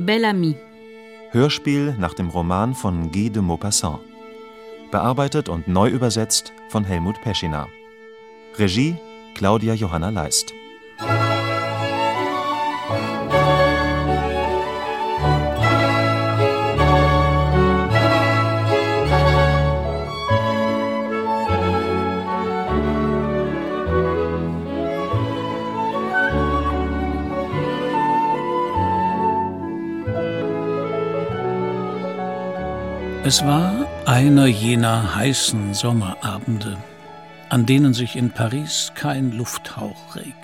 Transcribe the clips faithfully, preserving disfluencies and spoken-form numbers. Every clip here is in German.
Bel Ami. Hörspiel nach dem Roman von Guy de Maupassant. Bearbeitet und neu übersetzt von Helmut Peschina. Regie Claudia Johanna Leist. Es war einer jener heißen Sommerabende, an denen sich in Paris kein Lufthauch regt.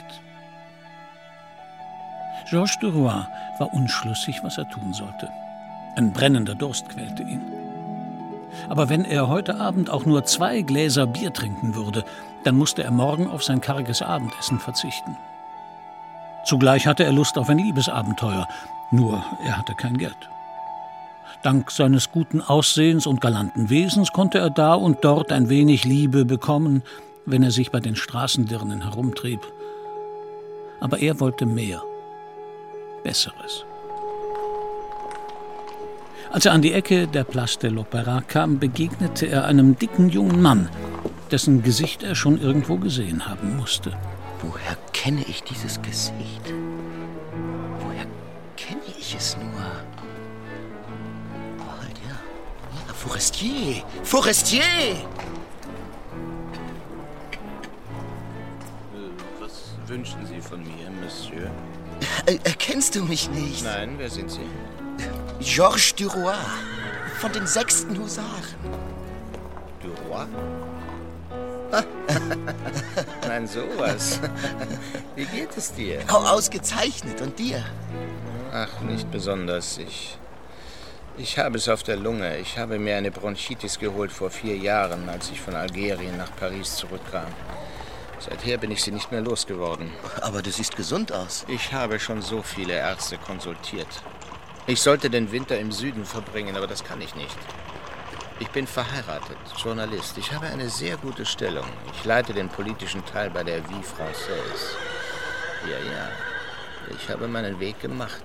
Georges de Roy war unschlüssig, was er tun sollte. Ein brennender Durst quälte ihn. Aber wenn er heute Abend auch nur zwei Gläser Bier trinken würde, dann musste er morgen auf sein karges Abendessen verzichten. Zugleich hatte er Lust auf ein Liebesabenteuer, nur er hatte kein Geld. Dank seines guten Aussehens und galanten Wesens konnte er da und dort ein wenig Liebe bekommen, wenn er sich bei den Straßendirnen herumtrieb. Aber er wollte mehr, Besseres. Als er an die Ecke der Place de l'Opéra kam, begegnete er einem dicken jungen Mann, dessen Gesicht er schon irgendwo gesehen haben musste. Woher kenne ich dieses Gesicht? Woher kenne ich es nur? Forestier! Forestier! Was wünschen Sie von mir, Monsieur? Er, erkennst du mich nicht? Nein, wer sind Sie? Georges de Roy, von den sechsten Husaren. De Roy? Nein, sowas. Wie geht es dir? Oh, ausgezeichnet. Und dir? Ach, nicht besonders. Ich... Ich habe es auf der Lunge. Ich habe mir eine Bronchitis geholt vor vier Jahren, als ich von Algerien nach Paris zurückkam. Seither bin ich sie nicht mehr losgeworden. Aber du siehst gesund aus. Ich habe schon so viele Ärzte konsultiert. Ich sollte den Winter im Süden verbringen, aber das kann ich nicht. Ich bin verheiratet, Journalist. Ich habe eine sehr gute Stellung. Ich leite den politischen Teil bei der Vie Française. Ja, ja. Ich habe meinen Weg gemacht.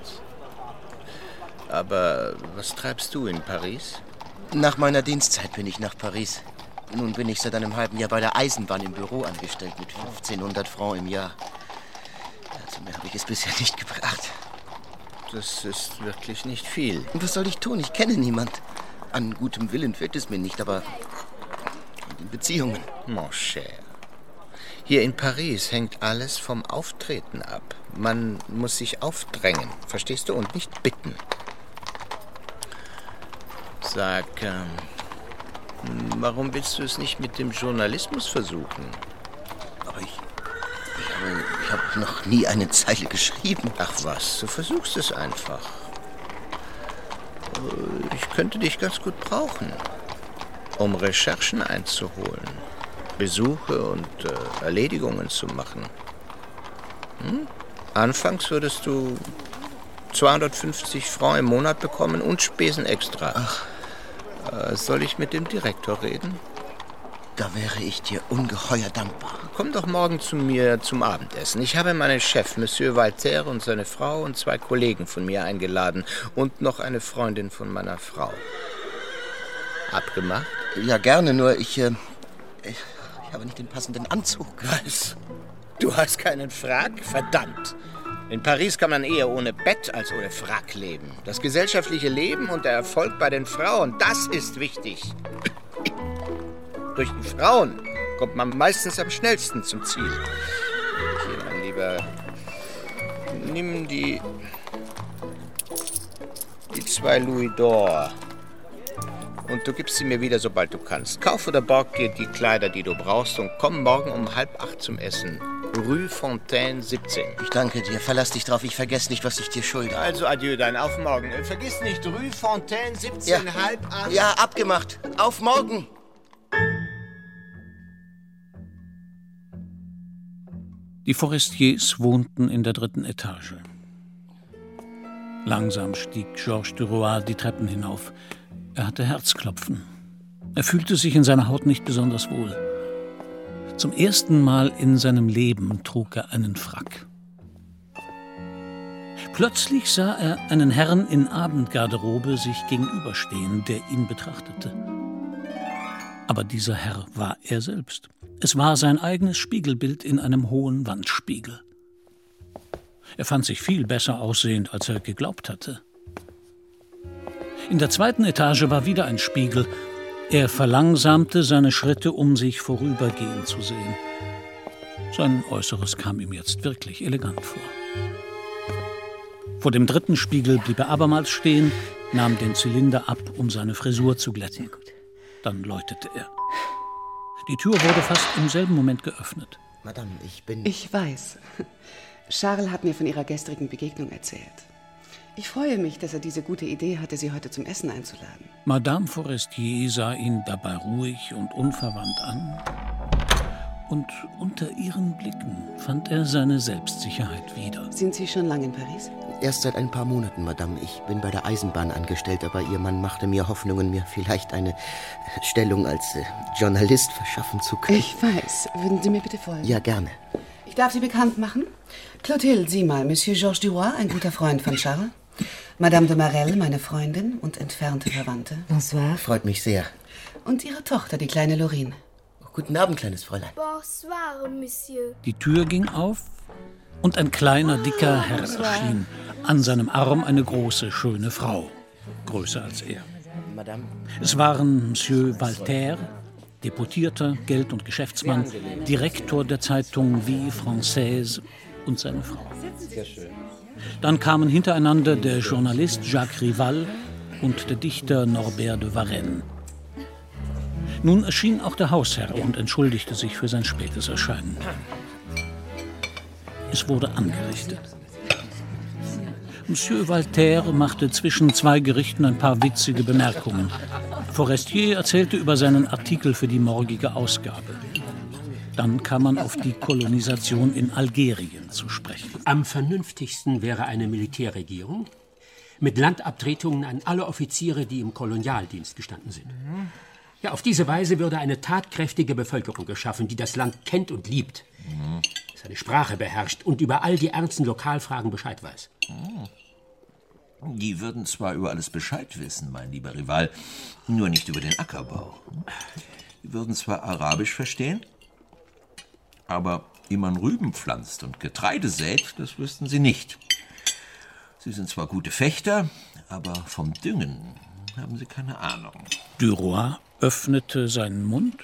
Aber was treibst du in Paris? Nach meiner Dienstzeit bin ich nach Paris. Nun bin ich seit einem halben Jahr bei der Eisenbahn im Büro angestellt mit fünfzehnhundert Francs im Jahr. Also mehr habe ich es bisher nicht gebracht. Das ist wirklich nicht viel. Und was soll ich tun? Ich kenne niemand. An gutem Willen fehlt es mir nicht, aber an den Beziehungen. Mon cher. Hier in Paris hängt alles vom Auftreten ab. Man muss sich aufdrängen, verstehst du, und nicht bitten. Sag, ähm, warum willst du es nicht mit dem Journalismus versuchen? Aber ich, ich habe, ich habe noch nie eine Zeile geschrieben. Ach was, du versuchst es einfach. Ich könnte dich ganz gut brauchen, um Recherchen einzuholen, Besuche und äh, Erledigungen zu machen. Hm? Anfangs würdest du zweihundertfünfzig Francs im Monat bekommen und Spesen extra. Ach. Äh, soll ich mit dem Direktor reden? Da wäre ich dir ungeheuer dankbar. Komm doch morgen zu mir zum Abendessen. Ich habe meinen Chef, Monsieur Walter, und seine Frau und zwei Kollegen von mir eingeladen und noch eine Freundin von meiner Frau. Abgemacht? Ja, gerne, nur ich, äh, ich, ich habe nicht den passenden Anzug. Was? Du hast keinen Frack? Verdammt! In Paris kann man eher ohne Bett als ohne Frack leben. Das gesellschaftliche Leben und der Erfolg bei den Frauen, das ist wichtig. Durch die Frauen kommt man meistens am schnellsten zum Ziel. Hier, mein Lieber, nimm die, die zwei Louis d'Or und du gibst sie mir wieder, sobald du kannst. Kauf oder borg dir die Kleider, die du brauchst, und komm morgen um halb acht zum Essen. Rue Fontaine siebzehn. Ich danke dir. Verlass dich drauf. Ich vergesse nicht, was ich dir schulde. Also adieu, dann auf morgen. Vergiss nicht, Rue Fontaine siebzehn, ja. halb acht. Ja, abgemacht. Auf morgen. Die Forestiers wohnten in der dritten Etage. Langsam stieg Georges de Roy die Treppen hinauf. Er hatte Herzklopfen. Er fühlte sich in seiner Haut nicht besonders wohl. Zum ersten Mal in seinem Leben trug er einen Frack. Plötzlich sah er einen Herrn in Abendgarderobe sich gegenüberstehen, der ihn betrachtete. Aber dieser Herr war er selbst. Es war sein eigenes Spiegelbild in einem hohen Wandspiegel. Er fand sich viel besser aussehend, als er geglaubt hatte. In der zweiten Etage war wieder ein Spiegel. Er verlangsamte seine Schritte, um sich vorübergehen zu sehen. Sein Äußeres kam ihm jetzt wirklich elegant vor. Vor dem dritten Spiegel blieb er abermals stehen, nahm den Zylinder ab, um seine Frisur zu glätten. Dann läutete er. Die Tür wurde fast im selben Moment geöffnet. Madame, ich bin... Ich weiß. Charles hat mir von Ihrer gestrigen Begegnung erzählt. Ich freue mich, dass er diese gute Idee hatte, Sie heute zum Essen einzuladen. Madame Forestier sah ihn dabei ruhig und unverwandt an. Und unter ihren Blicken fand er seine Selbstsicherheit wieder. Sind Sie schon lange in Paris? Erst seit ein paar Monaten, Madame. Ich bin bei der Eisenbahn angestellt, aber Ihr Mann machte mir Hoffnungen, mir vielleicht eine Stellung als äh, Journalist verschaffen zu können. Ich weiß. Würden Sie mir bitte folgen? Ja, gerne. Ich darf Sie bekannt machen. Clotilde, sieh mal, Monsieur Georges Duroy, ein guter Freund von Charles. Madame de Marelle, meine Freundin und entfernte Verwandte. Bonsoir. Freut mich sehr. Und Ihre Tochter, die kleine Lorine. Guten Abend, kleines Fräulein. Bonsoir, Monsieur. Die Tür ging auf und ein kleiner, dicker Herr erschien. An seinem Arm eine große, schöne Frau. Größer als er. Madame. Es waren Monsieur Walter, Deputierter, Geld- und Geschäftsmann, Direktor der Zeitung Vie Française und seine Frau. Dann kamen hintereinander der Journalist Jacques Rival und der Dichter Norbert de Varenne. Nun erschien auch der Hausherr und entschuldigte sich für sein spätes Erscheinen. Es wurde angerichtet. Monsieur Walter machte zwischen zwei Gerichten ein paar witzige Bemerkungen. Forestier erzählte über seinen Artikel für die morgige Ausgabe. Dann kam man auf die Kolonisation in Algerien zu sprechen. Am vernünftigsten wäre eine Militärregierung mit Landabtretungen an alle Offiziere, die im Kolonialdienst gestanden sind. Ja, auf diese Weise würde eine tatkräftige Bevölkerung geschaffen, die das Land kennt und liebt, seine Sprache beherrscht und über all die ernsten Lokalfragen Bescheid weiß. Die würden zwar über alles Bescheid wissen, mein lieber Rival, nur nicht über den Ackerbau. Die würden zwar Arabisch verstehen, aber wie man Rüben pflanzt und Getreide sät, das wüssten sie nicht. Sie sind zwar gute Fechter, aber vom Düngen haben sie keine Ahnung. Duroy öffnete seinen Mund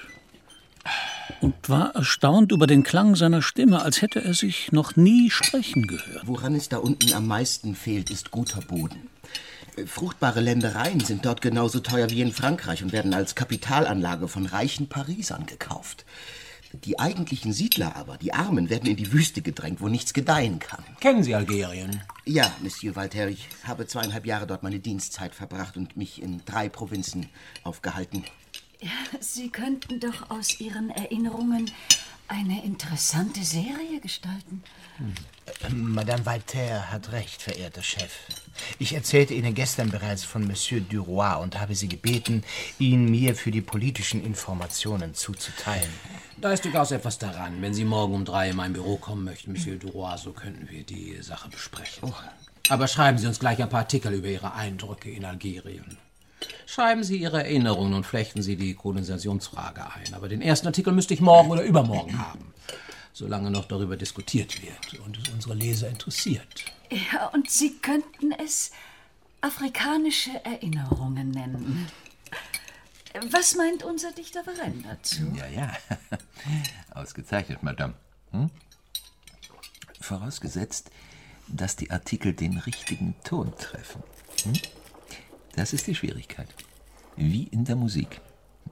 und war erstaunt über den Klang seiner Stimme, als hätte er sich noch nie sprechen gehört. Woran es da unten am meisten fehlt, ist guter Boden. Fruchtbare Ländereien sind dort genauso teuer wie in Frankreich und werden als Kapitalanlage von reichen Parisern gekauft. Die eigentlichen Siedler aber, die Armen, werden in die Wüste gedrängt, wo nichts gedeihen kann. Kennen Sie Algerien? Ja, Monsieur Walter, ich habe zweieinhalb Jahre dort meine Dienstzeit verbracht und mich in drei Provinzen aufgehalten. Sie könnten doch aus Ihren Erinnerungen eine interessante Serie gestalten. Hm. Madame Walter hat recht, verehrter Chef. Ich erzählte Ihnen gestern bereits von Monsieur Duroy und habe Sie gebeten, ihn mir für die politischen Informationen zuzuteilen. Da ist durchaus etwas daran. Wenn Sie morgen um drei in mein Büro kommen möchten, Monsieur Duroy, so könnten wir die Sache besprechen. Oh. Aber schreiben Sie uns gleich ein paar Artikel über Ihre Eindrücke in Algerien. Schreiben Sie Ihre Erinnerungen und flechten Sie die Kolonisationsfrage ein. Aber den ersten Artikel müsste ich morgen oder übermorgen haben, solange noch darüber diskutiert wird und es unsere Leser interessiert. Ja, und Sie könnten es afrikanische Erinnerungen nennen. Was meint unser Dichter Varenne dazu? Ja, ja. Ausgezeichnet, Madame. Hm? Vorausgesetzt, dass die Artikel den richtigen Ton treffen. Hm? Das ist die Schwierigkeit. Wie in der Musik.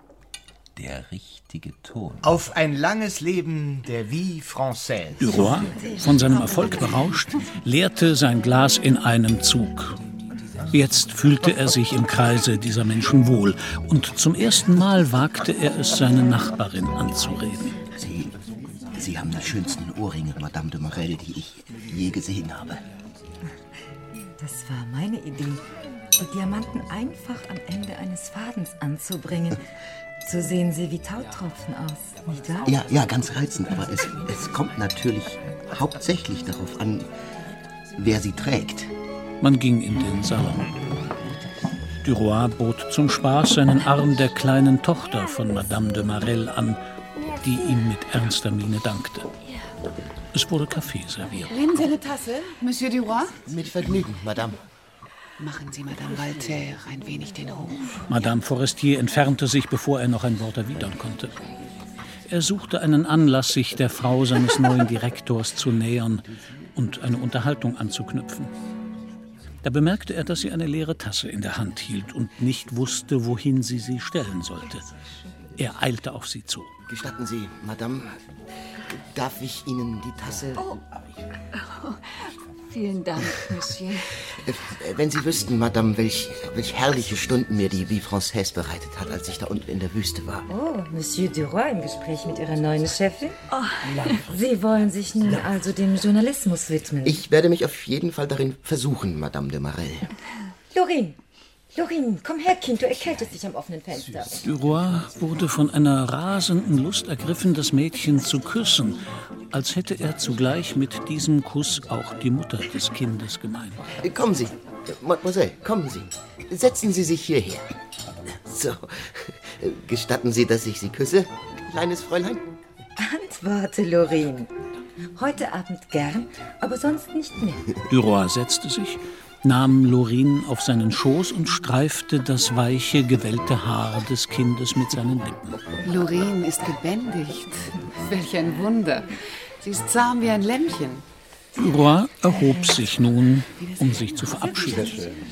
Der richtige Ton. Auf ein langes Leben der Vie Française. Duroy, von seinem Erfolg berauscht, leerte sein Glas in einem Zug. Jetzt fühlte er sich im Kreise dieser Menschen wohl. Und zum ersten Mal wagte er es, seine Nachbarin anzureden. Sie, Sie haben die schönsten Ohrringe, Madame de Marelle, die ich je gesehen habe. Das war meine Idee. Und Diamanten einfach am Ende eines Fadens anzubringen. So sehen sie wie Tautropfen aus, nicht wahr? Ja, ja, ganz reizend. Aber es, es kommt natürlich hauptsächlich darauf an, wer sie trägt. Man ging in den Salon. Duroy bot zum Spaß seinen Arm der kleinen Tochter von Madame de Marelle an, die ihm mit ernster Miene dankte. Es wurde Kaffee serviert. Nehmen Sie eine Tasse, Monsieur Duroy? Mit Vergnügen, Madame. Machen Sie Madame Voltaire ein wenig den Hof. Madame Forestier entfernte sich, bevor er noch ein Wort erwidern konnte. Er suchte einen Anlass, sich der Frau seines neuen Direktors zu nähern und eine Unterhaltung anzuknüpfen. Da bemerkte er, dass sie eine leere Tasse in der Hand hielt und nicht wusste, wohin sie sie stellen sollte. Er eilte auf sie zu. Gestatten Sie, Madame, darf ich Ihnen die Tasse... Oh. Oh. Vielen Dank, Monsieur. Wenn Sie wüssten, Madame, welch, welch herrliche Stunden mir die Vie Française bereitet hat, als ich da unten in der Wüste war. Oh, Monsieur Duroy im Gespräch mit Ihrer neuen Chefin? Oh. Sie wollen sich nun also dem Journalismus widmen? Ich werde mich auf jeden Fall darin versuchen, Madame de Marelle. Lorin, Lorin, komm her, Kind, du erkältest dich am offenen Fenster. Duroy wurde von einer rasenden Lust ergriffen, das Mädchen zu küssen, als hätte er zugleich mit diesem Kuss auch die Mutter des Kindes gemeint. Kommen Sie, Mademoiselle, kommen Sie. Setzen Sie sich hierher. So, gestatten Sie, dass ich Sie küsse, kleines Fräulein? Antworte, Lorin. Heute Abend gern, aber sonst nicht mehr. Duroy setzte sich, nahm Lorin auf seinen Schoß und streifte das weiche, gewellte Haar des Kindes mit seinen Lippen. Lorin ist gebändigt. Welch ein Wunder. Sie ist zahm wie ein Lämmchen. Duroy erhob sich nun, um sich zu verabschieden.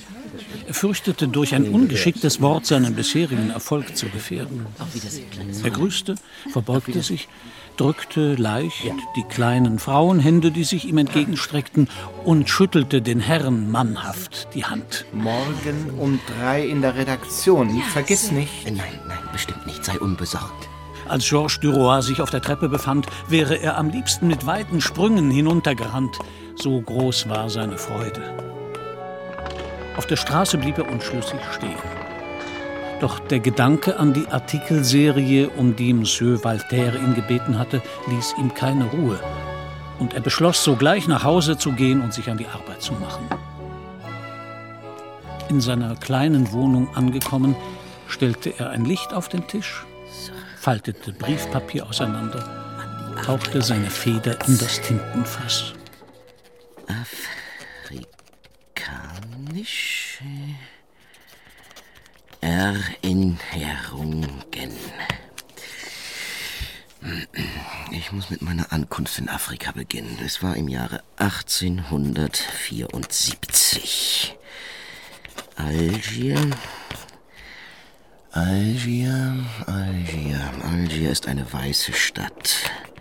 Er fürchtete, durch ein ungeschicktes Wort seinen bisherigen Erfolg zu gefährden. Er grüßte, verbeugte sich, drückte leicht die kleinen Frauenhände, die sich ihm entgegenstreckten, und schüttelte den Herren mannhaft die Hand. Morgen um drei in der Redaktion. Vergiss nicht. Nein, nein, bestimmt nicht. Sei unbesorgt. Als Georges Duroy sich auf der Treppe befand, wäre er am liebsten mit weiten Sprüngen hinuntergerannt. So groß war seine Freude. Auf der Straße blieb er unschlüssig stehen. Doch der Gedanke an die Artikelserie, um die Monsieur Voltaire ihn gebeten hatte, ließ ihm keine Ruhe. Und er beschloss, sogleich nach Hause zu gehen und sich an die Arbeit zu machen. In seiner kleinen Wohnung angekommen, stellte er ein Licht auf den Tisch, faltete Briefpapier auseinander, tauchte seine Feder in das Tintenfass. Afrikanische Erinnerungen. Ich muss mit meiner Ankunft in Afrika beginnen. Es war im Jahre achtzehnhundertvierundsiebzig. Algier... Algier, Algier. Algier ist eine weiße Stadt.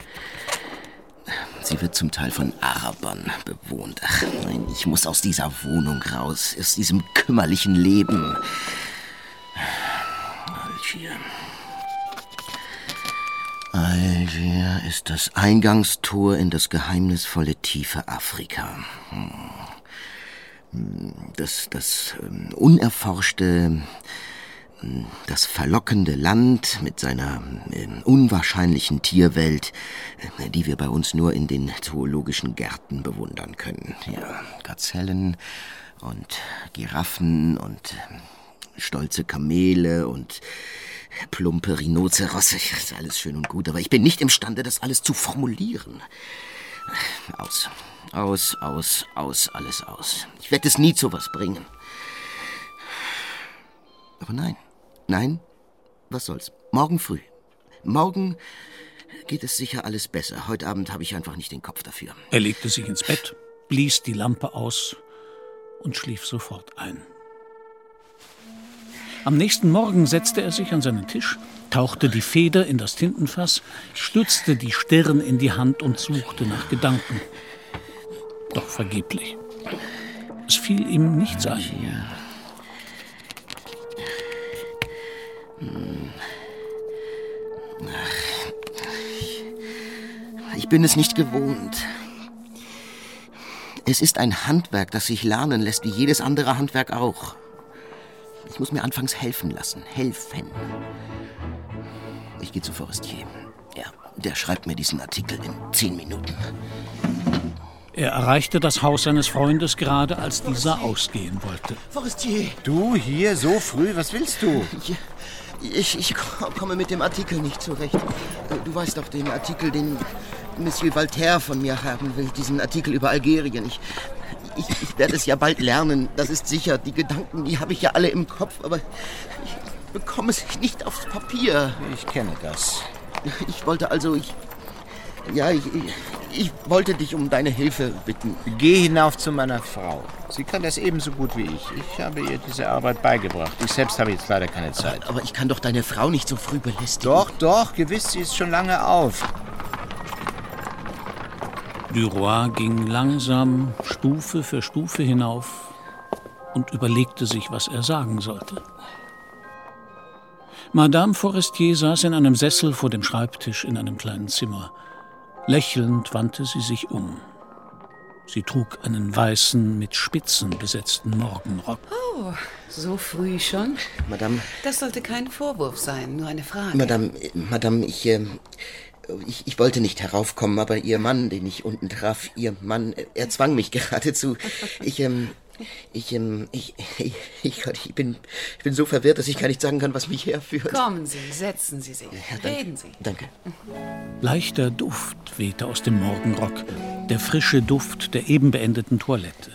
Sie wird zum Teil von Arabern bewohnt. Ach nein, ich muss aus dieser Wohnung raus, aus diesem kümmerlichen Leben. Algier. Algier ist das Eingangstor in das geheimnisvolle tiefe Afrika. Das, das ähm, unerforschte... Das verlockende Land mit seiner äh, unwahrscheinlichen Tierwelt, äh, die wir bei uns nur in den zoologischen Gärten bewundern können. Ja, Gazellen und Giraffen und äh, stolze Kamele und plumpe Rhinozerosse. Das ist alles schön und gut, aber ich bin nicht imstande, das alles zu formulieren. Aus, aus, aus, aus, alles aus. Ich werde es nie zu was bringen. Aber nein. Nein, was soll's. Morgen früh. Morgen geht es sicher alles besser. Heute Abend habe ich einfach nicht den Kopf dafür. Er legte sich ins Bett, blies die Lampe aus und schlief sofort ein. Am nächsten Morgen setzte er sich an seinen Tisch, tauchte die Feder in das Tintenfass, stützte die Stirn in die Hand und suchte nach Gedanken. Doch vergeblich. Es fiel ihm nichts ein. Ich bin es nicht gewohnt. Es ist ein Handwerk, das sich lernen lässt, wie jedes andere Handwerk auch. Ich muss mir anfangs helfen lassen. Helfen. Ich gehe zu Forestier. Ja, der schreibt mir diesen Artikel in zehn Minuten. Er erreichte das Haus seines Freundes gerade, als dieser ausgehen wollte. Forestier! Du hier so früh? Was willst du? Ich, ich komme mit dem Artikel nicht zurecht. Du weißt doch den Artikel, den Monsieur Voltaire von mir haben will. Diesen Artikel über Algerien. Ich, ich, ich werde es ja bald lernen, das ist sicher. Die Gedanken, die habe ich ja alle im Kopf, aber ich bekomme es nicht aufs Papier. Ich kenne das. Ich wollte also, ich... Ja, ich, ich, ich wollte dich um deine Hilfe bitten. Geh hinauf zu meiner Frau. Sie kann das ebenso gut wie ich. Ich habe ihr diese Arbeit beigebracht. Ich selbst habe jetzt leider keine Zeit. Aber, aber ich kann doch deine Frau nicht so früh belästigen. Doch, doch, gewiss, sie ist schon lange auf. Duroy ging langsam Stufe für Stufe hinauf und überlegte sich, was er sagen sollte. Madame Forestier saß in einem Sessel vor dem Schreibtisch in einem kleinen Zimmer. Lächelnd wandte sie sich um. Sie trug einen weißen, mit Spitzen besetzten Morgenrock. Oh, so früh schon? Madame... Das sollte kein Vorwurf sein, nur eine Frage. Madame, Madame, ich, äh, ich, ich wollte nicht heraufkommen, aber Ihr Mann, den ich unten traf, Ihr Mann, er zwang mich geradezu. Ich, ähm... Ich, ähm, ich, ich, ich, ich, bin, ich bin so verwirrt, dass ich gar nicht sagen kann, was mich herführt. Kommen Sie, setzen Sie sich. Ja, danke. Reden Sie. Danke. Leichter Duft wehte aus dem Morgenrock, der frische Duft der eben beendeten Toilette.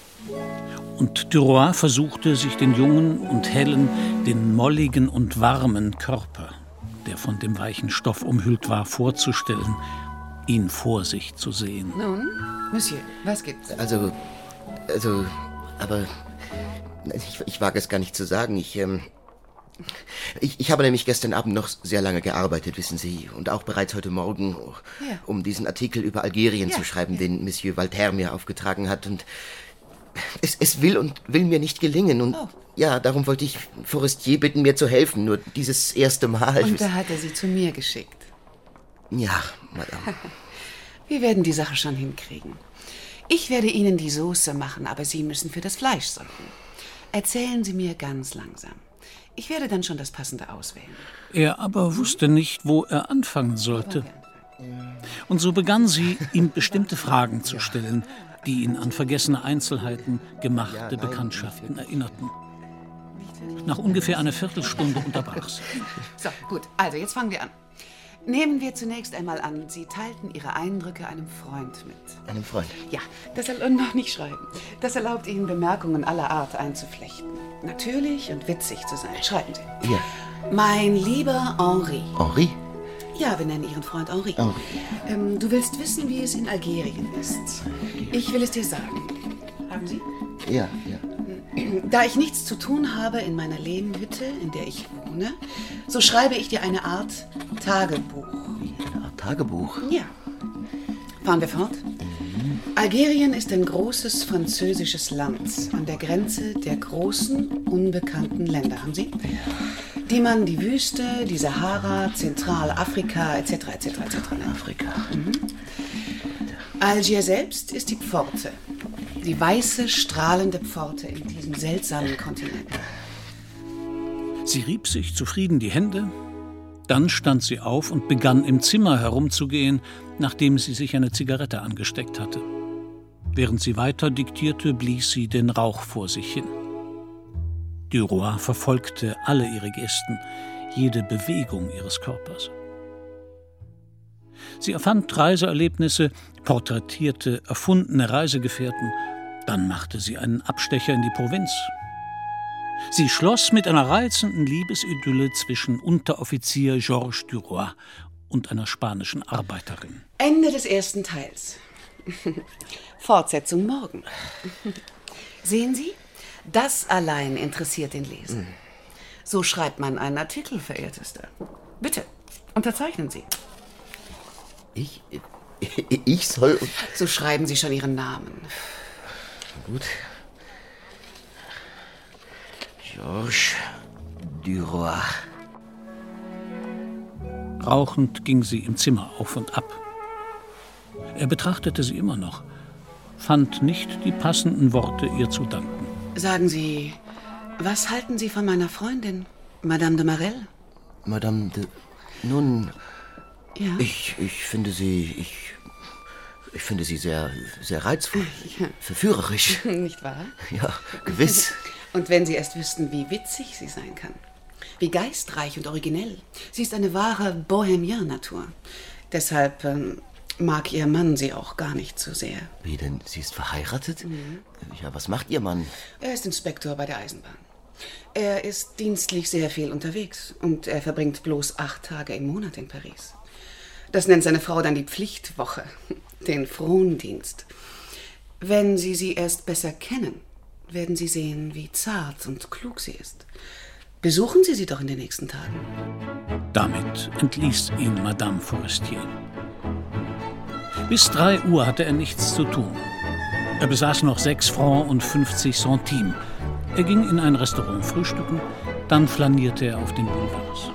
Und Duroy versuchte, sich den jungen und hellen, den molligen und warmen Körper, der von dem weichen Stoff umhüllt war, vorzustellen, ihn vor sich zu sehen. Nun, Monsieur, was gibt's? Also, also... Aber ich, ich wage es gar nicht zu sagen. Ich, ähm, ich, ich habe nämlich gestern Abend noch sehr lange gearbeitet, wissen Sie. Und auch bereits heute Morgen, Ja. um diesen Artikel über Algerien Ja, zu schreiben, ja. den Monsieur Voltaire mir aufgetragen hat. Und es, es will und will mir nicht gelingen. Und Oh. ja, darum wollte ich Forestier bitten, mir zu helfen. Nur dieses erste Mal. Und da hat er Sie zu mir geschickt. Ja, Madame. Wir werden die Sache schon hinkriegen. Ich werde Ihnen die Soße machen, aber Sie müssen für das Fleisch sorgen. Erzählen Sie mir ganz langsam. Ich werde dann schon das Passende auswählen. Er aber wusste nicht, wo er anfangen sollte. Und so begann sie, ihm bestimmte Fragen zu stellen, die ihn an vergessene Einzelheiten, gemachte Bekanntschaften erinnerten. Nach ungefähr einer Viertelstunde unterbrach sie. So, gut. Also, jetzt fangen wir an. Nehmen wir zunächst einmal an, Sie teilten Ihre Eindrücke einem Freund mit. Einem Freund? Ja, das erlaubt noch nicht schreiben. Das erlaubt Ihnen, Bemerkungen aller Art einzuflechten. Natürlich und witzig zu sein. Schreiben Sie. Ja. Mein lieber Henri. Henri? Ja, wir nennen Ihren Freund Henri. Henri. Ähm, du willst wissen, wie es in Algerien ist. Ich will es dir sagen. Haben Sie? Ja, ja. Da ich nichts zu tun habe in meiner Lehmhütte, in der ich wohne, so schreibe ich dir eine Art Tagebuch. Eine Art Tagebuch? Ja. Fahren wir fort? Mhm. Algerien ist ein großes französisches Land an der Grenze der großen, unbekannten Länder. Haben Sie? Ja. Die man die Wüste, die Sahara, Zentralafrika et cetera et cetera et cetera nennt. Afrika. Mhm. Algier selbst ist die Pforte. Die weiße, strahlende Pforte in diesem seltsamen Kontinent. Sie rieb sich zufrieden die Hände, dann stand sie auf und begann im Zimmer herumzugehen, nachdem sie sich eine Zigarette angesteckt hatte. Während sie weiter diktierte, blies sie den Rauch vor sich hin. Duroy verfolgte alle ihre Gesten, jede Bewegung ihres Körpers. Sie erfand Reiseerlebnisse, porträtierte erfundene Reisegefährten, dann machte sie einen Abstecher in die Provinz. Sie schloss mit einer reizenden Liebesidylle zwischen Unteroffizier Georges Duroy und einer spanischen Arbeiterin. Ende des ersten Teils. Fortsetzung morgen. Sehen Sie, das allein interessiert den Leser. So schreibt man einen Artikel, verehrtester. Bitte, unterzeichnen Sie. Ich? Ich soll... So schreiben Sie schon Ihren Namen. Gut. Georges Duroy. Rauchend ging sie im Zimmer auf und ab. Er betrachtete sie immer noch, fand nicht die passenden Worte, ihr zu danken. Sagen Sie, was halten Sie von meiner Freundin, Madame de Marel? Madame de... Nun... Ja? Ich, ich finde sie... Ich... Ich finde sie sehr, sehr reizvoll, ja. Verführerisch. Nicht wahr? Ja, gewiss. Und wenn Sie erst wüssten, wie witzig sie sein kann. Wie geistreich und originell. Sie ist eine wahre Bohemian-Natur. Deshalb ähm, mag Ihr Mann sie auch gar nicht so sehr. Wie denn? Sie ist verheiratet? Mhm. Ja, was macht Ihr Mann? Er ist Inspektor bei der Eisenbahn. Er ist dienstlich sehr viel unterwegs und er verbringt bloß acht Tage im Monat in Paris. Das nennt seine Frau dann die Pflichtwoche, den Frondienst. Wenn Sie sie erst besser kennen, werden Sie sehen, wie zart und klug sie ist. Besuchen Sie sie doch in den nächsten Tagen. Damit entließ ihn Madame Forestier. Bis drei Uhr hatte er nichts zu tun. Er besaß noch sechs Francs und fünfzig Centimes. Er ging in ein Restaurant frühstücken, dann flanierte er auf den Boulevards.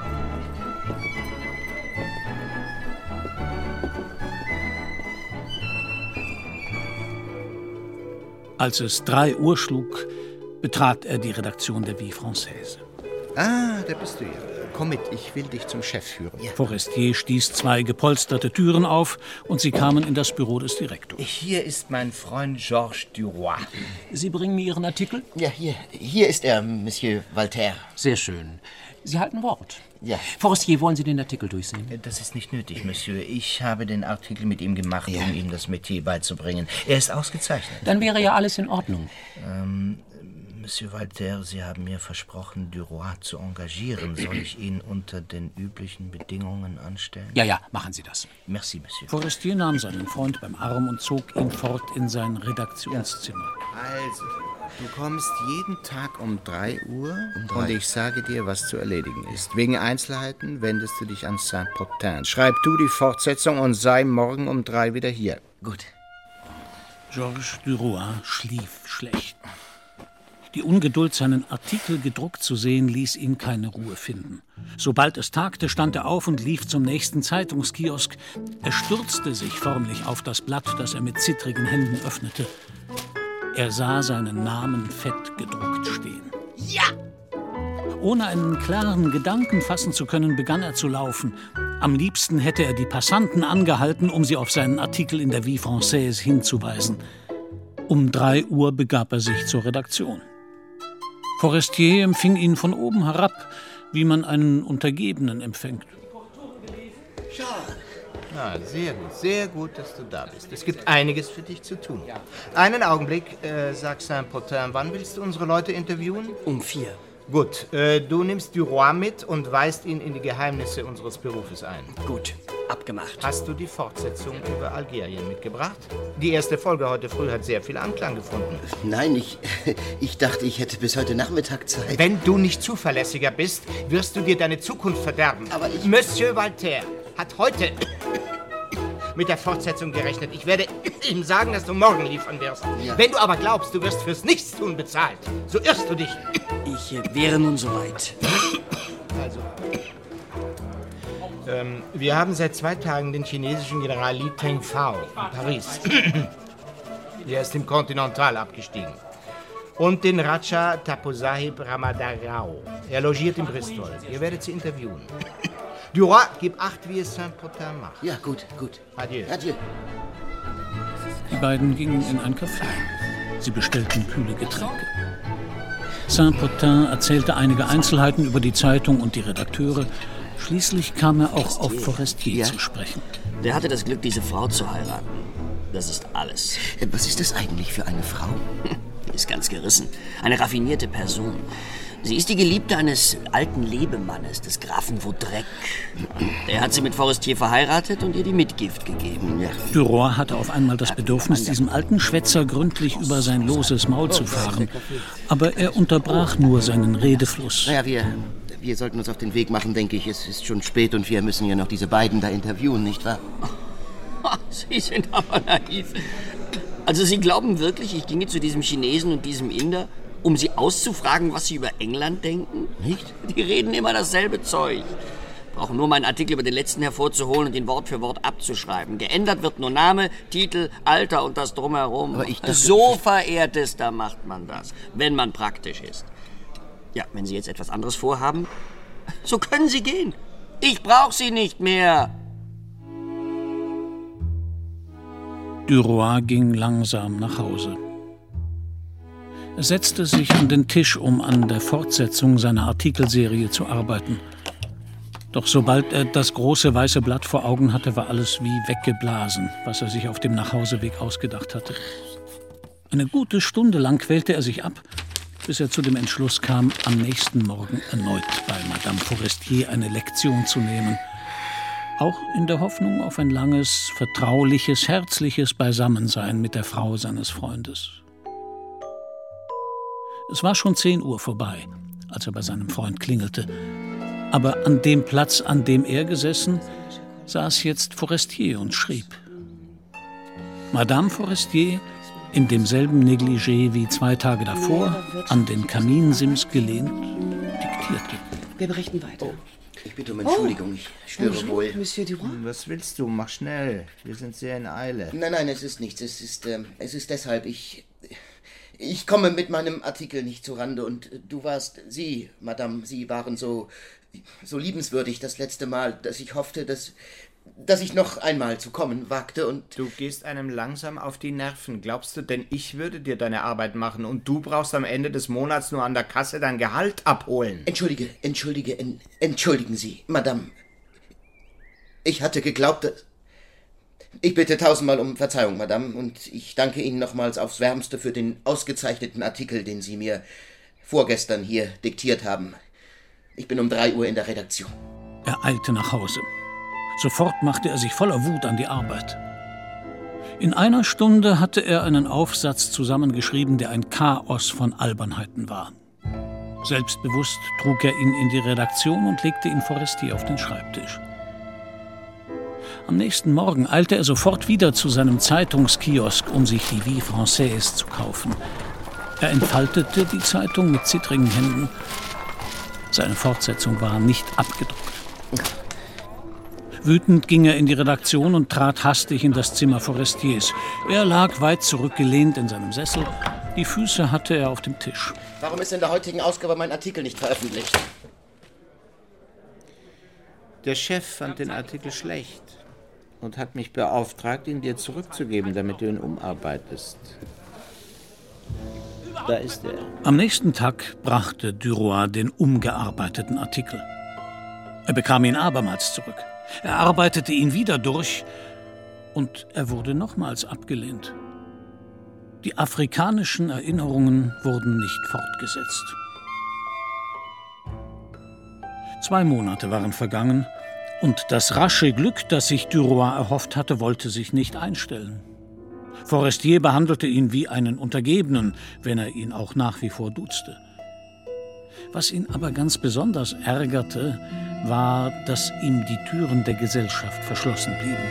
Als es drei Uhr schlug, betrat er die Redaktion der Vie Française. Ah, da bist du ja. Komm mit, ich will dich zum Chef führen. Ja. Forestier stieß zwei gepolsterte Türen auf und sie kamen in das Büro des Direktors. Hier ist mein Freund Georges Duroy. Sie bringen mir Ihren Artikel? Ja, hier, hier ist er, Monsieur Walter. Sehr schön. Sie halten Wort. Ja. Forestier, wollen Sie den Artikel durchsehen? Das ist nicht nötig, Monsieur. Ich habe den Artikel mit ihm gemacht, ja. um ihm das Metier beizubringen. Er ist ausgezeichnet. Dann wäre ja alles in Ordnung. Ähm, Monsieur Walter, Sie haben mir versprochen, Duroy zu engagieren. Soll ich ihn unter den üblichen Bedingungen anstellen? Ja, ja, machen Sie das. Merci, Monsieur. Forestier nahm seinen Freund beim Arm und zog ihn fort in sein Redaktionszimmer. Also, du kommst jeden Tag um drei Uhr um drei. und ich sage dir, was zu erledigen ist. Wegen Einzelheiten wendest du dich an Saint-Potin. Schreib du die Fortsetzung und sei morgen um drei wieder hier. Gut. Georges Duroy schlief schlecht. Die Ungeduld, seinen Artikel gedruckt zu sehen, ließ ihn keine Ruhe finden. Sobald es tagte, stand er auf und lief zum nächsten Zeitungskiosk. Er stürzte sich förmlich auf das Blatt, das er mit zittrigen Händen öffnete. Er sah seinen Namen fett gedruckt stehen. Ja! Ohne einen klaren Gedanken fassen zu können, begann er zu laufen. Am liebsten hätte er die Passanten angehalten, um sie auf seinen Artikel in der Vie Française hinzuweisen. Um drei Uhr begab er sich zur Redaktion. Forestier empfing ihn von oben herab, wie man einen Untergebenen empfängt. Ah, sehr gut, sehr gut, dass du da bist. Es gibt einiges für dich zu tun. Einen Augenblick, äh, sag Saint-Potin, wann willst du unsere Leute interviewen? Um vier. Gut, äh, du nimmst Duroy mit und weist ihn in die Geheimnisse unseres Berufes ein. Gut, abgemacht. Hast du die Fortsetzung über Algerien mitgebracht? Die erste Folge heute früh hat sehr viel Anklang gefunden. Nein, ich, ich dachte, ich hätte bis heute Nachmittag Zeit. Wenn du nicht zuverlässiger bist, wirst du dir deine Zukunft verderben. Aber ich... Monsieur Walter hat heute mit der Fortsetzung gerechnet. Ich werde ihm sagen, dass du morgen liefern wirst. Ja. Wenn du aber glaubst, du wirst fürs Nichtstun bezahlt, so irrst du dich. Ich äh, wäre nun soweit. Also, ähm, wir haben seit zwei Tagen den chinesischen General Li Tengfao in Paris. Der ist im Continental abgestiegen. Und den Raja Taposahib Ramadarao. Er logiert in Bristol. Ihr werdet sie interviewen. Duroy, gib acht, wie es Saint-Potin macht. Ja, gut, gut. Adieu. Adieu. Die beiden gingen in ein Café. Sie bestellten kühle Getränke. Saint-Potin erzählte einige Einzelheiten über die Zeitung und die Redakteure. Schließlich kam er auch auf Forestier ja. zu sprechen. Der hatte das Glück, diese Frau zu heiraten. Das ist alles. Was ist das eigentlich für eine Frau? Die ist ganz gerissen. Eine raffinierte Person. Sie ist die Geliebte eines alten Lebemannes, des Grafen Vaudrec. Der hat sie mit Forestier verheiratet und ihr die Mitgift gegeben. Ja. Duroy hatte auf einmal das Bedürfnis, diesem alten Schwätzer gründlich über sein loses Maul zu fahren. Aber er unterbrach nur seinen Redefluss. Naja, wir, wir sollten uns auf den Weg machen, denke ich. Es ist schon spät und wir müssen ja noch diese beiden da interviewen, nicht wahr? Sie sind aber naiv. Also Sie glauben wirklich, ich ginge zu diesem Chinesen und diesem Inder, um sie auszufragen, was sie über England denken? Nicht? Die reden immer dasselbe Zeug. Brauchen nur meinen Artikel über den letzten hervorzuholen und ihn Wort für Wort abzuschreiben. Geändert wird nur Name, Titel, Alter und das Drumherum. Aber ich dachte, so, Verehrtester, macht man das, wenn man praktisch ist. Ja, wenn Sie jetzt etwas anderes vorhaben, so können Sie gehen. Ich brauche Sie nicht mehr. Duroy ging langsam nach Hause. Er setzte sich an den Tisch, um an der Fortsetzung seiner Artikelserie zu arbeiten. Doch sobald er das große weiße Blatt vor Augen hatte, war alles wie weggeblasen, was er sich auf dem Nachhauseweg ausgedacht hatte. Eine gute Stunde lang quälte er sich ab, bis er zu dem Entschluss kam, am nächsten Morgen erneut bei Madame Forestier eine Lektion zu nehmen. Auch in der Hoffnung auf ein langes, vertrauliches, herzliches Beisammensein mit der Frau seines Freundes. Es war schon zehn Uhr vorbei, als er bei seinem Freund klingelte. Aber an dem Platz, an dem er gesessen, saß jetzt Forestier und schrieb. Madame Forestier, in demselben Negligé wie zwei Tage davor, an den Kaminsims gelehnt, diktierte. Wir berichten weiter. Oh, ich bitte um Entschuldigung, ich störe Bonjour, wohl. Monsieur Duroy. Was willst du? Mach schnell. Wir sind sehr in Eile. Nein, nein, es ist nichts. Es ist, ähm, es ist deshalb, ich... Ich komme mit meinem Artikel nicht zurande und du warst, Sie, Madame, Sie waren so, so liebenswürdig das letzte Mal, dass ich hoffte, dass, dass ich noch einmal zu kommen wagte und... Du gehst einem langsam auf die Nerven. Glaubst du denn, ich würde dir deine Arbeit machen und du brauchst am Ende des Monats nur an der Kasse dein Gehalt abholen? Entschuldige, entschuldige, en, entschuldigen Sie, Madame. Ich hatte geglaubt, dass... Ich bitte tausendmal um Verzeihung, Madame, und ich danke Ihnen nochmals aufs Wärmste für den ausgezeichneten Artikel, den Sie mir vorgestern hier diktiert haben. Ich bin um drei Uhr in der Redaktion. Er eilte nach Hause. Sofort machte er sich voller Wut an die Arbeit. In einer Stunde hatte er einen Aufsatz zusammengeschrieben, der ein Chaos von Albernheiten war. Selbstbewusst trug er ihn in die Redaktion und legte ihn Forestier auf den Schreibtisch. Am nächsten Morgen eilte er sofort wieder zu seinem Zeitungskiosk, um sich die Vie Française zu kaufen. Er entfaltete die Zeitung mit zittrigen Händen. Seine Fortsetzung war nicht abgedruckt. Wütend ging er in die Redaktion und trat hastig in das Zimmer Forestiers. Er lag weit zurückgelehnt in seinem Sessel. Die Füße hatte er auf dem Tisch. Warum ist in der heutigen Ausgabe mein Artikel nicht veröffentlicht? Der Chef fand den Artikel schlecht und hat mich beauftragt, ihn dir zurückzugeben, damit du ihn umarbeitest. Da ist er. Am nächsten Tag brachte Duroy den umgearbeiteten Artikel. Er bekam ihn abermals zurück. Er arbeitete ihn wieder durch und er wurde nochmals abgelehnt. Die afrikanischen Erinnerungen wurden nicht fortgesetzt. Zwei Monate waren vergangen und das rasche Glück, das sich Duroy erhofft hatte, wollte sich nicht einstellen. Forestier behandelte ihn wie einen Untergebenen, wenn er ihn auch nach wie vor duzte. Was ihn aber ganz besonders ärgerte, war, dass ihm die Türen der Gesellschaft verschlossen blieben.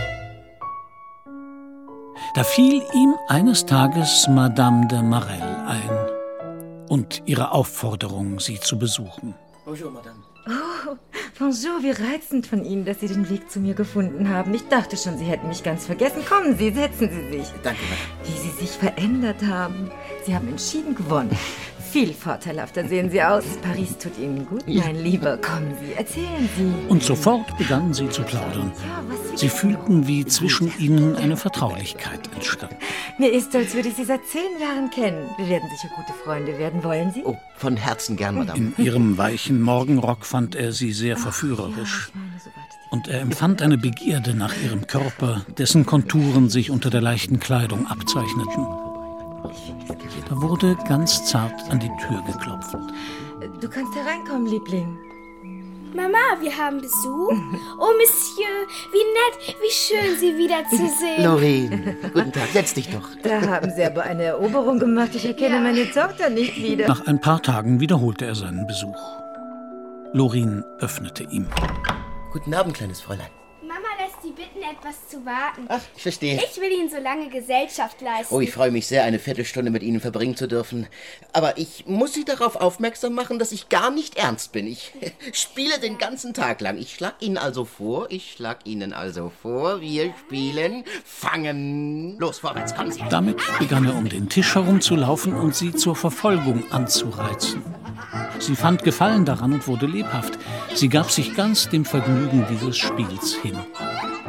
Da fiel ihm eines Tages Madame de Marelle ein und ihre Aufforderung, sie zu besuchen. Bonjour, Madame. Oh, bonjour, wie reizend von Ihnen, dass Sie den Weg zu mir gefunden haben. Ich dachte schon, Sie hätten mich ganz vergessen. Kommen Sie, setzen Sie sich. Danke, Madame. Wie Sie sich verändert haben. Sie haben entschieden gewonnen. Viel vorteilhafter sehen Sie aus. Paris tut Ihnen gut, mein Lieber. Kommen Sie, erzählen Sie. Und sofort begannen sie zu plaudern. Sie fühlten, wie zwischen ihnen eine Vertraulichkeit entstand. Mir ist so, als würde ich Sie seit zehn Jahren kennen. Wir werden sicher gute Freunde werden. Wollen Sie? Oh, von Herzen gern, Madame. In ihrem weichen Morgenrock fand er sie sehr verführerisch. Und er empfand eine Begierde nach ihrem Körper, dessen Konturen sich unter der leichten Kleidung abzeichneten. Da wurde ganz zart an die Tür geklopft. Du kannst hereinkommen, Liebling. Mama, wir haben Besuch. Oh, Monsieur, wie nett, wie schön, Sie wiederzusehen. Lorraine, guten Tag, setz dich doch. Da haben Sie aber eine Eroberung gemacht. Ich erkenne ja. meine Tochter nicht wieder. Nach ein paar Tagen wiederholte er seinen Besuch. Lorraine öffnete ihm. Guten Abend, kleines Fräulein. Mama lässt Sie bitten, etwas zu warten. Ach, ich verstehe. Ich will Ihnen so lange Gesellschaft leisten. Oh, ich freue mich sehr, eine Viertelstunde mit Ihnen verbringen zu dürfen. Aber ich muss Sie darauf aufmerksam machen, dass ich gar nicht ernst bin. Ich spiele den ganzen Tag lang. Ich schlag Ihnen also vor, ich schlag Ihnen also vor, wir spielen Fangen. Los, vorwärts, kommen Sie. Damit begann er um den Tisch herumzulaufen und sie zur Verfolgung anzureizen. Sie fand Gefallen daran und wurde lebhaft. Sie gab sich ganz dem Vergnügen dieses Spiels hin.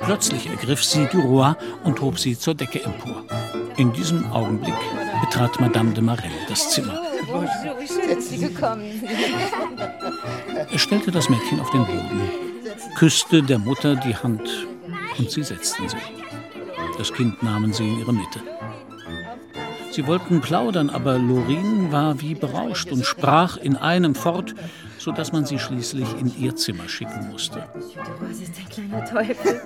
Plötzlich ergriff sie Duroy und hob sie zur Decke empor. In diesem Augenblick betrat Madame de Marelle das Zimmer. Bonjour, wie schön, dass Sie gekommen sind. Er stellte das Mädchen auf den Boden, küsste der Mutter die Hand und sie setzten sich. Das Kind nahmen sie in ihre Mitte. Sie wollten plaudern, aber Laurine war wie berauscht und sprach in einem fort, sodass man sie schließlich in ihr Zimmer schicken musste. Was ist ein kleiner Teufel?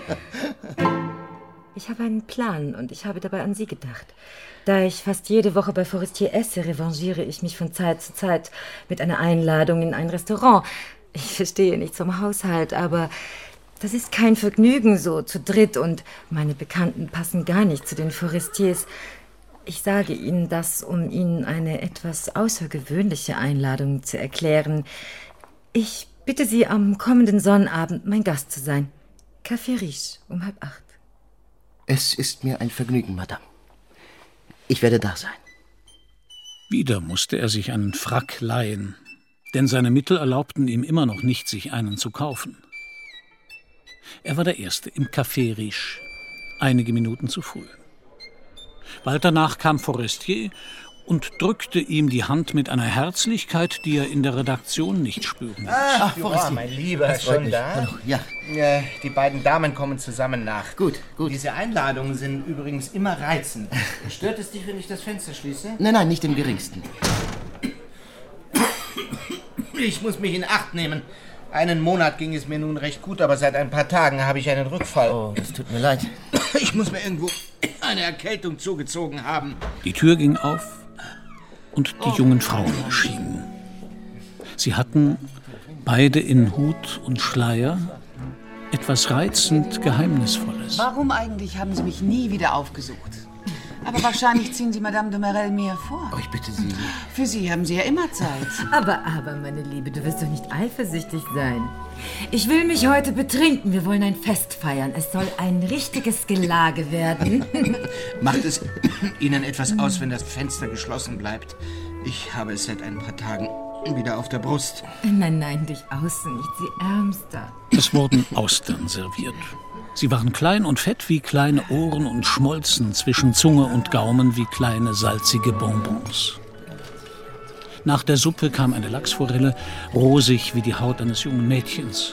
Ich habe einen Plan und ich habe dabei an Sie gedacht. Da ich fast jede Woche bei Forestier esse, revanchiere ich mich von Zeit zu Zeit mit einer Einladung in ein Restaurant. Ich verstehe nichts vom Haushalt, aber das ist kein Vergnügen so zu dritt und meine Bekannten passen gar nicht zu den Forestiers. Ich sage Ihnen das, um Ihnen eine etwas außergewöhnliche Einladung zu erklären. Ich bitte Sie, am kommenden Sonnabend mein Gast zu sein. Café Riche um halb acht. Es ist mir ein Vergnügen, Madame. Ich werde da sein. Wieder musste er sich einen Frack leihen, denn seine Mittel erlaubten ihm immer noch nicht, sich einen zu kaufen. Er war der Erste im Café Riche, einige Minuten zu früh. Bald danach kam Forestier und drückte ihm die Hand mit einer Herzlichkeit, die er in der Redaktion nicht spüren ließ. Ach, Forestier, mein Lieber, schon da? Hallo, ja. ja. Die beiden Damen kommen zusammen nach. Gut, gut. Diese Einladungen sind übrigens immer reizend. Stört es dich, wenn ich das Fenster schließe? Nein, nein, nicht im geringsten. Ich muss mich in Acht nehmen. Einen Monat ging es mir nun recht gut, aber seit ein paar Tagen habe ich einen Rückfall. Oh, das tut mir leid. Ich muss mir irgendwo eine Erkältung zugezogen haben. Die Tür ging auf und die jungen Frauen erschienen. Sie hatten, beide in Hut und Schleier, etwas reizend Geheimnisvolles. Warum eigentlich haben Sie mich nie wieder aufgesucht? Aber wahrscheinlich ziehen Sie Madame de Marelle mir vor. Oh, ich bitte Sie. Für Sie haben Sie ja immer Zeit. Aber, aber, meine Liebe, du wirst doch nicht eifersüchtig sein. Ich will mich heute betrinken. Wir wollen ein Fest feiern. Es soll ein richtiges Gelage werden. Macht es Ihnen etwas aus, wenn das Fenster geschlossen bleibt? Ich habe es seit ein paar Tagen wieder auf der Brust. Nein, nein, durchaus nicht. Sie Ärmster. Es wurden Austern serviert. Sie waren klein und fett wie kleine Ohren und schmolzen zwischen Zunge und Gaumen wie kleine salzige Bonbons. Nach der Suppe kam eine Lachsforelle, rosig wie die Haut eines jungen Mädchens.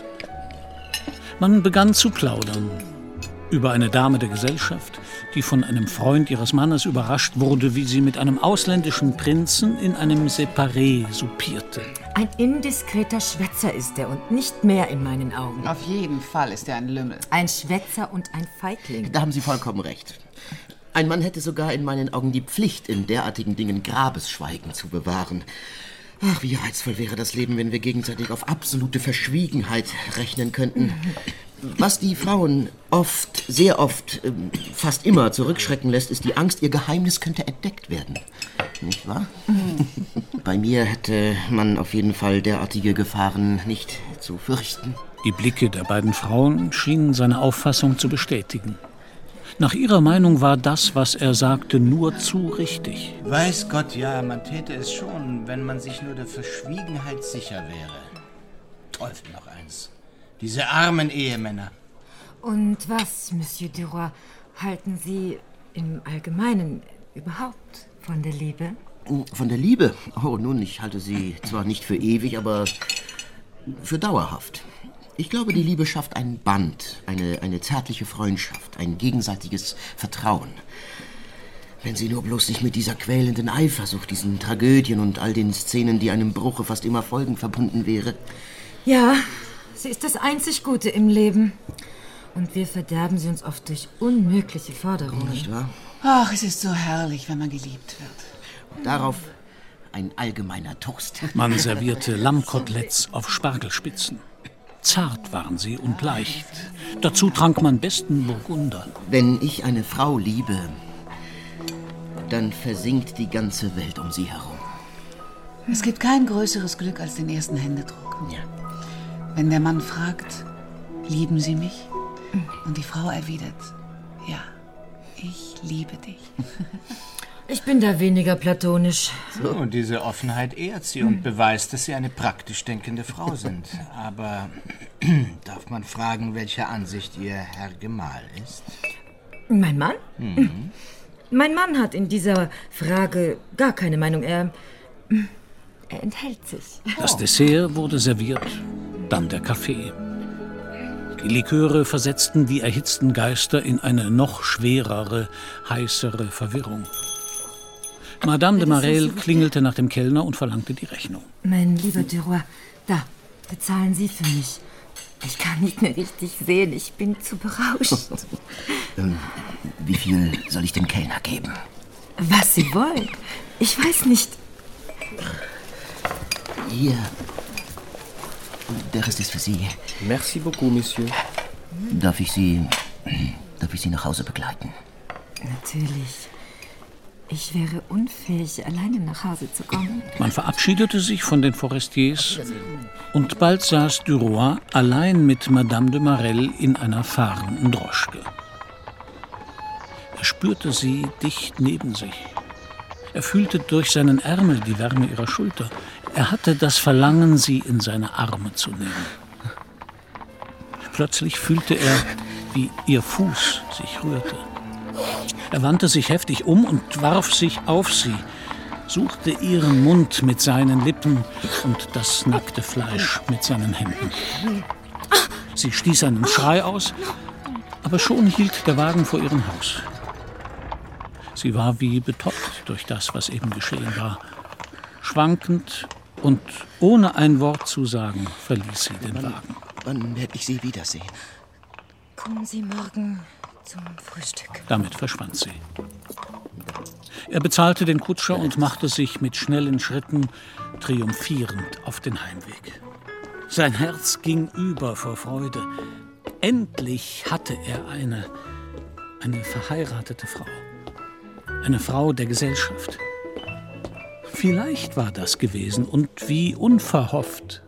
Man begann zu plaudern über eine Dame der Gesellschaft, die von einem Freund ihres Mannes überrascht wurde, wie sie mit einem ausländischen Prinzen in einem Separé soupierte. Ein indiskreter Schwätzer ist er und nicht mehr in meinen Augen. Auf jeden Fall ist er ein Lümmel. Ein Schwätzer und ein Feigling. Da haben Sie vollkommen recht. Ein Mann hätte sogar in meinen Augen die Pflicht, in derartigen Dingen Grabesschweigen zu bewahren. Ach, wie reizvoll wäre das Leben, wenn wir gegenseitig auf absolute Verschwiegenheit rechnen könnten. Was die Frauen oft, sehr oft, fast immer zurückschrecken lässt, ist die Angst, ihr Geheimnis könnte entdeckt werden. Nicht wahr? Bei mir hätte man auf jeden Fall derartige Gefahren nicht zu fürchten. Die Blicke der beiden Frauen schienen seine Auffassung zu bestätigen. Nach ihrer Meinung war das, was er sagte, nur zu richtig. Weiß Gott, ja, man täte es schon, wenn man sich nur der Verschwiegenheit sicher wäre. Teufel noch eins. Diese armen Ehemänner. Und was, Monsieur Duroy, halten Sie im Allgemeinen überhaupt von der Liebe? Von der Liebe? Oh, nun, ich halte sie zwar nicht für ewig, aber für dauerhaft. Ich glaube, die Liebe schafft ein Band, eine, eine zärtliche Freundschaft, ein gegenseitiges Vertrauen. Wenn sie nur bloß nicht mit dieser quälenden Eifersucht, diesen Tragödien und all den Szenen, die einem Bruche fast immer folgen, verbunden wäre. Ja, sie ist das einzig Gute im Leben. Und wir verderben sie uns oft durch unmögliche Forderungen. Nicht wahr? Ach, es ist so herrlich, wenn man geliebt wird. Und darauf ein allgemeiner Toast. Man servierte Lammkoteletts auf Spargelspitzen. Zart waren sie und leicht. Dazu trank man besten Burgunder. Wenn ich eine Frau liebe, dann versinkt die ganze Welt um sie herum. Es gibt kein größeres Glück als den ersten Händedruck. Ja. Wenn der Mann fragt, lieben Sie mich? Und die Frau erwidert, ja, ich liebe dich. Ich bin da weniger platonisch. So, und diese Offenheit ehrt Sie und beweist, dass Sie eine praktisch denkende Frau sind. Aber darf man fragen, welcher Ansicht Ihr Herr Gemahl ist? Mein Mann? Mhm. Mein Mann hat in dieser Frage gar keine Meinung. Er, er enthält sich. Das Dessert wurde serviert, dann der Kaffee. Die Liköre versetzten die erhitzten Geister in eine noch schwerere, heißere Verwirrung. Madame de Marelle klingelte nach dem Kellner und verlangte die Rechnung. Mein lieber Duroy, da, bezahlen Sie für mich. Ich kann nicht mehr richtig sehen, ich bin zu berauscht. ähm, wie viel soll ich dem Kellner geben? Was Sie wollen. Ich weiß nicht. Hier. Der Rest ist für Sie. Merci beaucoup, Monsieur. Darf ich Sie, darf ich Sie nach Hause begleiten? Natürlich. Ich wäre unfähig, alleine nach Hause zu kommen. Man verabschiedete sich von den Forestiers und bald saß Duroy allein mit Madame de Marelle in einer fahrenden Droschke. Er spürte sie dicht neben sich. Er fühlte durch seinen Ärmel die Wärme ihrer Schulter. Er hatte das Verlangen, sie in seine Arme zu nehmen. Plötzlich fühlte er, wie ihr Fuß sich rührte. Er wandte sich heftig um und warf sich auf sie, suchte ihren Mund mit seinen Lippen und das nackte Fleisch mit seinen Händen. Sie stieß einen Schrei aus, aber schon hielt der Wagen vor ihrem Haus. Sie war wie betäubt durch das, was eben geschehen war. Schwankend und ohne ein Wort zu sagen, verließ sie den Wagen. Wann werde ich Sie wiedersehen? Kommen Sie morgen zum Frühstück. Damit verschwand sie. Er bezahlte den Kutscher und machte sich mit schnellen Schritten triumphierend auf den Heimweg. Sein Herz ging über vor Freude. Endlich hatte er eine, eine verheiratete Frau. Eine Frau der Gesellschaft. Vielleicht war das gewesen und wie unverhofft.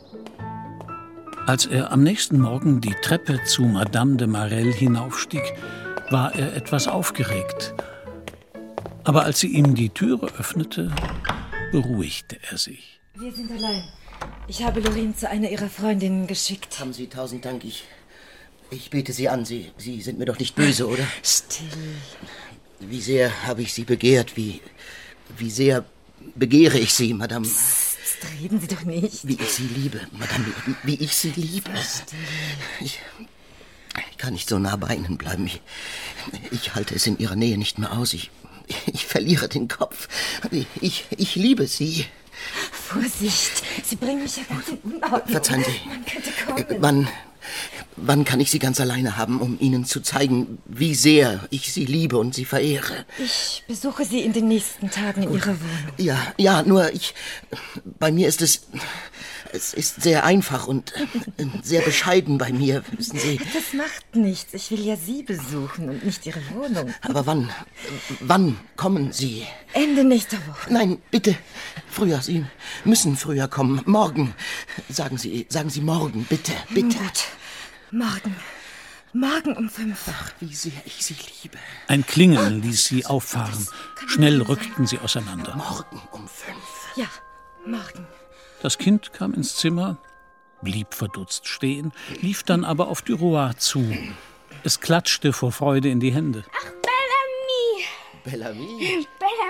Als er am nächsten Morgen die Treppe zu Madame de Marelle hinaufstieg, war er etwas aufgeregt. Aber als sie ihm die Türe öffnete, beruhigte er sich. Wir sind allein. Ich habe Lorraine zu einer ihrer Freundinnen geschickt. Haben Sie tausend Dank. Ich, ich bete Sie an. Sie, Sie sind mir doch nicht böse, oder? Still. Wie sehr habe ich Sie begehrt. Wie, wie sehr begehre ich Sie, Madame. Psst, reden Sie doch nicht. Wie ich Sie liebe, Madame. Wie, wie ich Sie liebe. Ich, ich kann nicht so nah bei Ihnen bleiben. Ich, ich halte es in Ihrer Nähe nicht mehr aus. Ich, ich verliere den Kopf. Ich, ich liebe Sie. Vorsicht, Sie bringen mich ja ganz in Unordnung. Verzeihen Sie. Man könnte kommen. Wann, wann kann ich Sie ganz alleine haben, um Ihnen zu zeigen, wie sehr ich Sie liebe und Sie verehre? Ich besuche Sie in den nächsten Tagen in Ihrer Wohnung. Ja, ja, nur ich... Bei mir ist es... Es ist sehr einfach und sehr bescheiden bei mir, wissen Sie. Das macht nichts. Ich will ja Sie besuchen und nicht Ihre Wohnung. Aber wann, wann kommen Sie? Ende nächster Woche. Nein, bitte, früher. Sie müssen früher kommen. Morgen. Sagen Sie, sagen Sie morgen, bitte, bitte. Gut, morgen. Morgen um fünf. Ach, wie sehr ich Sie liebe. Ein Klingeln ließ sie auffahren. Schnell rückten sie auseinander. Morgen um fünf. Ja, morgen. Das Kind kam ins Zimmer, blieb verdutzt stehen, lief dann aber auf Duroy zu. Es klatschte vor Freude in die Hände. Ach, Bellamy! Bellamy?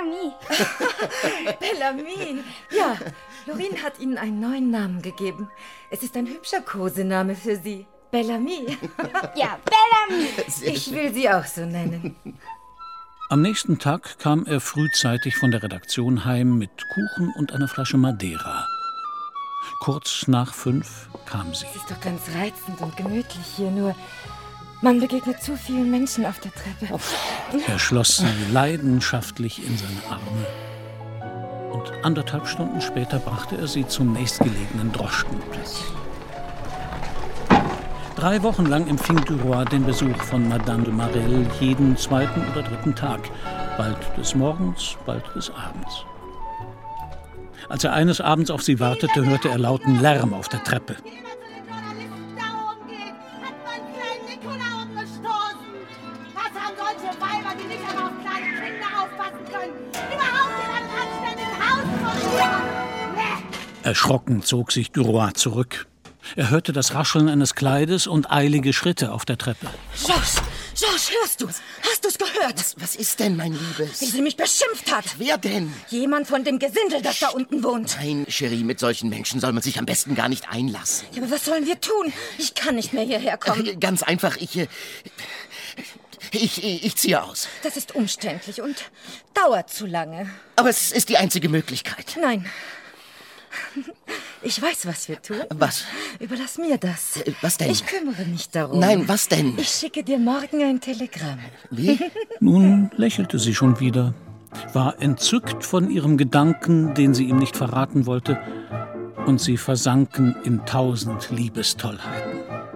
Bellamy. Bellamy. Ja, Lorraine hat Ihnen einen neuen Namen gegeben. Es ist ein hübscher Kosename für Sie. Bellamy. Ja, Bellamy. Ich will Sie auch so nennen. Am nächsten Tag kam er frühzeitig von der Redaktion heim mit Kuchen und einer Flasche Madeira. Kurz nach fünf kam sie. Es ist doch ganz reizend und gemütlich hier, nur man begegnet zu vielen Menschen auf der Treppe. Er schloss sie leidenschaftlich in seine Arme. Und anderthalb Stunden später brachte er sie zum nächstgelegenen Droschkenplatz. Drei Wochen lang empfing Duroy den Besuch von Madame de Marelle jeden zweiten oder dritten Tag. Bald des Morgens, bald des Abends. Als er eines Abends auf sie wartete, hörte er lauten Lärm auf der Treppe. nicht aber auf kleine Kinder aufpassen können. Überhaupt in einem anständigen Haus von nee. Erschrocken zog sich Duroy zurück. Er hörte das Rascheln eines Kleides und eilige Schritte auf der Treppe. Georges, Georges, hörst du's? Hast du's gehört? Was, was ist denn, mein Liebes? Wie sie mich beschimpft hat. Wer denn? Jemand von dem Gesindel, das da unten wohnt. Nein, Cherie, mit solchen Menschen soll man sich am besten gar nicht einlassen. Ja, aber was sollen wir tun? Ich kann nicht mehr hierher kommen. Äh, ganz einfach, ich... Äh, ich, ich, ich ziehe aus. Das ist umständlich und dauert zu lange. Aber es ist die einzige Möglichkeit. Nein. Ich weiß, was wir tun. Was? Überlass mir das. Äh, was denn? Ich kümmere mich darum. Nein, was denn? Ich schicke dir morgen ein Telegramm. Wie? Nun lächelte sie schon wieder, war entzückt von ihrem Gedanken, den sie ihm nicht verraten wollte, und sie versanken in tausend Liebestollheiten.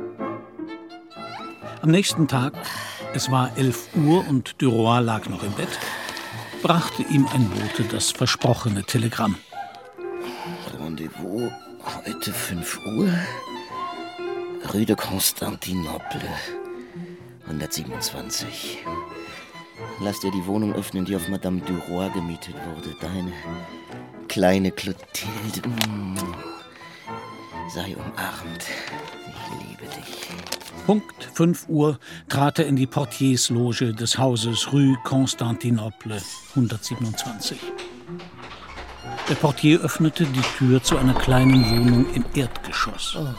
Am nächsten Tag, es war elf Uhr und Duroy lag noch im Bett, brachte ihm ein Bote das versprochene Telegramm. Rendezvous heute fünf Uhr. Rue de Constantinople, hundertsiebenundzwanzig. Lass dir die Wohnung öffnen, die auf Madame Duroy gemietet wurde. Deine kleine Clotilde. Mm. Sei umarmt. Ich liebe dich. Punkt fünf Uhr trat er in die Portiersloge des Hauses Rue Constantinople, hundertsiebenundzwanzig. Der Portier öffnete die Tür zu einer kleinen Wohnung im Erdgeschoss. Oh.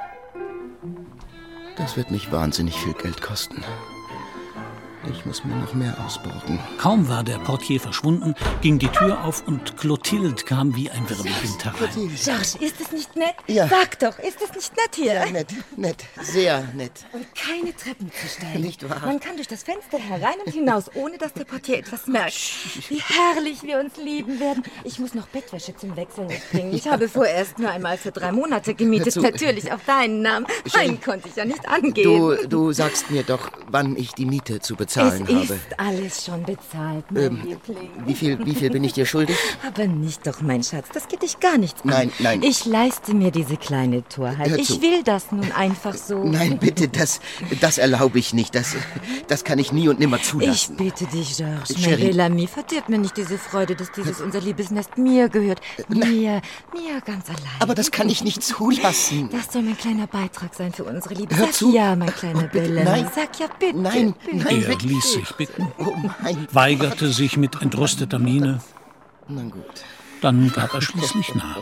Das wird mich wahnsinnig viel Geld kosten. Ich muss mir noch mehr ausborgen. Kaum war der Portier verschwunden, ging die Tür auf und Clotilde kam wie ein Wirbelwind herein. Georges, ist es nicht nett? Ja. Sag doch, ist es nicht nett hier? Ja, nett, nett, sehr nett. Und keine Treppen zu steigen. Nicht wahr? Man kann durch das Fenster herein und hinaus, ohne dass der Portier etwas merkt. Wie herrlich wir uns lieben werden. Ich muss noch Bettwäsche zum Wechseln mitbringen. Ich habe vorerst nur einmal für drei Monate gemietet. Dazu- Natürlich auf deinen Namen. Meinen konnte ich ja nicht angehen. Du, du sagst mir doch, wann ich die Miete zu bezahlen Es habe. ist alles schon bezahlt, mein Ähm, Liebling. Wie viel, wie viel bin ich dir schuldig? Aber nicht doch, mein Schatz. Das geht dich gar nichts an. Nein, nein. Ich leiste mir diese kleine Torheit. Hör Ich zu. will das nun einfach so. Nein, bitte, das, das erlaube ich nicht. Das, das kann ich nie und nimmer Ich zulassen. bitte dich, Georges, mein Cherie. Bellamy, verdirb mir nicht diese Freude, dass dieses unser Liebesnest mir gehört. Mir, mir ganz allein. Aber das kann ich nicht zulassen. Das soll mein kleiner Beitrag sein für unsere Liebe. Hör Sag zu. ja, mein kleiner Bitte, Bellamy. nein. Sag ja bitte. Nein, bitte. nein, Er wirklich. ließ sich bitten, Oh mein. weigerte sich mit entrüsteter Miene, Na gut. dann gab er schließlich nach.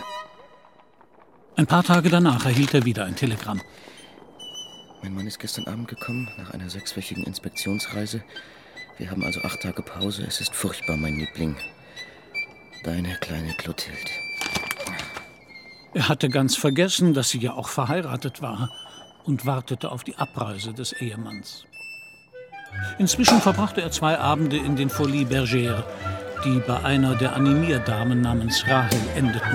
Ein paar Tage danach erhielt er wieder ein Telegramm. Mein Mann ist gestern Abend gekommen, nach einer sechswöchigen Inspektionsreise. Wir haben also acht Tage Pause. Es ist furchtbar, mein Liebling. Deine kleine Clotilde. Er hatte ganz vergessen, dass sie ja auch verheiratet war und wartete auf die Abreise des Ehemanns. Inzwischen verbrachte er zwei Abende in den Folies Bergères, die bei einer der Animierdamen namens Rahel endeten.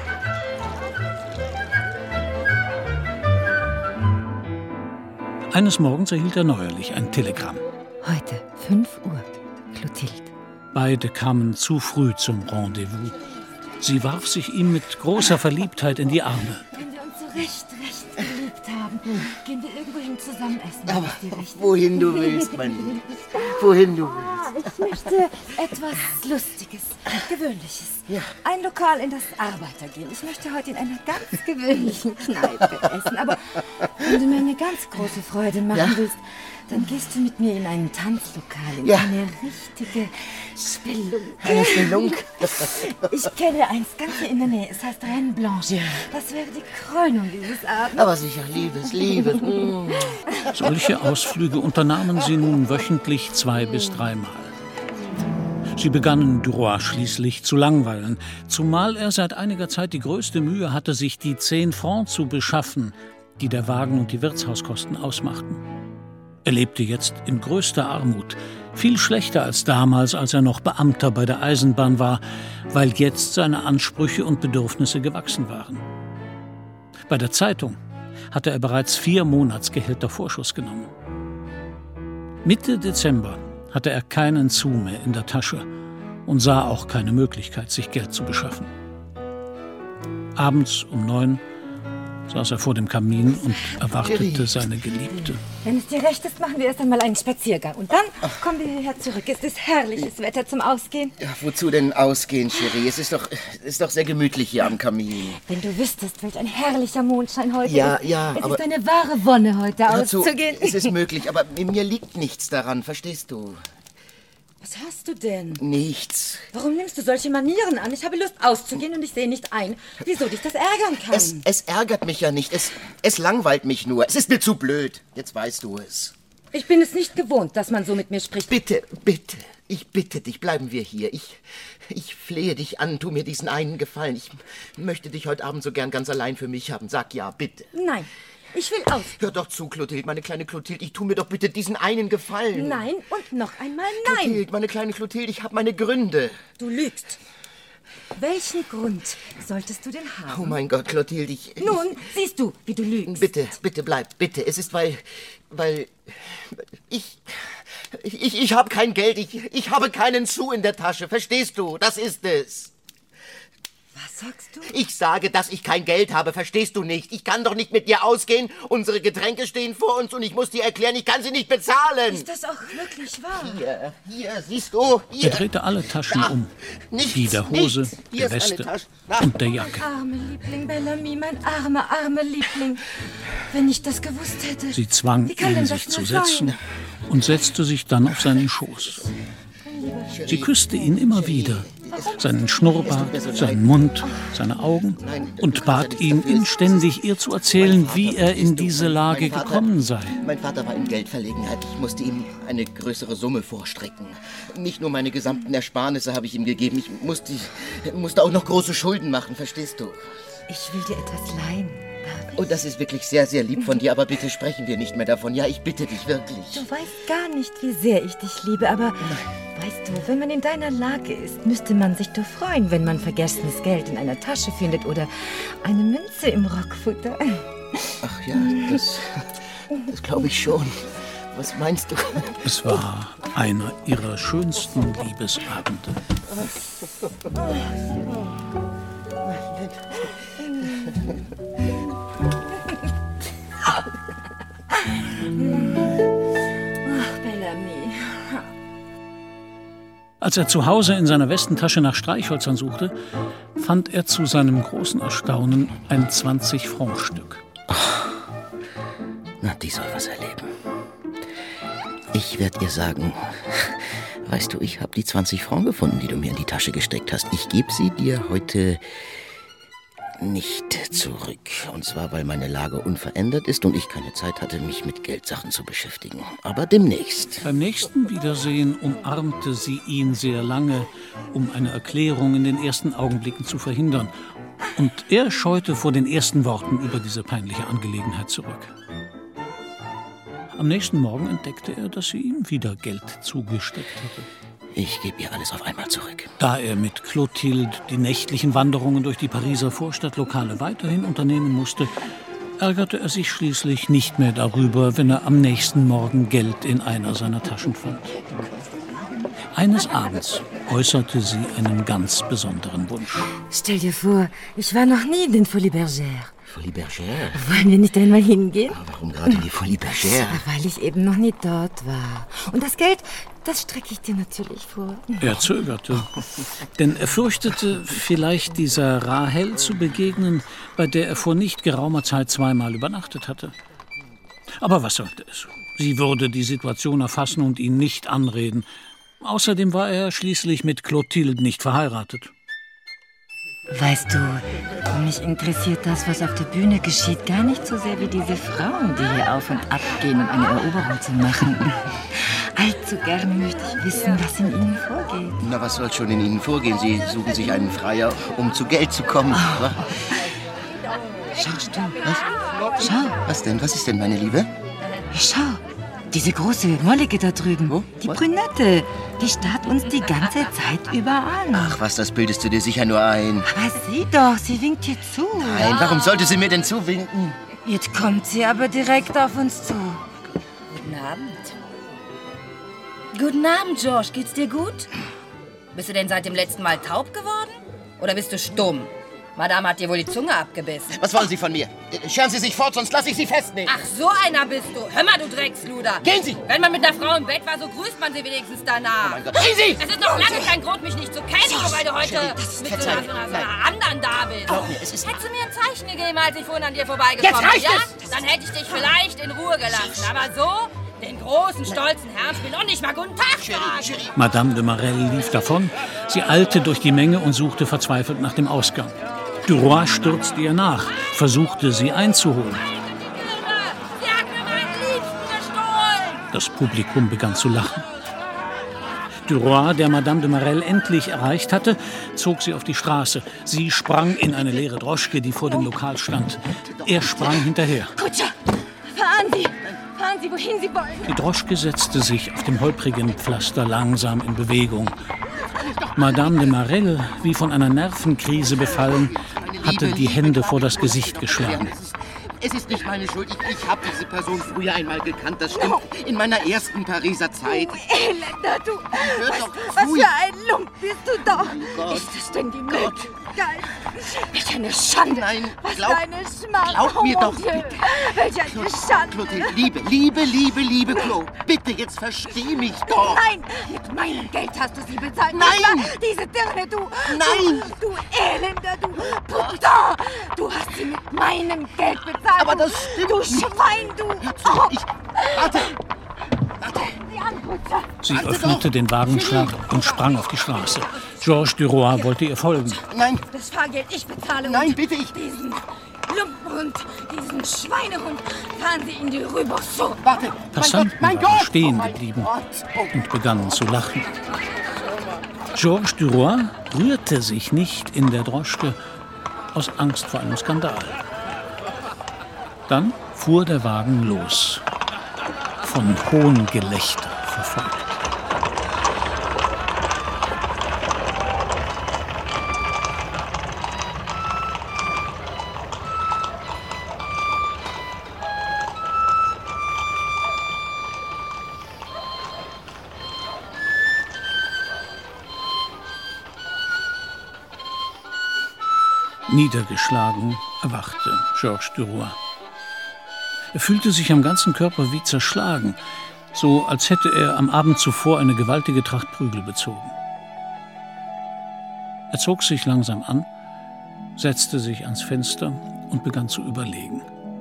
Eines Morgens erhielt er neuerlich ein Telegramm. Heute, fünf Uhr. Clotilde. Beide kamen zu früh zum Rendezvous. Sie warf sich ihm mit großer Verliebtheit in die Arme. Wenn wir uns so recht, recht geliebt haben, gehen wir irgendwo hin zusammen essen. Aber Ist dir recht? wohin du willst, mein Lieb. Wohin du willst. Ich möchte etwas Lustiges, Gewöhnliches. Ja. Ein Lokal, in das Arbeiter gehen. Ich möchte heute in einer ganz gewöhnlichen Kneipe essen. Aber wenn du mir eine ganz große Freude machen Ja? willst, dann gehst du mit mir in ein Tanzlokal, in Ja. eine richtige Spelunke. Eine Spelunke? Ich kenne eins ganz hier in der Nähe. Es heißt Reine Blanche. Das wäre die Krönung dieses Abends. Aber sicher, Liebes, Liebes. Mm. Solche Ausflüge unternahmen sie nun wöchentlich zwei bis dreimal. Sie begannen Duroy schließlich zu langweilen, zumal er seit einiger Zeit die größte Mühe hatte, sich die zehn Francs zu beschaffen, die der Wagen und die Wirtshauskosten ausmachten. Er lebte jetzt in größter Armut, viel schlechter als damals, als er noch Beamter bei der Eisenbahn war, weil jetzt seine Ansprüche und Bedürfnisse gewachsen waren. Bei der Zeitung hatte er bereits vier Monatsgehälter Vorschuss genommen. Mitte Dezember hatte er keinen Sou mehr in der Tasche und sah auch keine Möglichkeit, sich Geld zu beschaffen. Abends um neun saß er vor dem Kamin und erwartete seine Geliebte. Wenn es dir recht ist, machen wir erst einmal einen Spaziergang. Und dann kommen wir hierher zurück. Es ist herrliches Wetter zum Ausgehen. Ja, wozu denn ausgehen, Cherie? Es ist doch, es ist doch sehr gemütlich hier am Kamin. Wenn du wüsstest, welch ein herrlicher Mondschein heute Ja, ist. ja, Es aber- ist eine wahre Wonne, heute Hör zu, auszugehen. es ist möglich, aber mir liegt nichts daran, verstehst du? Was hast du denn? Nichts. Warum nimmst du solche Manieren an? Ich habe Lust auszugehen und ich sehe nicht ein, wieso dich das ärgern kann. Es, es ärgert mich ja nicht. Es, es langweilt mich nur. Es ist mir zu blöd. Jetzt weißt du es. Ich bin es nicht gewohnt, dass man so mit mir spricht. Bitte, bitte. Ich bitte dich, bleiben wir hier. Ich, ich flehe dich an, tu mir diesen einen Gefallen. Ich möchte dich heute Abend so gern ganz allein für mich haben. Sag ja, bitte. Nein, ich will aus. Hör doch zu, Clotilde, meine kleine Clotilde. Ich tu mir doch bitte diesen einen Gefallen. Nein und noch einmal nein. Clotilde, meine kleine Clotilde, ich habe meine Gründe. Du lügst. Welchen Grund solltest du denn haben? Oh mein Gott, Clotilde, ich... Nun, siehst du, wie du lügst. Bitte, bitte bleib, bitte. Es ist, weil... weil... ich... ich, ich habe kein Geld. Ich, ich habe keinen Sou in der Tasche. Verstehst du? Das ist es. Was sagst du? Ich sage, dass ich kein Geld habe. Verstehst du nicht? Ich kann doch nicht mit dir ausgehen. Unsere Getränke stehen vor uns und ich muss dir erklären, ich kann sie nicht bezahlen. Ist das auch wirklich wahr? Hier, hier, siehst du? Hier. Er drehte alle Taschen Da. um. Nichts, Die der Hose, nichts. Hier der ist eine Weste Tasche. Da. und der Jacke. Arme Liebling, Bellamy, mein armer, armer Liebling. Wenn ich das gewusst hätte. Sie zwang Wie kann ihn, denn sich das zu nur setzen sein? und setzte sich dann auf seinen Schoß. Sie küsste ihn immer wieder, seinen Schnurrbart, seinen Mund, seine Augen und bat ihn inständig, ihr zu erzählen, wie er in diese Lage gekommen sei. Mein Vater war in Geldverlegenheit. Ich musste ihm eine größere Summe vorstrecken. Nicht nur meine gesamten Ersparnisse habe ich ihm gegeben. Ich musste, musste auch noch große Schulden machen, verstehst du? Ich will dir etwas leihen. Oh, das ist wirklich sehr, sehr lieb von dir, aber bitte sprechen wir nicht mehr davon. Ja, ich bitte dich wirklich. Du weißt gar nicht, wie sehr ich dich liebe, aber weißt du, wenn man in deiner Lage ist, müsste man sich doch freuen, wenn man vergessenes Geld in einer Tasche findet oder eine Münze im Rockfutter. Ach ja, das, das glaube ich schon. Was meinst du? Es war einer ihrer schönsten Liebesabende. Ach, Bellamy. Als er zu Hause in seiner Westentasche nach Streichhölzern suchte, fand er zu seinem großen Erstaunen ein zwanzig-Franc-Stück. Na, die soll was erleben. Ich werde ihr sagen, weißt du, ich habe die zwanzig Franc gefunden, die du mir in die Tasche gesteckt hast. Ich gebe sie dir heute nicht zurück. Und zwar, weil meine Lage unverändert ist und ich keine Zeit hatte, mich mit Geldsachen zu beschäftigen. Aber demnächst. Beim nächsten Wiedersehen umarmte sie ihn sehr lange, um eine Erklärung in den ersten Augenblicken zu verhindern. Und er scheute vor den ersten Worten über diese peinliche Angelegenheit zurück. Am nächsten Morgen entdeckte er, dass sie ihm wieder Geld zugesteckt hatte. Ich gebe ihr alles auf einmal zurück. Da er mit Clotilde die nächtlichen Wanderungen durch die Pariser Vorstadtlokale weiterhin unternehmen musste, ärgerte er sich schließlich nicht mehr darüber, wenn er am nächsten Morgen Geld in einer seiner Taschen fand. Eines Abends äußerte sie einen ganz besonderen Wunsch. Stell dir vor, ich war noch nie in den Folies Bergère. Folies Bergère? Wollen wir nicht einmal hingehen? Warum gerade in die Folies Bergère? Weil ich eben noch nie dort war. Und das Geld, das strecke ich dir natürlich vor. Er zögerte, denn er fürchtete, vielleicht dieser Rahel zu begegnen, bei der er vor nicht geraumer Zeit zweimal übernachtet hatte. Aber was sollte es? Sie würde die Situation erfassen und ihn nicht anreden. Außerdem war er schließlich mit Clotilde nicht verheiratet. Weißt du, mich interessiert das, was auf der Bühne geschieht, gar nicht so sehr wie diese Frauen, die hier auf und ab gehen, um eine Eroberung zu machen. Allzu gerne möchte ich wissen, was in ihnen vorgeht. Na, was soll schon in ihnen vorgehen? Sie suchen sich einen Freier, um zu Geld zu kommen. Oh. Schaust du? Was? Schau. Was denn? Was ist denn, meine Liebe? Schau, diese große Mollige da drüben. Oh, die was? Brünette. Die starrt uns die ganze Zeit über an. Ach was, das bildest du dir sicher nur ein. Aber sieh doch, sie winkt dir zu. Nein, warum sollte sie mir denn zuwinken? Jetzt kommt sie aber direkt auf uns zu. Guten Abend. Guten Abend, George. Geht's dir gut? Bist du denn seit dem letzten Mal taub geworden? Oder bist du stumm? Madame hat dir wohl die Zunge abgebissen. Was wollen Sie von mir? Scheren Sie sich fort, sonst lasse ich Sie festnehmen. Ach, so einer bist du. Hör mal, du Drecksluder. Gehen Sie! Wenn man mit einer Frau im Bett war, so grüßt man sie wenigstens danach. Oh mein Gott. Gehen Sie! Es ist noch lange kein Grund, mich nicht zu kennen, nur weil du heute Sherry, das ist mit so Verzeihung. einer, so einer, so einer anderen da bist. Glaub mir, es ist... Hättest du mir ein Zeichen gegeben, als ich vorhin an dir vorbeigekommen bin, Jetzt reicht ja? es! Dann hätte ich dich vielleicht in Ruhe gelassen. Aber so... Den großen, stolzen Herrn spielen und nicht mal guten Tag sagen. Madame de Marelle lief davon. Sie eilte durch die Menge und suchte verzweifelt nach dem Ausgang. Duroy stürzte ihr nach, versuchte, sie einzuholen. Sie hat mir meinen Liebsten gestohlen. Das Publikum begann zu lachen. Duroy, der Madame de Marelle endlich erreicht hatte, zog sie auf die Straße. Sie sprang in eine leere Droschke, die vor dem Lokal stand. Er sprang hinterher. Kutscher, fahren Sie! Fahren Sie, wohin Sie wollen! Die Droschke setzte sich auf dem holprigen Pflaster langsam in Bewegung. Madame de Marelle, wie von einer Nervenkrise befallen, hatte die Hände vor das Gesicht geschlagen. Es ist nicht meine Schuld. Ich, ich habe diese Person früher einmal gekannt, das stimmt. In meiner ersten Pariser Zeit. Du Elender, du! Hör Was, doch was zu. für ein Lump bist du doch! Gott. Ist das denn die Möglichkeit? Welch eine Schande! Nein, was glaub- für eine Schmach! glaub mir Oh, doch, mon Dieu. bitte. Welch eine Schande! Clotilde, Liebe, Liebe, Liebe, Liebe, Klo. Bitte, jetzt versteh mich doch. Nein, mit meinem Geld hast du sie bezahlt. Nein. Nicht wahr? Diese Dirne, du! Nein. Du, du Elender, du! Putain! Du hast sie mit meinem Geld bezahlt! Aber du, das stimmt Du nicht. Schwein, du! Oh. Ich, warte! Die Anputzer! Sie öffnete den Wagenschlag und sprang auf die Straße. Georges Duroy wollte ihr folgen. Nein! Das Fahrgeld, ich bezahle. Nein, und bitte, ich... Diesen Lumpenhund, diesen Schweinehund, fahren Sie in die Rübossow. Warte! Passanten mein waren Gott! stehen Oh mein geblieben Gott. und begannen zu lachen. Georges Duroy rührte sich nicht in der Droschke aus Angst vor einem Skandal. Dann fuhr der Wagen los, von Hohngelächter verfolgt. Niedergeschlagen erwachte Georges Duroy. Er fühlte sich am ganzen Körper wie zerschlagen, so als hätte er am Abend zuvor eine gewaltige Tracht Prügel bezogen. Er zog sich langsam an, setzte sich ans Fenster und begann zu überlegen.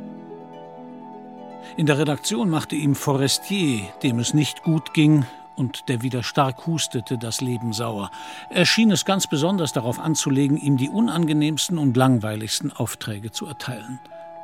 In der Redaktion machte ihm Forestier, dem es nicht gut ging und der wieder stark hustete, das Leben sauer. Er schien es ganz besonders darauf anzulegen, ihm die unangenehmsten und langweiligsten Aufträge zu erteilen.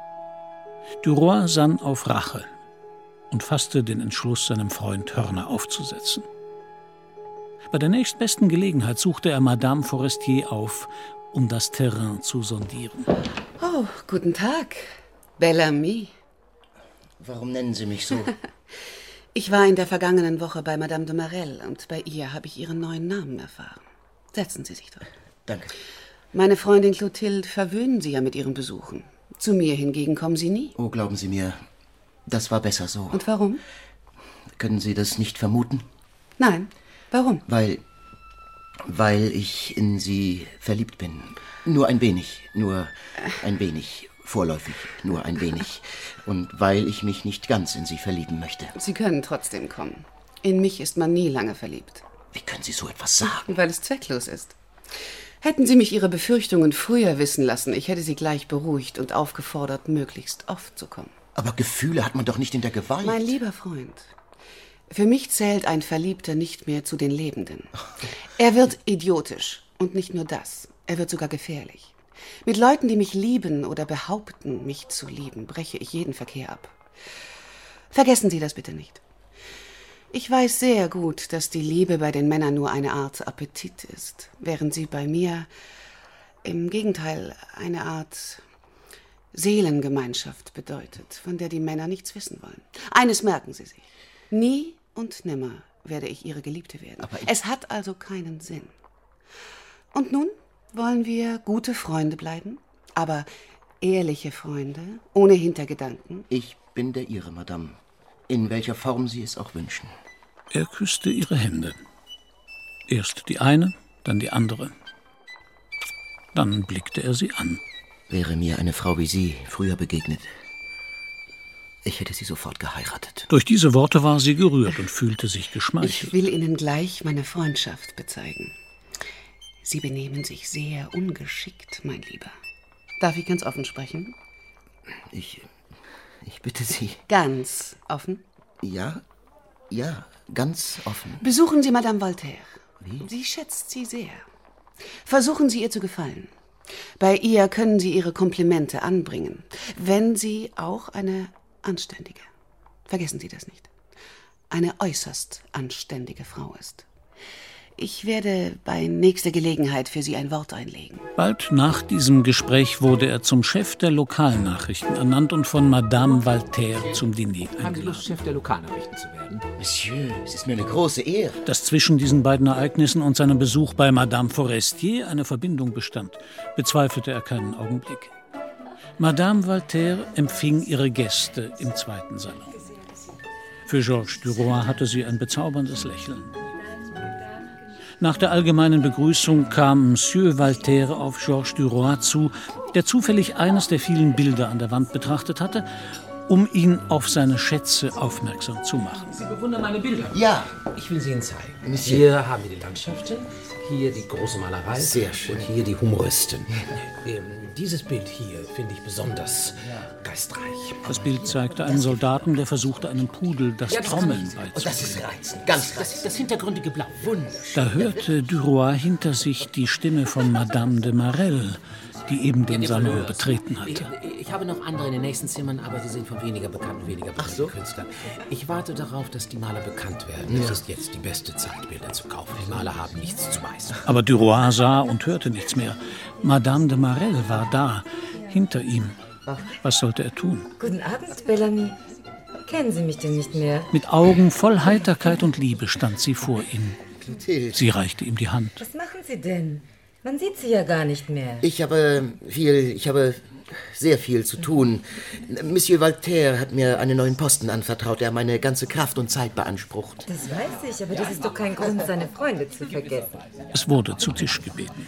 Duroy sann auf Rache und fasste den Entschluss, seinem Freund Hörner aufzusetzen. Bei der nächstbesten Gelegenheit suchte er Madame Forestier auf, um das Terrain zu sondieren. Oh, guten Tag, Belle Amie. Warum nennen Sie mich so? Ich war in der vergangenen Woche bei Madame de Marelle und bei ihr habe ich ihren neuen Namen erfahren. Setzen Sie sich doch. Danke. Meine Freundin Clotilde verwöhnen Sie ja mit ihren Besuchen. Zu mir hingegen kommen Sie nie. Oh, glauben Sie mir, das war besser so. Und warum? Können Sie das nicht vermuten? Nein. Warum? Weil, weil ich in Sie verliebt bin. Nur ein wenig, nur ein wenig, vorläufig, nur ein wenig. Und weil ich mich nicht ganz in Sie verlieben möchte. Sie können trotzdem kommen. In mich ist man nie lange verliebt. Wie können Sie so etwas sagen? Weil es zwecklos ist. Hätten Sie mich Ihre Befürchtungen früher wissen lassen, ich hätte Sie gleich beruhigt und aufgefordert, möglichst oft zu kommen. Aber Gefühle hat man doch nicht in der Gewalt. Mein lieber Freund, für mich zählt ein Verliebter nicht mehr zu den Lebenden. Er wird idiotisch. Und nicht nur das, er wird sogar gefährlich. Mit Leuten, die mich lieben oder behaupten, mich zu lieben, breche ich jeden Verkehr ab. Vergessen Sie das bitte nicht. Ich weiß sehr gut, dass die Liebe bei den Männern nur eine Art Appetit ist, während sie bei mir im Gegenteil eine Art Seelengemeinschaft bedeutet, von der die Männer nichts wissen wollen. Eines merken Sie sich. Nie und nimmer werde ich Ihre Geliebte werden. Aber es hat also keinen Sinn. Und nun wollen wir gute Freunde bleiben, aber ehrliche Freunde, ohne Hintergedanken. Ich bin der Ihre, Madame. In welcher Form Sie es auch wünschen. Er küsste ihre Hände. Erst die eine, dann die andere. Dann blickte er sie an. Wäre mir eine Frau wie Sie früher begegnet, ich hätte sie sofort geheiratet. Durch diese Worte war sie gerührt und fühlte sich geschmeichelt. Ich will Ihnen gleich meine Freundschaft bezeigen. Sie benehmen sich sehr ungeschickt, mein Lieber. Darf ich ganz offen sprechen? Ich, ich bitte Sie. Ganz offen? Ja, ja, ganz offen. Besuchen Sie Madame Voltaire. Wie? Sie schätzt Sie sehr. Versuchen Sie ihr zu gefallen. Bei ihr können Sie Ihre Komplimente anbringen, wenn sie auch eine anständige, vergessen Sie das nicht, eine äußerst anständige Frau ist. Ich werde bei nächster Gelegenheit für Sie ein Wort einlegen. Bald nach diesem Gespräch wurde er zum Chef der Lokalnachrichten ernannt und von Madame Voltaire zum Diner eingeladen. Haben Sie Lust, Chef der Lokalnachrichten zu werden? Monsieur, es ist mir eine große Ehre. Dass zwischen diesen beiden Ereignissen und seinem Besuch bei Madame Forestier eine Verbindung bestand, bezweifelte er keinen Augenblick. Madame Voltaire empfing ihre Gäste im zweiten Salon. Für Georges Duroy hatte sie ein bezauberndes Lächeln. Nach der allgemeinen Begrüßung kam Monsieur Voltaire auf Georges Duroy zu, der zufällig eines der vielen Bilder an der Wand betrachtet hatte, um ihn auf seine Schätze aufmerksam zu machen. Sie bewundern meine Bilder? Ja. Ich will sie Ihnen zeigen. Monsieur. Hier haben wir die Landschaften, hier die große Malerei. Sehr schön. Und hier die Humoristen. Ähm, dieses Bild hier finde ich besonders geistreich. Das Bild zeigte einen Soldaten, der versuchte, einem Pudel das Ja, das Trommeln kann ich- beizubringen. Das ist reizend, ganz Das ist das hintergründige Blau. Wunderschön. Da hörte Duroy hinter sich die Stimme von Madame de Marelle, die eben den Salon betreten hatte. Ich, ich habe noch andere in den nächsten Zimmern, aber sie sind von weniger bekannten, weniger bekannten so? Künstlern. Ich warte darauf, dass die Maler bekannt werden. Ja. Es ist jetzt die beste Zeit, Bilder zu kaufen. Die Maler haben nichts zu beißen. Aber Duroy sah und hörte nichts mehr. Madame de Marelle war da, hinter ihm. Was sollte er tun? Guten Abend, Bellamy. Kennen Sie mich denn nicht mehr? Mit Augen voll Heiterkeit und Liebe stand sie vor ihm. Clotilde. Sie reichte ihm die Hand. Was machen Sie denn? Man sieht Sie ja gar nicht mehr. Ich habe viel, ich habe sehr viel zu tun. Monsieur Voltaire hat mir einen neuen Posten anvertraut, der meine ganze Kraft und Zeit beansprucht. Das weiß ich, aber das ist doch kein Grund, seine Freunde zu vergessen. Es wurde zu Tisch gebeten.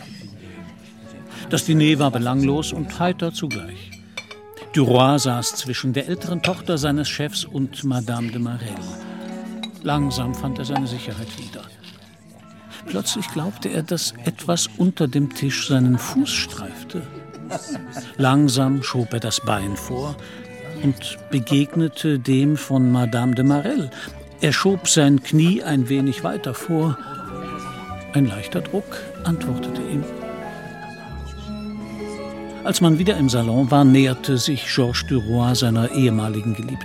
Das Diner war belanglos und heiter zugleich. Duroy saß zwischen der älteren Tochter seines Chefs und Madame de Marelle. Langsam fand er seine Sicherheit wieder. Plötzlich glaubte er, dass etwas unter dem Tisch seinen Fuß streifte. Langsam schob er das Bein vor und begegnete dem von Madame de Marelle. Er schob sein Knie ein wenig weiter vor. Ein leichter Druck antwortete ihm. Als man wieder im Salon war, näherte sich Georges Duroy seiner ehemaligen Geliebten.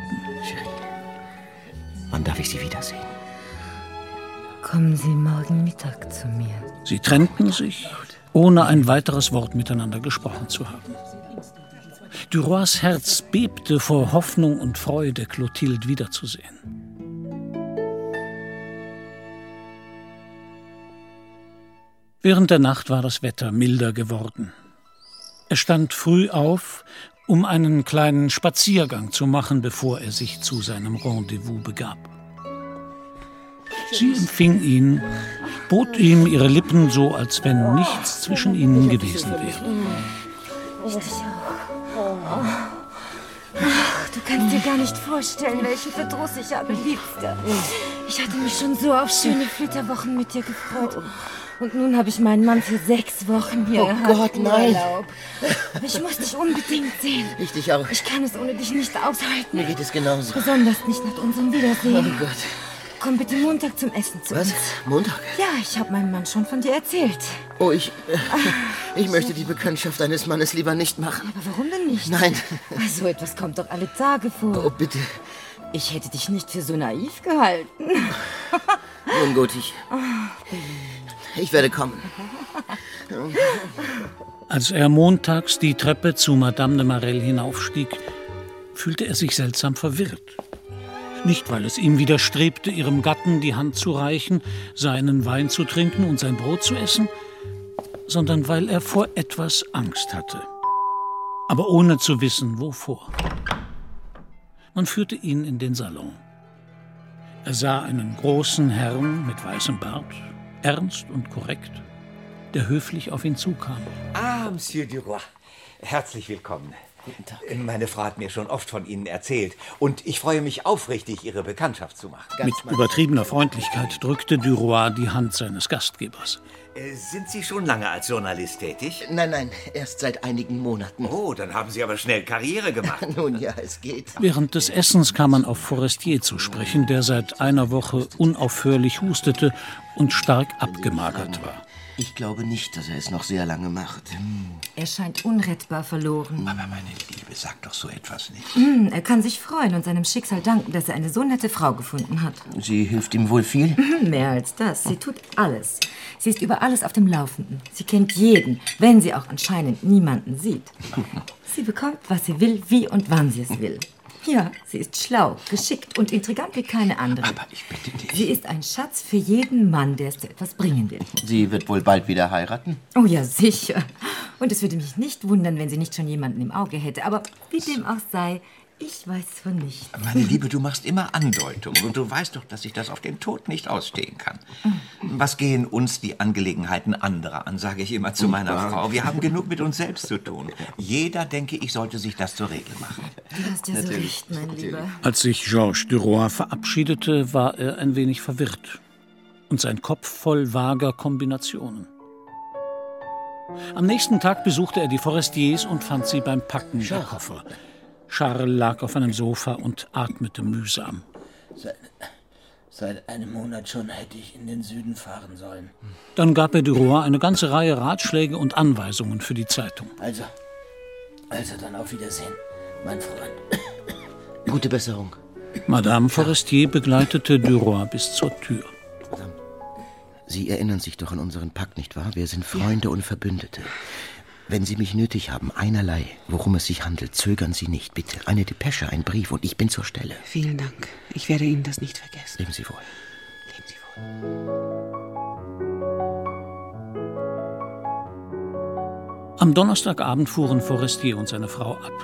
Wann darf ich Sie wiedersehen? Kommen Sie morgen Mittag zu mir. Sie trennten sich, ohne ein weiteres Wort miteinander gesprochen zu haben. Duroys Herz bebte vor Hoffnung und Freude, Clotilde wiederzusehen. Während der Nacht war das Wetter milder geworden. Er stand früh auf, um einen kleinen Spaziergang zu machen, bevor er sich zu seinem Rendezvous begab. Sie empfing ihn, bot ihm ihre Lippen so, als wenn nichts zwischen ihnen gewesen wäre. Ich dich auch. Ach, du kannst dir gar nicht vorstellen, welchen Verdruss ich habe, Liebster. Ich hatte mich schon so auf schöne Flitterwochen mit dir gefreut. Und nun habe ich meinen Mann für sechs Wochen hier. Oh Gott, nein. Urlaub. Ich muss dich unbedingt sehen. Ich dich auch. Ich kann es ohne dich nicht aushalten. Mir geht es genauso. Besonders nicht nach unserem Wiedersehen. Oh Gott. Komm bitte Montag zum Essen zu Was? uns. Montag? Ja, ich habe meinem Mann schon von dir erzählt. Oh, ich... Äh, ich möchte die Bekanntschaft eines Mannes lieber nicht machen. Aber warum denn nicht? Nein. So etwas kommt doch alle Tage vor. Oh, bitte. Ich hätte dich nicht für so naiv gehalten. Nun gut, ich... Ich werde kommen. Als er montags die Treppe zu Madame de Marelle hinaufstieg, fühlte er sich seltsam verwirrt. Nicht, weil es ihm widerstrebte, ihrem Gatten die Hand zu reichen, seinen Wein zu trinken und sein Brot zu essen, sondern weil er vor etwas Angst hatte. Aber ohne zu wissen, wovor. Man führte ihn in den Salon. Er sah einen großen Herrn mit weißem Bart, ernst und korrekt, der höflich auf ihn zukam. Ah, Monsieur Duroy. Herzlich willkommen. Guten Tag. Meine Frau hat mir schon oft von Ihnen erzählt. Und ich freue mich aufrichtig, Ihre Bekanntschaft zu machen. Mit übertriebener Freundlichkeit drückte Duroy die Hand seines Gastgebers. Äh, sind Sie schon lange als Journalist tätig? Nein, nein, erst seit einigen Monaten. Oh, dann haben Sie aber schnell Karriere gemacht. Nun ja, es geht. Während des Essens kam man auf Forestier zu sprechen, der seit einer Woche unaufhörlich hustete und stark abgemagert war. Ich glaube nicht, dass er es noch sehr lange macht. Hm. Er scheint unrettbar verloren. Aber meine Liebe, sag doch so etwas nicht. Hm, er kann sich freuen und seinem Schicksal danken, dass er eine so nette Frau gefunden hat. Sie hilft ihm wohl viel? Mehr als das. Sie tut alles. Sie ist über alles auf dem Laufenden. Sie kennt jeden, wenn sie auch anscheinend niemanden sieht. Sie bekommt, was sie will, wie und wann sie es will. Ja, sie ist schlau, geschickt und intrigant wie keine andere. Aber ich bitte dich. Sie ist ein Schatz für jeden Mann, der es zu etwas bringen will. Sie wird wohl bald wieder heiraten? Oh ja, sicher. Und es würde mich nicht wundern, wenn sie nicht schon jemanden im Auge hätte. Aber wie dem auch sei, ich weiß von nichts. Meine Liebe, du machst immer Andeutungen und du weißt doch, dass ich das auf den Tod nicht ausstehen kann. Was gehen uns die Angelegenheiten anderer an, sage ich immer zu meiner Frau. Wir haben genug mit uns selbst zu tun. Jeder, denke ich, sollte sich das zur Regel machen. Du hast ja so recht, mein Lieber. Als sich Georges Duroy verabschiedete, war er ein wenig verwirrt und sein Kopf voll vager Kombinationen. Am nächsten Tag besuchte er die Forestiers und fand sie beim Packen der Koffer. Charles lag auf einem Sofa und atmete mühsam. Seit, seit einem Monat schon hätte ich in den Süden fahren sollen. Dann gab er Duroy eine ganze Reihe Ratschläge und Anweisungen für die Zeitung. Also, also dann auf Wiedersehen, mein Freund. Gute Besserung. Madame Forestier begleitete Duroy bis zur Tür. Sie erinnern sich doch an unseren Pakt, nicht wahr? Wir sind Freunde und Verbündete. Wenn Sie mich nötig haben, einerlei, worum es sich handelt, zögern Sie nicht, bitte. Eine Depesche, ein Brief und ich bin zur Stelle. Vielen Dank. Ich werde Ihnen das nicht vergessen. Leben Sie wohl. Leben Sie wohl. Am Donnerstagabend fuhren Forestier und seine Frau ab.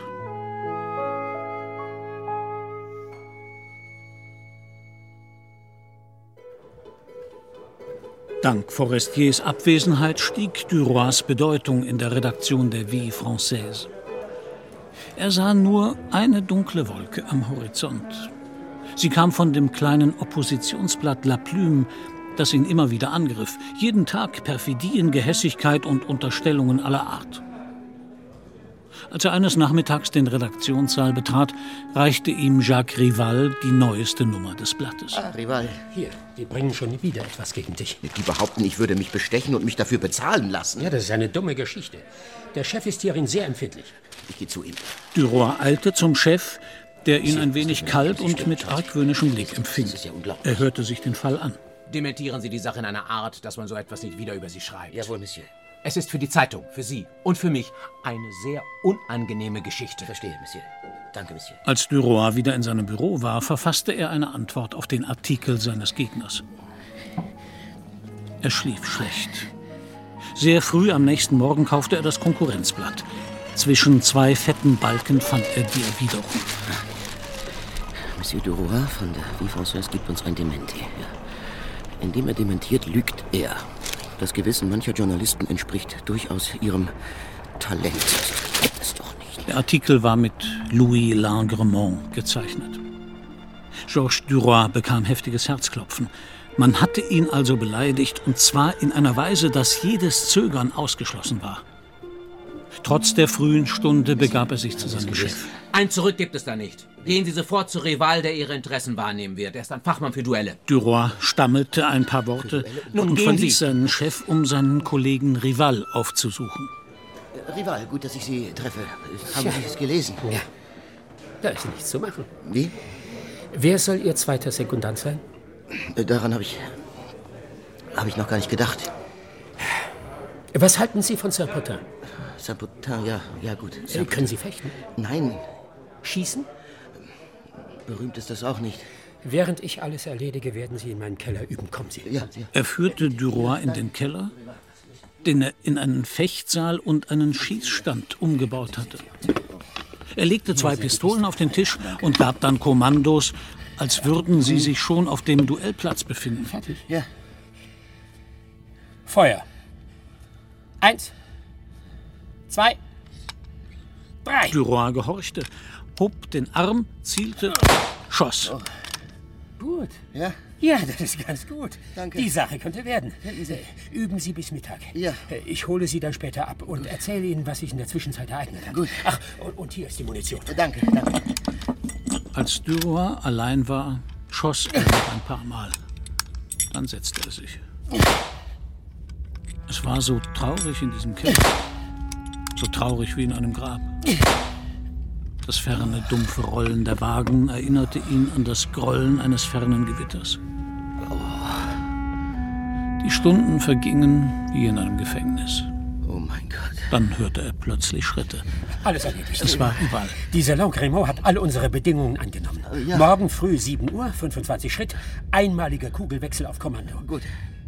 Dank Forestiers Abwesenheit stieg Duroys Bedeutung in der Redaktion der Vie Française. Er sah nur eine dunkle Wolke am Horizont. Sie kam von dem kleinen Oppositionsblatt La Plume, das ihn immer wieder angriff. Jeden Tag Perfidien, Gehässigkeit und Unterstellungen aller Art. Als er eines Nachmittags den Redaktionssaal betrat, reichte ihm Jacques Rival die neueste Nummer des Blattes. Ah, Rival. Hier, die bringen schon wieder etwas gegen dich. Die behaupten, ich würde mich bestechen und mich dafür bezahlen lassen. Ja, das ist eine dumme Geschichte. Der Chef ist hierin sehr empfindlich. Ich gehe zu ihm. Duroy eilte zum Chef, der ihn ein wenig kalt und mit argwöhnischem Blick empfing. Er hörte sich den Fall an. Dementieren Sie die Sache in einer Art, dass man so etwas nicht wieder über Sie schreibt. Jawohl, Monsieur. Es ist für die Zeitung, für Sie und für mich eine sehr unangenehme Geschichte. Verstehe, Monsieur. Danke, Monsieur. Als Duroy wieder in seinem Büro war, verfasste er eine Antwort auf den Artikel seines Gegners. Er schlief schlecht. Sehr früh am nächsten Morgen kaufte er das Konkurrenzblatt. Zwischen zwei fetten Balken fand er die Erwiderung. Monsieur Duroy von der Vie Française gibt uns ein Dementi. Ja. Indem er dementiert, lügt er. Das Gewissen mancher Journalisten entspricht durchaus ihrem Talent. Das gibt es doch nicht. Der Artikel war mit Louis Langremont gezeichnet. Georges Duroy bekam heftiges Herzklopfen. Man hatte ihn also beleidigt, und zwar in einer Weise, dass jedes Zögern ausgeschlossen war. Trotz der frühen Stunde begab er sich zu seinem Chef. Ein Zurück gibt es da nicht. Gehen Sie sofort zu Rival, der Ihre Interessen wahrnehmen wird. Er ist ein Fachmann für Duelle. Duroy stammelte ein paar Worte Nun und gehen verließ Sie. seinen Chef, um seinen Kollegen Rival aufzusuchen. Rival, gut, dass ich Sie treffe. Haben Ja. Sie es gelesen? Ja. Da ist nichts zu machen. Wie? Wer soll Ihr zweiter Sekundant sein? Äh, Daran habe ich... habe ich noch gar nicht gedacht. Was halten Sie von Saint-Potin? Saint-Potin, ja, ja gut. Äh, können Sie fechten? Nein. Schießen? Berühmt ist das auch nicht. Während ich alles erledige, werden Sie in meinen Keller üben. Kommen Sie. Ja, ja. Er führte Duroy in den Keller, den er in einen Fechtsaal und einen Schießstand umgebaut hatte. Er legte zwei Pistolen auf den Tisch und gab dann Kommandos, als würden sie sich schon auf dem Duellplatz befinden. Fertig? Ja. Feuer. Eins, zwei, drei. Duroy gehorchte, hob den Arm, zielte, schoss. Oh. Gut. Ja? Ja, das ist ganz gut. Danke. Die Sache könnte werden. Finden Sie? Äh, Üben Sie bis Mittag. Ja. Äh, Ich hole Sie dann später ab und erzähle Ihnen, was sich in der Zwischenzeit ereignet hat. Gut. Ach, und, und hier ist die Munition. Danke, danke. Als Duroy allein war, schoss er noch ein paar Mal. Dann setzte er sich. Es war so traurig in diesem Keller. So traurig wie in einem Grab. Das ferne, dumpfe Rollen der Wagen erinnerte ihn an das Grollen eines fernen Gewitters. Die Stunden vergingen wie in einem Gefängnis. Oh mein Gott. Dann hörte er plötzlich Schritte. Alles erledigt. Es war Rival. Dieser Lancrémant hat alle unsere Bedingungen angenommen. Ja. Morgen früh sieben Uhr, fünfundzwanzig Schritt, einmaliger Kugelwechsel auf Kommando. Gut.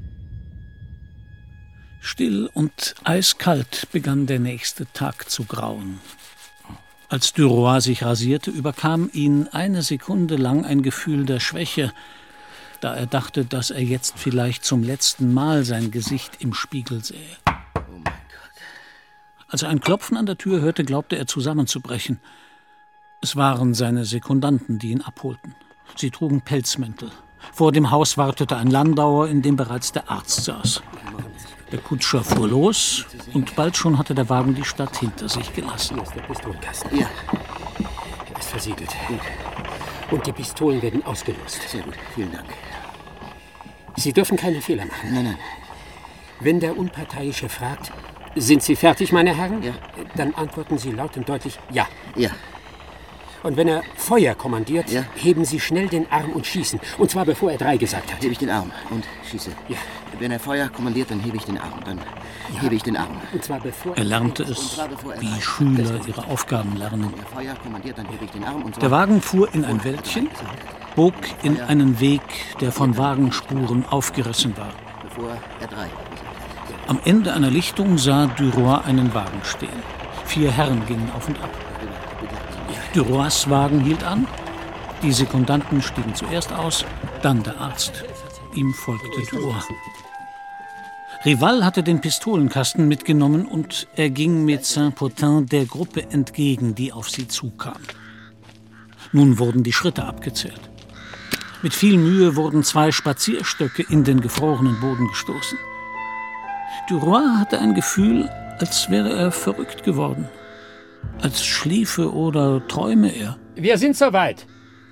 Still und eiskalt begann der nächste Tag zu grauen. Als Duroy sich rasierte, überkam ihn eine Sekunde lang ein Gefühl der Schwäche, da er dachte, dass er jetzt vielleicht zum letzten Mal sein Gesicht im Spiegel sähe. Oh mein Gott. Als er ein Klopfen an der Tür hörte, glaubte er zusammenzubrechen. Es waren seine Sekundanten, die ihn abholten. Sie trugen Pelzmäntel. Vor dem Haus wartete ein Landauer, in dem bereits der Arzt saß. Der Kutscher fuhr los und bald schon hatte der Wagen die Stadt hinter sich gelassen. Hier ist der Pistolenkasten. Ja. Er ist versiegelt. Gut. Und die Pistolen werden ausgelost. Sehr gut, vielen Dank. Sie dürfen keine Fehler machen. Nein, nein. Wenn der Unparteiische fragt, sind Sie fertig, meine Herren? Ja. Dann antworten Sie laut und deutlich ja. Ja. Und wenn er Feuer kommandiert, Ja. heben Sie schnell den Arm und schießen. Und zwar bevor er drei gesagt hat. Hebe ich den Arm und schieße. Ja. Wenn er Feuer kommandiert, dann hebe ich den Arm. Dann Ja. hebe ich den Arm. Und zwar bevor Er lernte es, wie Schüler ihre Aufgaben lernen. Wenn er Feuer kommandiert, dann hebe ich den Arm. Und Der Wagen fuhr in ein Wäldchen, bog in einen Weg, der von Wagenspuren aufgerissen war. Bevor er drei. Am Ende einer Lichtung sah Duroy einen Wagen stehen. Vier Herren gingen auf und ab. Duroys Wagen hielt an. Die Sekundanten stiegen zuerst aus, dann der Arzt. Ihm folgte Duroy. Rival hatte den Pistolenkasten mitgenommen und er ging mit Saint-Potin der Gruppe entgegen, die auf sie zukam. Nun wurden die Schritte abgezählt. Mit viel Mühe wurden zwei Spazierstöcke in den gefrorenen Boden gestoßen. Duroy hatte ein Gefühl, als wäre er verrückt geworden. Als schliefe oder träume er. Wir sind soweit.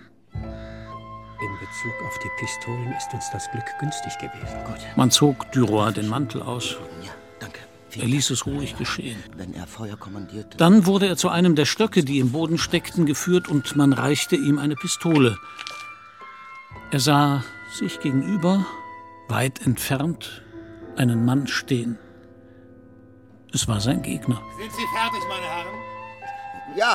In Bezug auf die Pistolen ist uns das Glück günstig gewesen. Gut. Man zog Duroy den Mantel aus. Ja, danke. Er ließ es ruhig geschehen. Wenn er Feuer kommandiert. Dann wurde er zu einem der Stöcke, die im Boden steckten, geführt und man reichte ihm eine Pistole. Er sah sich gegenüber, weit entfernt, einen Mann stehen. Es war sein Gegner. Sind Sie fertig, meine Herren? Ja.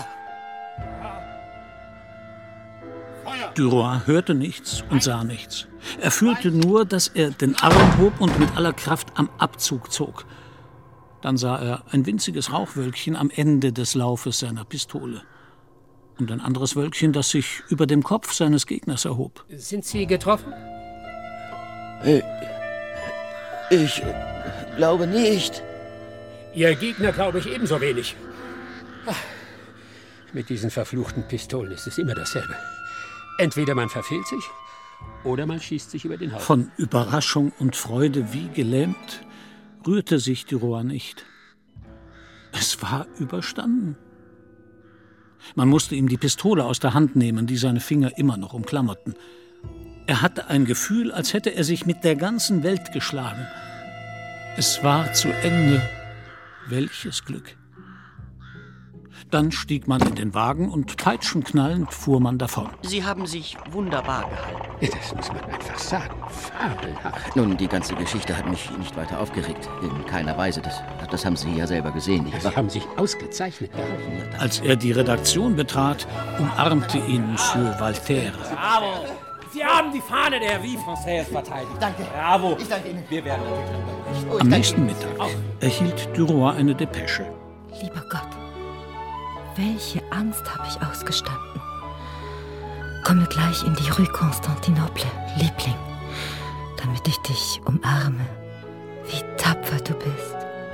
Feuer! Duroy hörte nichts und sah nichts. Er fühlte nur, dass er den Arm hob und mit aller Kraft am Abzug zog. Dann sah er ein winziges Rauchwölkchen am Ende des Laufes seiner Pistole. Und ein anderes Wölkchen, das sich über dem Kopf seines Gegners erhob. Sind Sie getroffen? Ich, ich glaube nicht. Ihr Gegner glaube ich ebenso wenig. Ach, mit diesen verfluchten Pistolen ist es immer dasselbe. Entweder man verfehlt sich oder man schießt sich über den Haufen. Von Überraschung und Freude wie gelähmt rührte sich Duroy nicht. Es war überstanden. Man musste ihm die Pistole aus der Hand nehmen, die seine Finger immer noch umklammerten. Er hatte ein Gefühl, als hätte er sich mit der ganzen Welt geschlagen. Es war zu Ende. Welches Glück! Dann stieg man in den Wagen und peitschenknallend fuhr man davon. Sie haben sich wunderbar gehalten. Ja, das muss man einfach sagen. Fabelhaft. Nun, die ganze Geschichte hat mich nicht weiter aufgeregt. In keiner Weise. Das, das haben Sie ja selber gesehen. Ich Sie haben sich ausgezeichnet gehalten. Als er die Redaktion betrat, umarmte ihn Monsieur Valterre. Bravo! Sie haben die Fahne der Vie Française verteidigt. Danke. Bravo. Ich danke Ihnen. Wir werden natürlich Oh, Am nächsten Mittag erhielt Duroy eine Depesche. Lieber Gott, welche Angst habe ich ausgestanden. Komme gleich in die Rue Constantinople, Liebling, damit ich dich umarme. Wie tapfer du bist.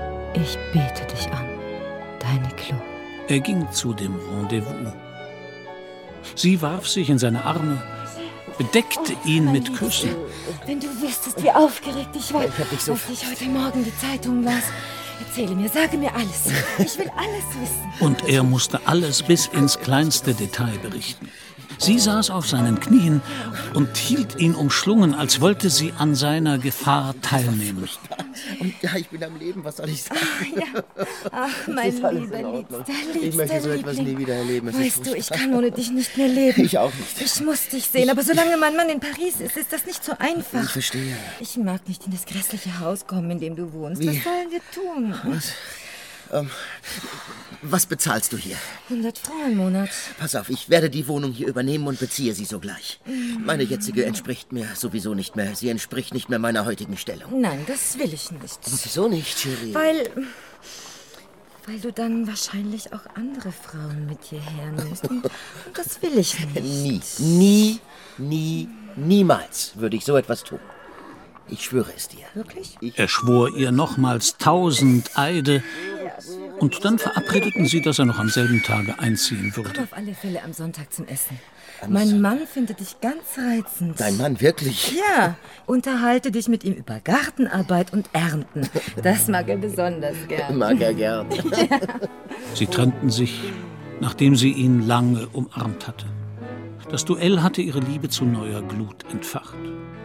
Ich bete dich an, deine Claude. Er ging zu dem Rendezvous. Sie warf sich in seine Arme, bedeckte Oh, ihn mein mit Liebster, Küssen. Wenn du wüsstest, wie aufgeregt ich war, Ich hab dich so- als ich heute Morgen die Zeitung las. Erzähle mir, sage mir alles. Ich will alles wissen. Und er musste alles bis ins kleinste Detail berichten. Sie saß auf seinen Knien und hielt ihn umschlungen, als wollte sie an seiner Gefahr teilnehmen. Und ja, ich bin am Leben, was soll ich sagen? Ja. Ach, mein Es ist alles lieber, in Ordnung. liebster, liebster Ich möchte so etwas Liebling. nie wieder erleben. Es ist Weißt du, ich furchtbar. kann ohne dich nicht mehr leben. Ich auch nicht. Ich muss dich sehen, aber solange mein Mann in Paris ist, ist das nicht so einfach. Ich verstehe. Ich mag nicht in das grässliche Haus kommen, in dem du wohnst. Wie? Was sollen wir tun? Was? Ähm, was bezahlst du hier? hundert Francs im Monat. Pass auf, ich werde die Wohnung hier übernehmen und beziehe sie sogleich. Mhm. Meine jetzige entspricht mir sowieso nicht mehr. Sie entspricht nicht mehr meiner heutigen Stellung. Nein, das will ich nicht. Wieso nicht, Cherie? Weil... Weil du dann wahrscheinlich auch andere Frauen mit hierher nimmst. Und das will ich nicht. Nie, nie, nie, niemals würde ich so etwas tun. Ich schwöre es dir. Wirklich? Er schwor ihr nochmals tausend Eide, und dann verabredeten sie, dass er noch am selben Tage einziehen Komm würde. auf alle Fälle am Sonntag zum Essen. Am Mein Son- Mann findet dich ganz reizend. Dein Mann, wirklich? Ja, unterhalte dich mit ihm über Gartenarbeit und Ernten. Das mag er besonders gern. Mag er gern. Sie trennten sich, nachdem sie ihn lange umarmt hatte. Das Duell hatte ihre Liebe zu neuer Glut entfacht.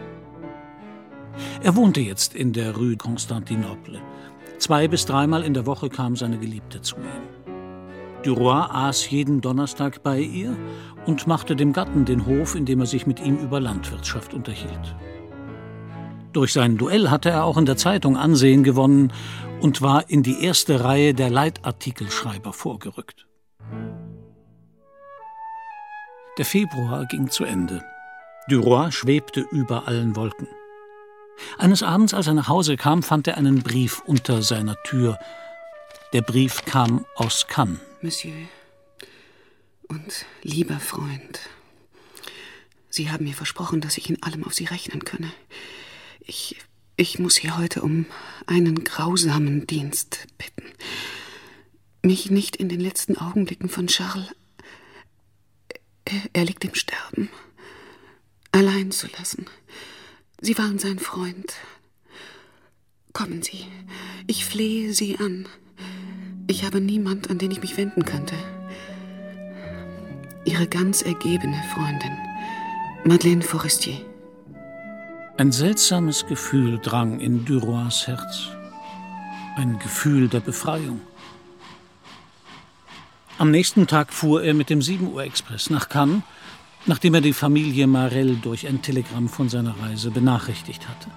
Er wohnte jetzt in der Rue Constantinople. Zwei bis dreimal in der Woche kam seine Geliebte zu ihm. Duroy aß jeden Donnerstag bei ihr und machte dem Gatten den Hof, indem er sich mit ihm über Landwirtschaft unterhielt. Durch sein Duell hatte er auch in der Zeitung Ansehen gewonnen und war in die erste Reihe der Leitartikelschreiber vorgerückt. Der Februar ging zu Ende. Duroy schwebte über allen Wolken. Eines Abends, als er nach Hause kam, fand er einen Brief unter seiner Tür. Der Brief kam aus Cannes. Monsieur und lieber Freund, Sie haben mir versprochen, dass ich in allem auf Sie rechnen könne. Ich, ich muss Sie heute um einen grausamen Dienst bitten. Mich nicht in den letzten Augenblicken von Charles, er, er liegt im Sterben, allein zu lassen. Sie waren sein Freund. Kommen Sie, ich flehe Sie an. Ich habe niemand, an den ich mich wenden könnte. Ihre ganz ergebene Freundin, Madeleine Forestier. Ein seltsames Gefühl drang in Duroys Herz. Ein Gefühl der Befreiung. Am nächsten Tag fuhr er mit dem sieben Uhr Express nach Cannes, nachdem er die Familie Marel durch ein Telegramm von seiner Reise benachrichtigt hatte.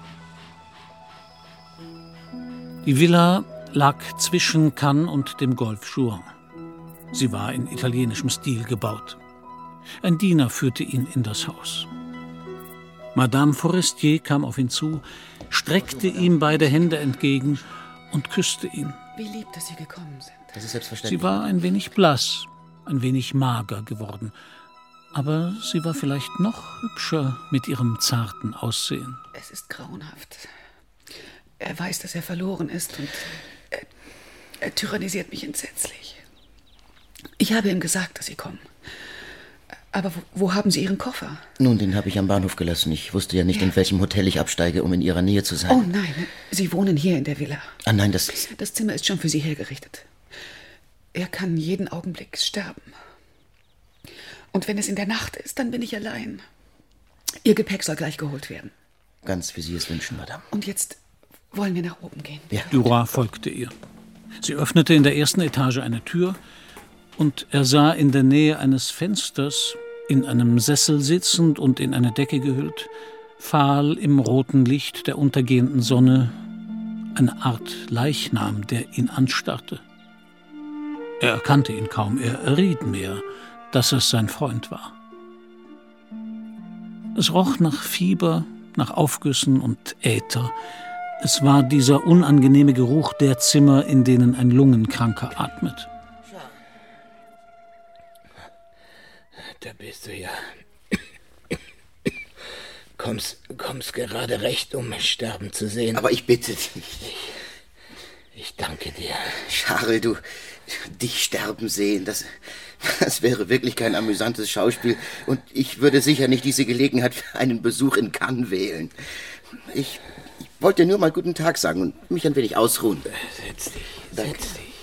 Die Villa lag zwischen Cannes und dem Golf Juan. Sie war in italienischem Stil gebaut. Ein Diener führte ihn in das Haus. Madame Forestier kam auf ihn zu, streckte ihm beide Hände entgegen und küsste ihn. Wie lieb, dass Sie gekommen sind. Das ist selbstverständlich. Sie war ein wenig blass, ein wenig mager geworden. Aber sie war vielleicht noch hübscher mit ihrem zarten Aussehen. Es ist grauenhaft. Er weiß, dass er verloren ist und er, er tyrannisiert mich entsetzlich. Ich habe ihm gesagt, dass Sie kommen. Aber wo, wo haben Sie Ihren Koffer? Nun, den habe ich am Bahnhof gelassen. Ich wusste ja nicht, in welchem Hotel ich absteige, um in Ihrer Nähe zu sein. Oh nein, Sie wohnen hier in der Villa. Ah nein, das ist... Das Zimmer ist schon für Sie hergerichtet. Er kann jeden Augenblick sterben. Und wenn es in der Nacht ist, dann bin ich allein. Ihr Gepäck soll gleich geholt werden. Ganz wie Sie es wünschen, Madame. Und jetzt wollen wir nach oben gehen. Ja. Duroy folgte ihr. Sie öffnete in der ersten Etage eine Tür und er sah in der Nähe eines Fensters, in einem Sessel sitzend und in eine Decke gehüllt, fahl im roten Licht der untergehenden Sonne, eine Art Leichnam, der ihn anstarrte. Er erkannte ihn kaum, er erriet mehr, dass es sein Freund war. Es roch nach Fieber, nach Aufgüssen und Äther. Es war dieser unangenehme Geruch der Zimmer, in denen ein Lungenkranker atmet. Da bist du ja. Kommst, kommst gerade recht, um mich sterben zu sehen. Aber ich bitte dich. Ich, Ich danke dir. Charles, du, dich sterben sehen, das, das wäre wirklich kein amüsantes Schauspiel. Und ich würde sicher nicht diese Gelegenheit für einen Besuch in Cannes wählen. Ich, ich wollte dir nur mal guten Tag sagen und mich ein wenig ausruhen. Setz dich, Danke. setz dich.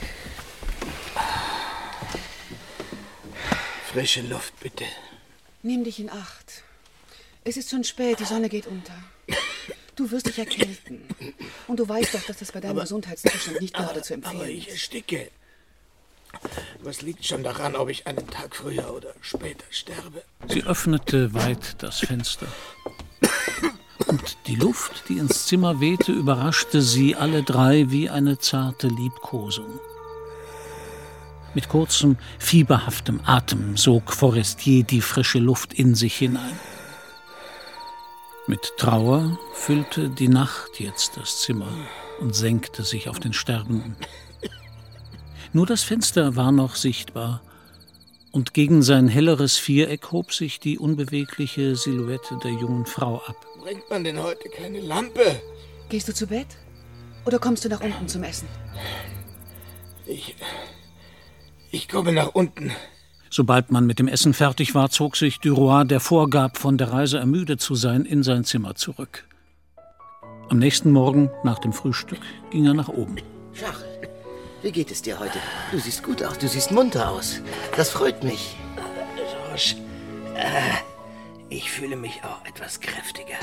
Frische Luft, bitte. Nimm dich in Acht. Es ist schon spät, die Sonne geht unter. Du wirst dich erkälten. Und du weißt doch, dass das bei deinem Aber- Gesundheitszustand nicht aber- gerade zu empfehlen aber ich ist. ersticke. Was liegt schon daran, ob ich einen Tag früher oder später sterbe? Sie öffnete weit das Fenster. Und die Luft, die ins Zimmer wehte, überraschte sie alle drei wie eine zarte Liebkosung. Mit kurzem, fieberhaftem Atem sog Forestier die frische Luft in sich hinein. Mit Trauer füllte die Nacht jetzt das Zimmer und senkte sich auf den Sterbenden. Nur das Fenster war noch sichtbar, und gegen sein helleres Viereck hob sich die unbewegliche Silhouette der jungen Frau ab. Bringt man denn heute keine Lampe? Gehst du zu Bett? Oder kommst du nach unten zum Essen? Ich. Ich komme nach unten. Sobald man mit dem Essen fertig war, zog sich Duroy, der vorgab, von der Reise ermüdet zu sein, in sein Zimmer zurück. Am nächsten Morgen, nach dem Frühstück, ging er nach oben. Charles, wie geht es dir heute? Du siehst gut aus, du siehst munter aus. Das freut mich. Georges, äh, ich fühle mich auch etwas kräftiger.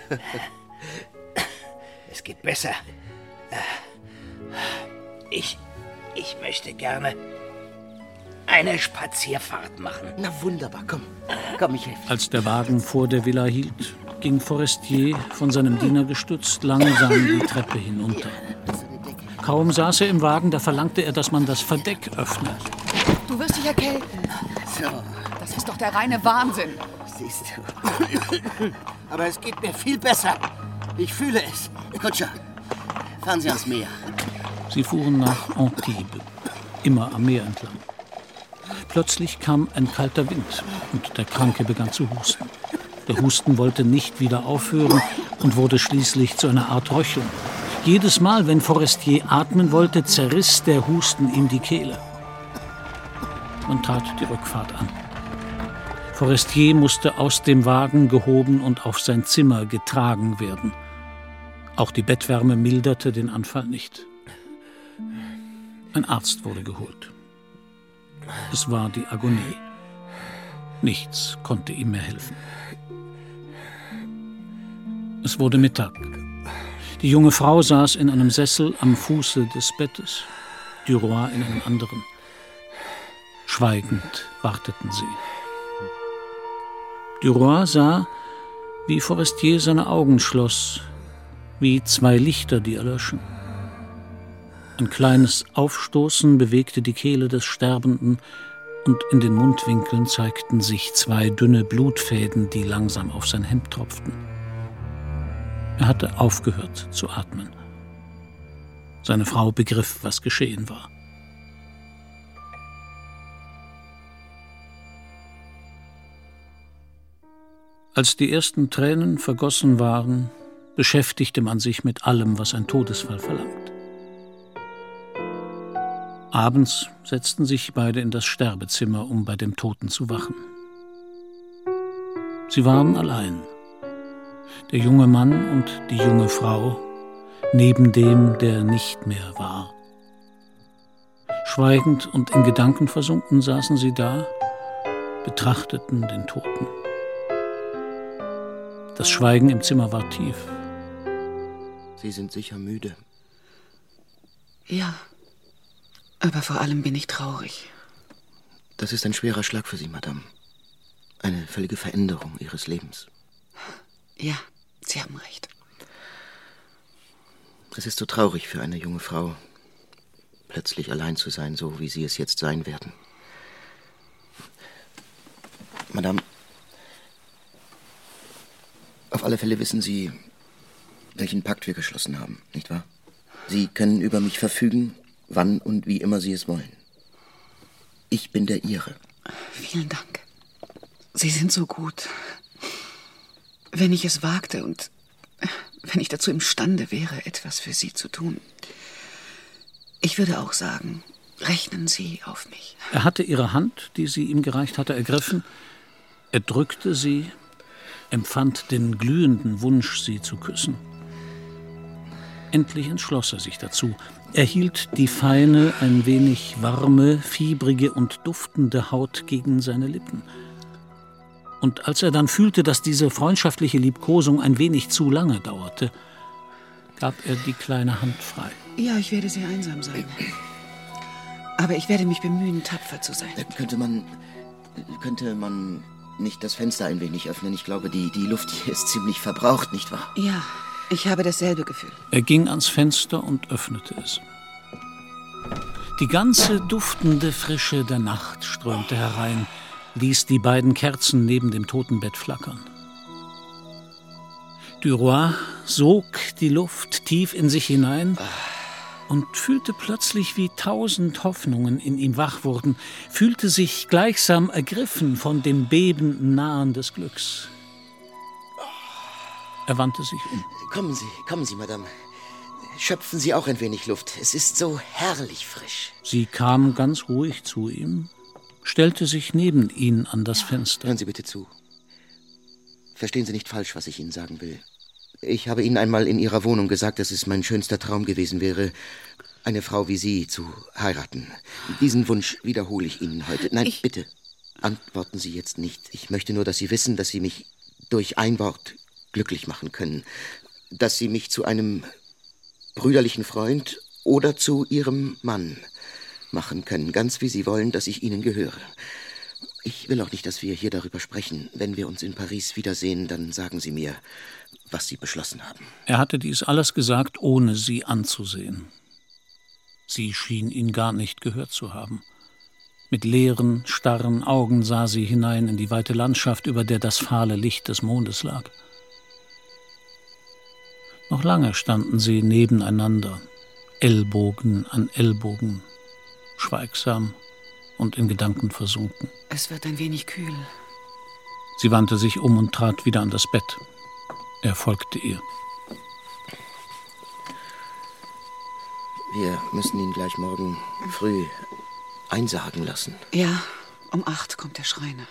Es geht besser. Äh, Ich, ich möchte gerne eine Spazierfahrt machen. Na wunderbar, komm. Komm, ich helfe. Als der Wagen vor der Villa hielt, ging Forestier, von seinem Diener gestützt, langsam die Treppe hinunter. Kaum saß er im Wagen, da verlangte er, dass man das Verdeck öffne. Du wirst dich erkälten. So, Das ist doch der reine Wahnsinn. siehst du. Aber es geht mir viel besser. Ich fühle es. Kutscher, fahren Sie ans Meer. Sie fuhren nach Antibes, immer am Meer entlang. Plötzlich kam ein kalter Wind und der Kranke begann zu husten. Der Husten wollte nicht wieder aufhören und wurde schließlich zu einer Art Röcheln. Jedes Mal, wenn Forestier atmen wollte, zerriss der Husten ihm die Kehle. Man trat die Rückfahrt an. Forestier musste aus dem Wagen gehoben und auf sein Zimmer getragen werden. Auch die Bettwärme milderte den Anfall nicht. Ein Arzt wurde geholt. Es war die Agonie. Nichts konnte ihm mehr helfen. Es wurde Mittag. Die junge Frau saß in einem Sessel am Fuße des Bettes, Duroy in einem anderen. Schweigend warteten sie. Duroy sah, wie Forestier seine Augen schloss, wie zwei Lichter, die erlöschen. Ein kleines Aufstoßen bewegte die Kehle des Sterbenden und in den Mundwinkeln zeigten sich zwei dünne Blutfäden, die langsam auf sein Hemd tropften. Er hatte aufgehört zu atmen. Seine Frau begriff, was geschehen war. Als die ersten Tränen vergossen waren, beschäftigte man sich mit allem, was ein Todesfall verlangt. Abends setzten sich beide in das Sterbezimmer, um bei dem Toten zu wachen. Sie waren allein. Der junge Mann und die junge Frau, neben dem, der nicht mehr war. Schweigend und in Gedanken versunken saßen sie da, betrachteten den Toten. Das Schweigen im Zimmer war tief. Sie sind sicher müde. Ja, aber vor allem bin ich traurig. Das ist ein schwerer Schlag für Sie, Madame. Eine völlige Veränderung Ihres Lebens. Ja, Sie haben recht. Es ist so traurig für eine junge Frau, plötzlich allein zu sein, so wie Sie es jetzt sein werden. Madame, auf alle Fälle wissen Sie, welchen Pakt wir geschlossen haben, nicht wahr? Sie können über mich verfügen, wann und wie immer Sie es wollen. Ich bin der Ihre. Vielen Dank. Sie sind so gut. Wenn ich es wagte und wenn ich dazu imstande wäre, etwas für Sie zu tun. Ich würde auch sagen, rechnen Sie auf mich. Er hatte ihre Hand, die sie ihm gereicht hatte, ergriffen. Er drückte sie, empfand den glühenden Wunsch, sie zu küssen. Endlich entschloss er sich dazu. Er hielt die feine, ein wenig warme, fiebrige und duftende Haut gegen seine Lippen. Und als er dann fühlte, dass diese freundschaftliche Liebkosung ein wenig zu lange dauerte, gab er die kleine Hand frei. Ja, ich werde sehr einsam sein. Aber ich werde mich bemühen, tapfer zu sein. Könnte man... könnte man nicht das Fenster ein wenig öffnen? Ich glaube, die, die Luft hier ist ziemlich verbraucht, nicht wahr? Ja, ich habe dasselbe Gefühl. Er ging ans Fenster und öffnete es. Die ganze duftende Frische der Nacht strömte herein, ließ die beiden Kerzen neben dem Totenbett flackern. Duroy sog die Luft tief in sich hinein und fühlte plötzlich, wie tausend Hoffnungen in ihm wach wurden, fühlte sich gleichsam ergriffen von dem bebenden Nahen des Glücks. Er wandte sich um. Kommen Sie, kommen Sie, Madame. Schöpfen Sie auch ein wenig Luft. Es ist so herrlich frisch. Sie kam ganz ruhig zu ihm, stellte sich neben ihn an das Fenster. Hören Sie bitte zu. Verstehen Sie nicht falsch, was ich Ihnen sagen will. Ich habe Ihnen einmal in Ihrer Wohnung gesagt, dass es mein schönster Traum gewesen wäre, eine Frau wie Sie zu heiraten. Diesen Wunsch wiederhole ich Ihnen heute. Nein, ich... bitte, antworten Sie jetzt nicht. Ich möchte nur, dass Sie wissen, dass Sie mich durch ein Wort glücklich machen können. Dass Sie mich zu einem brüderlichen Freund oder zu Ihrem Mann machen können, ganz wie Sie wollen, dass ich Ihnen gehöre. Ich will auch nicht, dass wir hier darüber sprechen. Wenn wir uns in Paris wiedersehen, dann sagen Sie mir, was Sie beschlossen haben. Er hatte dies alles gesagt, ohne sie anzusehen. Sie schien ihn gar nicht gehört zu haben. Mit leeren, starren Augen sah sie hinein in die weite Landschaft, über der das fahle Licht des Mondes lag. Noch lange standen sie nebeneinander, Ellbogen an Ellbogen, schweigsam und in Gedanken versunken. Es wird ein wenig kühl. Sie wandte sich um und trat wieder an das Bett. Er folgte ihr. Wir müssen ihn gleich morgen früh einsargen lassen. Ja, um acht kommt der Schreiner.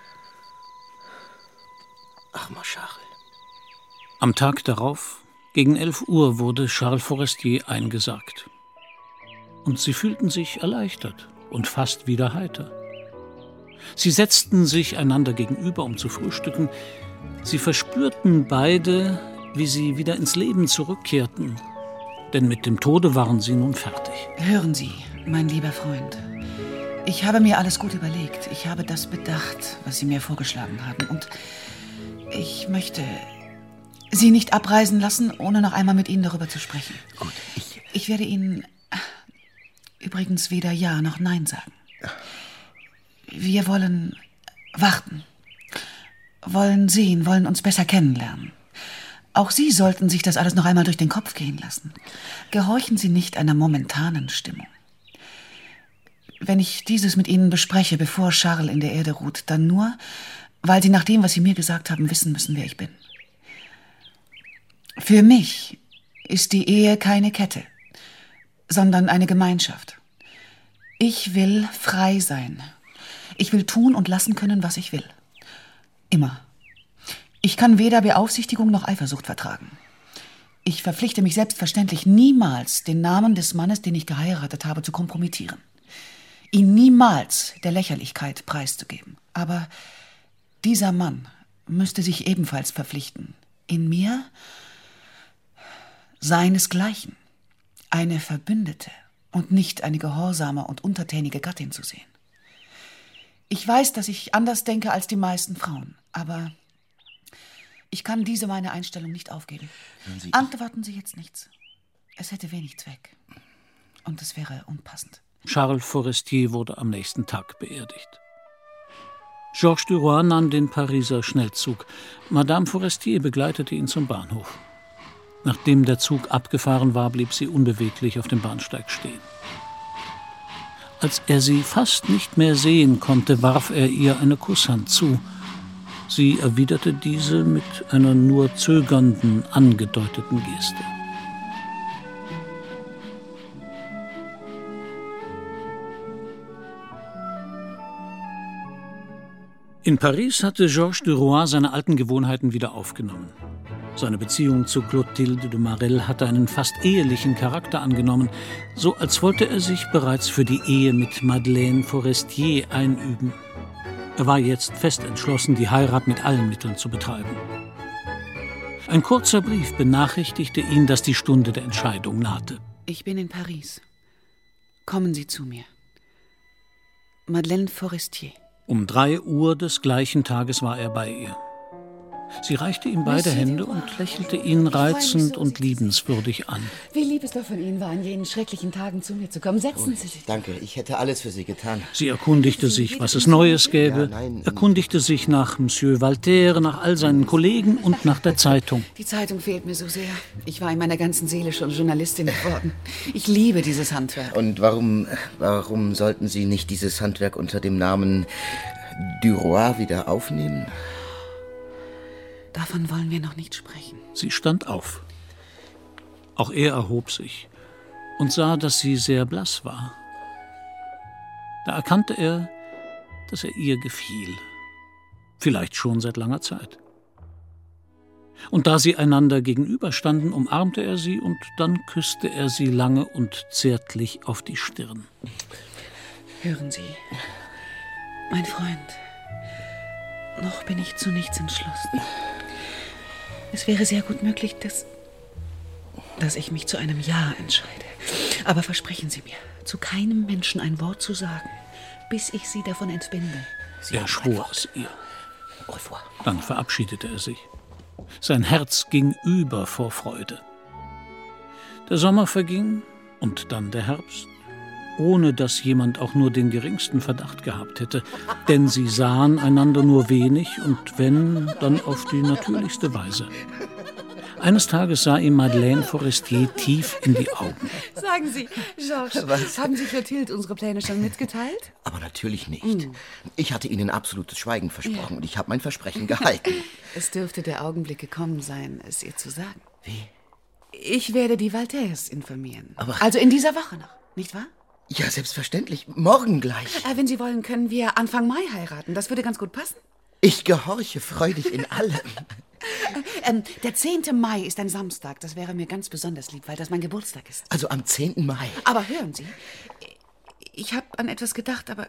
Armer Charles. Am Tag darauf, gegen elf Uhr, wurde Charles Forestier eingesargt. Und sie fühlten sich erleichtert und fast wieder heiter. Sie setzten sich einander gegenüber, um zu frühstücken. Sie verspürten beide, wie sie wieder ins Leben zurückkehrten. Denn mit dem Tode waren sie nun fertig. Hören Sie, mein lieber Freund. Ich habe mir alles gut überlegt. Ich habe das bedacht, was Sie mir vorgeschlagen haben. Und ich möchte Sie nicht abreisen lassen, ohne noch einmal mit Ihnen darüber zu sprechen. Gut, ich... Ich werde Ihnen übrigens weder Ja noch Nein sagen. Wir wollen warten, wollen sehen, wollen uns besser kennenlernen. Auch Sie sollten sich das alles noch einmal durch den Kopf gehen lassen. Gehorchen Sie nicht einer momentanen Stimmung. Wenn ich dieses mit Ihnen bespreche, bevor Charles in der Erde ruht, dann nur, weil Sie nach dem, was Sie mir gesagt haben, wissen müssen, wer ich bin. Für mich ist die Ehe keine Kette, sondern eine Gemeinschaft. Ich will frei sein. Ich will tun und lassen können, was ich will. Immer. Ich kann weder Beaufsichtigung noch Eifersucht vertragen. Ich verpflichte mich selbstverständlich niemals, den Namen des Mannes, den ich geheiratet habe, zu kompromittieren. Ihn niemals der Lächerlichkeit preiszugeben. Aber dieser Mann müsste sich ebenfalls verpflichten, in mir seinesgleichen, eine Verbündete und nicht eine gehorsame und untertänige Gattin zu sehen. Ich weiß, dass ich anders denke als die meisten Frauen, aber ich kann diese meine Einstellung nicht aufgeben. Sie, Antworten Sie jetzt nichts. Es hätte wenig Zweck. Und es wäre unpassend. Charles Forestier wurde am nächsten Tag beerdigt. Georges Duroy nahm den Pariser Schnellzug. Madame Forestier begleitete ihn zum Bahnhof. Nachdem der Zug abgefahren war, blieb sie unbeweglich auf dem Bahnsteig stehen. Als er sie fast nicht mehr sehen konnte, warf er ihr eine Kusshand zu. Sie erwiderte diese mit einer nur zögernden, angedeuteten Geste. In Paris hatte Georges Duroy seine alten Gewohnheiten wieder aufgenommen. Seine Beziehung zu Clotilde de Marelle hatte einen fast ehelichen Charakter angenommen, so als wollte er sich bereits für die Ehe mit Madeleine Forestier einüben. Er war jetzt fest entschlossen, die Heirat mit allen Mitteln zu betreiben. Ein kurzer Brief benachrichtigte ihn, dass die Stunde der Entscheidung nahte. Ich bin in Paris. Kommen Sie zu mir. Madeleine Forestier. Um drei Uhr des gleichen Tages war er bei ihr. Sie reichte ihm beide Hände und lächelte ihn reizend und liebenswürdig an. Wie lieb es doch von Ihnen war, an jenen schrecklichen Tagen zu mir zu kommen. Setzen Sie sich. Danke, ich hätte alles für Sie getan. Sie erkundigte sich, was es Neues gäbe, Ja, nein. erkundigte sich nach Monsieur Voltaire, nach all seinen Kollegen und nach der Zeitung. Die Zeitung fehlt mir so sehr. Ich war in meiner ganzen Seele schon Journalistin geworden. Ich liebe dieses Handwerk. Und warum, warum sollten Sie nicht dieses Handwerk unter dem Namen Duroy wieder aufnehmen? Davon wollen wir noch nicht sprechen. Sie stand auf. Auch er erhob sich und sah, dass sie sehr blass war. Da erkannte er, dass er ihr gefiel. Vielleicht schon seit langer Zeit. Und da sie einander gegenüberstanden, umarmte er sie und dann küsste er sie lange und zärtlich auf die Stirn. Hören Sie, mein Freund, noch bin ich zu nichts entschlossen. Es wäre sehr gut möglich, dass, dass ich mich zu einem Ja entscheide. Aber versprechen Sie mir, zu keinem Menschen ein Wort zu sagen, bis ich Sie davon entbinde. Sie Er schwor es ihr. Dann verabschiedete er sich. Sein Herz ging über vor Freude. Der Sommer verging und dann der Herbst, ohne dass jemand auch nur den geringsten Verdacht gehabt hätte, denn sie sahen einander nur wenig und wenn, dann auf die natürlichste Weise. Eines Tages sah ihm Madeleine Forestier tief in die Augen. Sagen Sie, Georges, Was? haben Sie Clotilde unsere Pläne schon mitgeteilt? Aber natürlich nicht. Ich hatte Ihnen absolutes Schweigen versprochen und ich habe mein Versprechen gehalten. Es dürfte der Augenblick gekommen sein, es ihr zu sagen. Wie? Ich werde die Voltaires informieren. Aber- also in dieser Woche noch, nicht wahr? Ja, selbstverständlich. Morgen gleich. Äh, wenn Sie wollen, können wir Anfang Mai heiraten. Das würde ganz gut passen. Ich gehorche freudig in allem. Ähm, der zehnte Mai ist ein Samstag. Das wäre mir ganz besonders lieb, weil das mein Geburtstag ist. Also am zehnten Mai. Aber hören Sie, ich habe an etwas gedacht, aber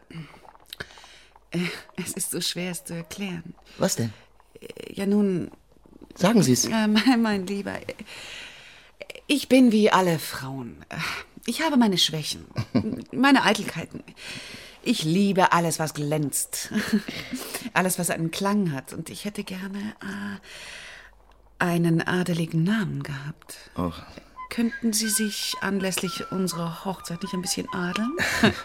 äh, es ist so schwer, es zu erklären. Was denn? Äh, Ja, nun... Sagen Sie es. Äh, mein, mein Lieber, äh, ich bin wie alle Frauen. Äh, Ich habe meine Schwächen, meine Eitelkeiten. Ich liebe alles, was glänzt. Alles, was einen Klang hat. Und ich hätte gerne äh, einen adeligen Namen gehabt. Oh. Könnten Sie sich anlässlich unserer Hochzeit nicht ein bisschen adeln?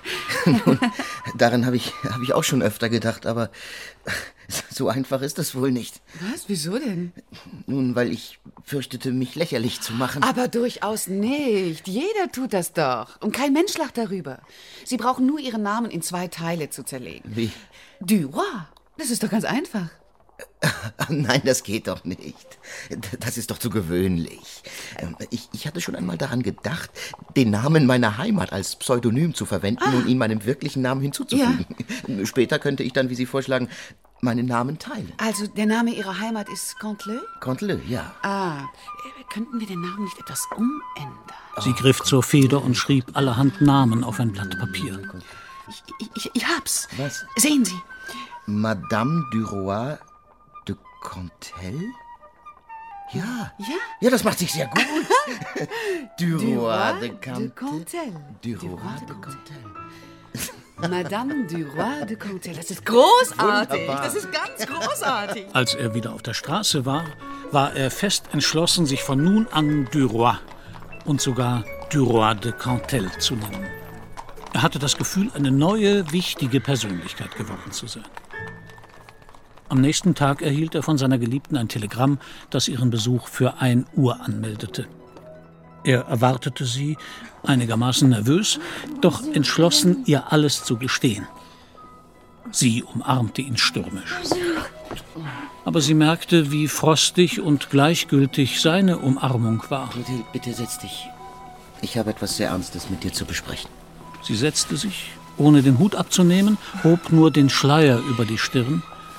Daran habe ich, hab ich auch schon öfter gedacht, aber so einfach ist das wohl nicht. Was? Wieso denn? Nun, weil ich fürchtete, mich lächerlich zu machen. Aber durchaus nicht. Jeder tut das doch. Und kein Mensch lacht darüber. Sie brauchen nur Ihren Namen in zwei Teile zu zerlegen. Wie? Duroy. Das ist doch ganz einfach. Nein, das geht doch nicht. Das ist doch zu gewöhnlich. Ich, ich hatte schon einmal daran gedacht, den Namen meiner Heimat als Pseudonym zu verwenden ah. und ihn meinem wirklichen Namen hinzuzufügen. Ja. Später könnte ich dann, wie Sie vorschlagen, meinen Namen teilen. Also der Name Ihrer Heimat ist Canteleu? Canteleu, ja. Ah, könnten wir den Namen nicht etwas umändern? Sie griff zur Feder und schrieb allerhand Namen auf ein Blatt Papier. Ich, ich, ich hab's. Was? Sehen Sie. Madame Duroy de Cantel? Ja. Ja? Ja, das macht sich sehr gut. Duroy de Cantel. Duroy de Cantel. Madame Duroy de Cantel. Das ist großartig. Wunderbar. Das ist ganz großartig. Als er wieder auf der Straße war, war er fest entschlossen, sich von nun an Duroy und sogar Duroy de Cantel zu nennen. Er hatte das Gefühl, eine neue, wichtige Persönlichkeit geworden zu sein. Am nächsten Tag erhielt er von seiner Geliebten ein Telegramm, das ihren Besuch für ein Uhr anmeldete. Er erwartete sie, einigermaßen nervös, doch entschlossen, ihr alles zu gestehen. Sie umarmte ihn stürmisch. Aber sie merkte, wie frostig und gleichgültig seine Umarmung war. Clotilde, bitte setz dich. Ich habe etwas sehr Ernstes mit dir zu besprechen. Sie setzte sich, ohne den Hut abzunehmen, hob nur den Schleier über die Stirn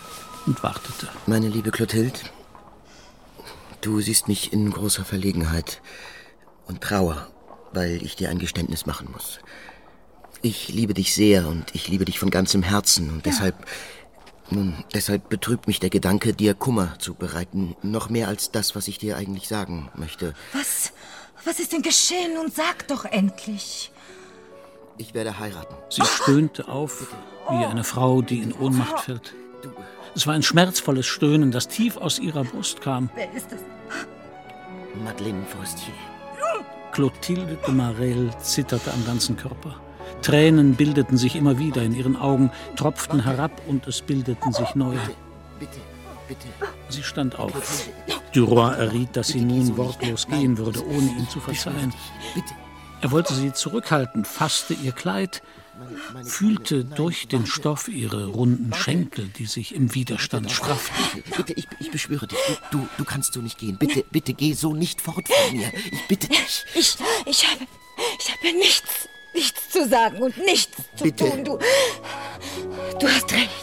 und wartete. Meine liebe Clotilde, du siehst mich in großer Verlegenheit und Trauer, weil ich dir ein Geständnis machen muss. Ich liebe dich sehr und ich liebe dich von ganzem Herzen und ja. deshalb, nun, deshalb betrübt mich der Gedanke, dir Kummer zu bereiten, noch mehr als das, was ich dir eigentlich sagen möchte. Was, was ist denn geschehen? Nun sag doch endlich. Ich werde heiraten. Sie stöhnte auf, wie eine Frau, die in Ohnmacht fällt. Es war ein schmerzvolles Stöhnen, das tief aus ihrer Brust kam. Wer ist das? Madeleine Forestier. Clotilde de Marelle zitterte am ganzen Körper. Tränen bildeten sich immer wieder in ihren Augen, tropften herab und es bildeten sich neue. Bitte, bitte. Sie stand auf. Duroy erriet, dass sie nun wortlos gehen würde, ohne ihm zu verzeihen. Er wollte sie zurückhalten, fasste ihr Kleid, fühlte durch den Stoff ihre runden Schenkel, die sich im Widerstand strafften. Bitte, ich, ich beschwöre dich, du, du, du kannst so nicht gehen. Bitte, bitte, geh so nicht fort von mir. Ich bitte dich. Ich, ich habe, ich habe nichts, nichts zu sagen und nichts zu bitte. tun. Du, du hast recht.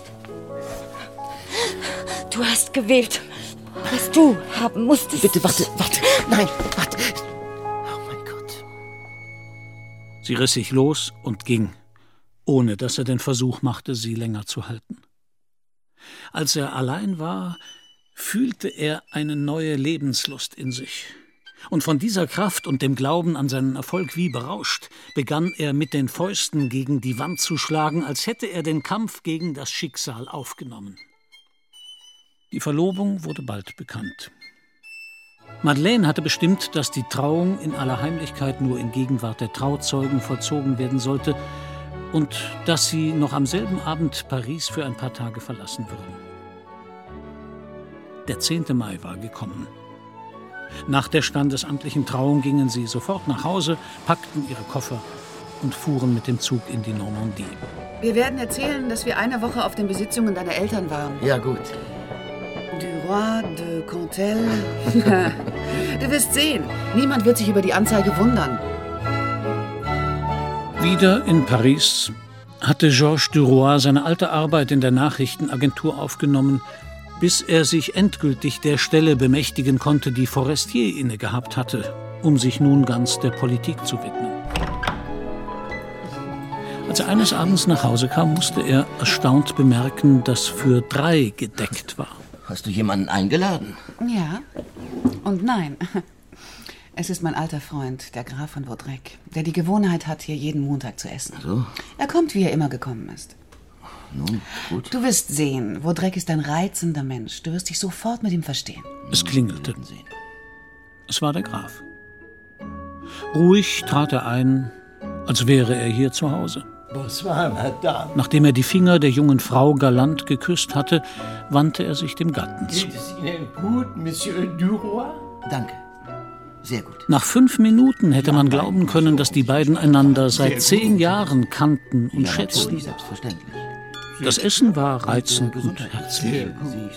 Du hast gewählt, was du haben musstest. Bitte, warte, warte. Nein, warte. Sie riss sich los und ging, ohne dass er den Versuch machte, sie länger zu halten. Als er allein war, fühlte er eine neue Lebenslust in sich. Und von dieser Kraft und dem Glauben an seinen Erfolg wie berauscht, begann er mit den Fäusten gegen die Wand zu schlagen, als hätte er den Kampf gegen das Schicksal aufgenommen. Die Verlobung wurde bald bekannt. Madeleine hatte bestimmt, dass die Trauung in aller Heimlichkeit nur in Gegenwart der Trauzeugen vollzogen werden sollte und dass sie noch am selben Abend Paris für ein paar Tage verlassen würden. Der zehnte Mai war gekommen. Nach der standesamtlichen Trauung gingen sie sofort nach Hause, packten ihre Koffer und fuhren mit dem Zug in die Normandie. Wir werden erzählen, dass wir eine Woche auf den Besitzungen deiner Eltern waren. Ja, gut. Duroy de Cantel. Du wirst sehen, niemand wird sich über die Anzeige wundern. Wieder in Paris hatte Georges Duroy seine alte Arbeit in der Nachrichtenagentur aufgenommen, bis er sich endgültig der Stelle bemächtigen konnte, die Forestier inne gehabt hatte, um sich nun ganz der Politik zu widmen. Als er eines Abends nach Hause kam, musste er erstaunt bemerken, dass für drei gedeckt war. Hast du jemanden eingeladen? Ja und nein. Es ist mein alter Freund, der Graf von Vaudrec, der die Gewohnheit hat, hier jeden Montag zu essen. So. Er kommt, wie er immer gekommen ist. Nun, gut. Du wirst sehen, Vaudrec ist ein reizender Mensch. Du wirst dich sofort mit ihm verstehen. Es klingelte. Es war der Graf. Ruhig trat er ein, als wäre er hier zu Hause. Bonsoir, Madame. Nachdem er die Finger der jungen Frau galant geküsst hatte, wandte er sich dem Gatten zu. Geht es Ihnen gut, Monsieur Duroy? Danke. Sehr gut. Nach fünf Minuten hätte man glauben können, dass die beiden einander seit zehn Jahren kannten und schätzten. Selbstverständlich. Das Essen war reizend und herzlich.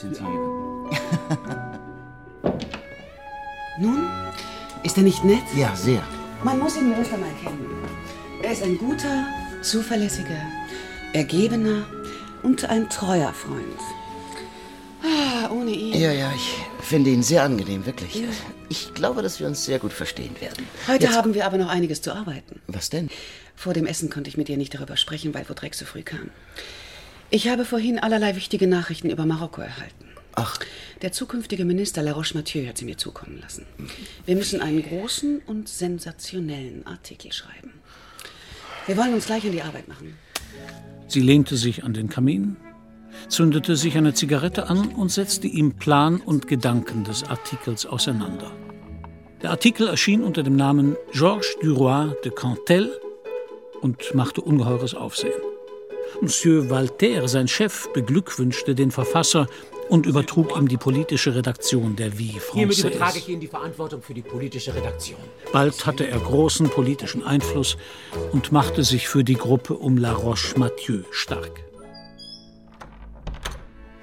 Nun, ist er nicht nett? Ja, sehr. Man muss ihn erst einmal kennen. Er ist ein guter, zuverlässiger, ergebener und ein treuer Freund. Ah, ohne ihn. Ja, ja, ich finde ihn sehr angenehm, wirklich. Ja. Ich glaube, dass wir uns sehr gut verstehen werden. Heute Jetzt haben wir aber noch einiges zu arbeiten. Was denn? Vor dem Essen konnte ich mit dir nicht darüber sprechen, weil Vaudrec so früh kam. Ich habe vorhin allerlei wichtige Nachrichten über Marokko erhalten. Ach. Der zukünftige Minister La Roche-Mathieu hat sie mir zukommen lassen. Wir müssen einen großen und sensationellen Artikel schreiben. Wir wollen uns gleich an die Arbeit machen. Sie lehnte sich an den Kamin, zündete sich eine Zigarette an und setzte ihm Plan und Gedanken des Artikels auseinander. Der Artikel erschien unter dem Namen Georges Duroy de Cantel und machte ungeheures Aufsehen. Monsieur Walter, sein Chef, beglückwünschte den Verfasser und übertrug ihm die politische Redaktion der Vie Française. Hiermit übertrage ich Ihnen die Verantwortung für die politische Redaktion. Bald hatte er großen politischen Einfluss und machte sich für die Gruppe um La Roche-Mathieu stark.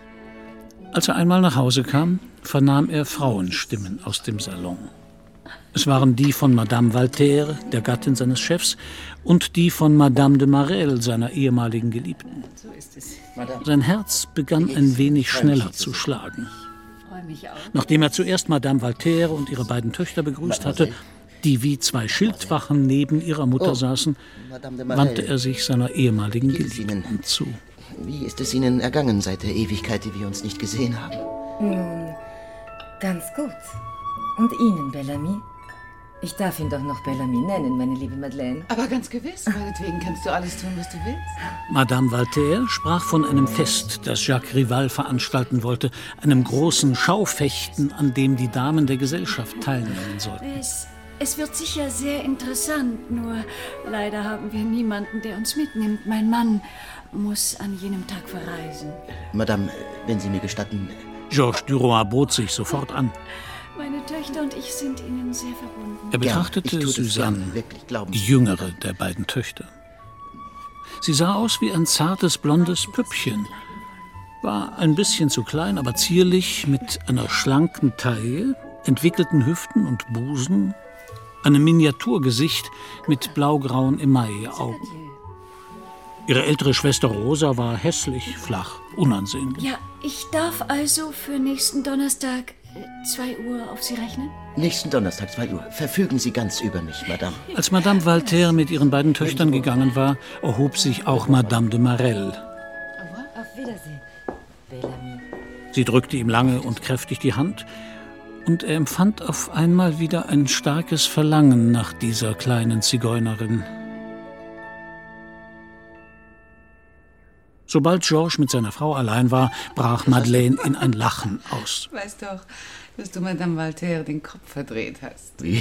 Als er einmal nach Hause kam, vernahm er Frauenstimmen aus dem Salon. Es waren die von Madame Valterre, der Gattin seines Chefs, und die von Madame de Marelle, seiner ehemaligen Geliebten. So ist es. Sein Herz begann ein wenig schneller zu schlagen. Nachdem er zuerst Madame Valterre und ihre beiden Töchter begrüßt hatte, die wie zwei Schildwachen neben ihrer Mutter Oh, saßen, Madame de Marelle. wandte er sich seiner ehemaligen Geliebten zu. Wie ist es Ihnen ergangen seit der Ewigkeit, die wir uns nicht gesehen haben? Nun, ganz gut. Und Ihnen, Bellamy? Ich darf ihn doch noch Bellamy nennen, meine liebe Madeleine. Aber ganz gewiss, meinetwegen kannst du alles tun, was du willst. Madame Valterre sprach von einem Fest, das Jacques Rival veranstalten wollte, einem großen Schaufechten, an dem die Damen der Gesellschaft teilnehmen sollten. Es, es wird sicher sehr interessant, nur leider haben wir niemanden, der uns mitnimmt. Mein Mann muss an jenem Tag verreisen. Madame, wenn Sie mir gestatten... Georges Duroy bot sich sofort an. Meine Töchter und ich sind Ihnen sehr verbunden. Er betrachtete Ja, Suzanne, gern, wirklich, glauben die Sie. jüngere der beiden Töchter. Sie sah aus wie ein zartes, blondes Püppchen. War ein bisschen zu klein, aber zierlich, mit einer schlanken Taille, entwickelten Hüften und Busen, einem Miniaturgesicht mit blaugrauen Emailleaugen. Ihre ältere Schwester Rosa war hässlich, flach, unansehnlich. Ja, ich darf also für nächsten Donnerstag zwei Uhr auf Sie rechnen? Nächsten Donnerstag, zwei Uhr. Verfügen Sie ganz über mich, Madame. Als Madame Valterre mit ihren beiden Töchtern gegangen war, erhob sich auch Madame de Marelle. Auf Wiedersehen, Bellamy. Sie drückte ihm lange und kräftig die Hand, und er empfand auf einmal wieder ein starkes Verlangen nach dieser kleinen Zigeunerin. Sobald Georges mit seiner Frau allein war, brach Madeleine in ein Lachen aus. Weißt doch, dass du Madame Valterre den Kopf verdreht hast. Wie?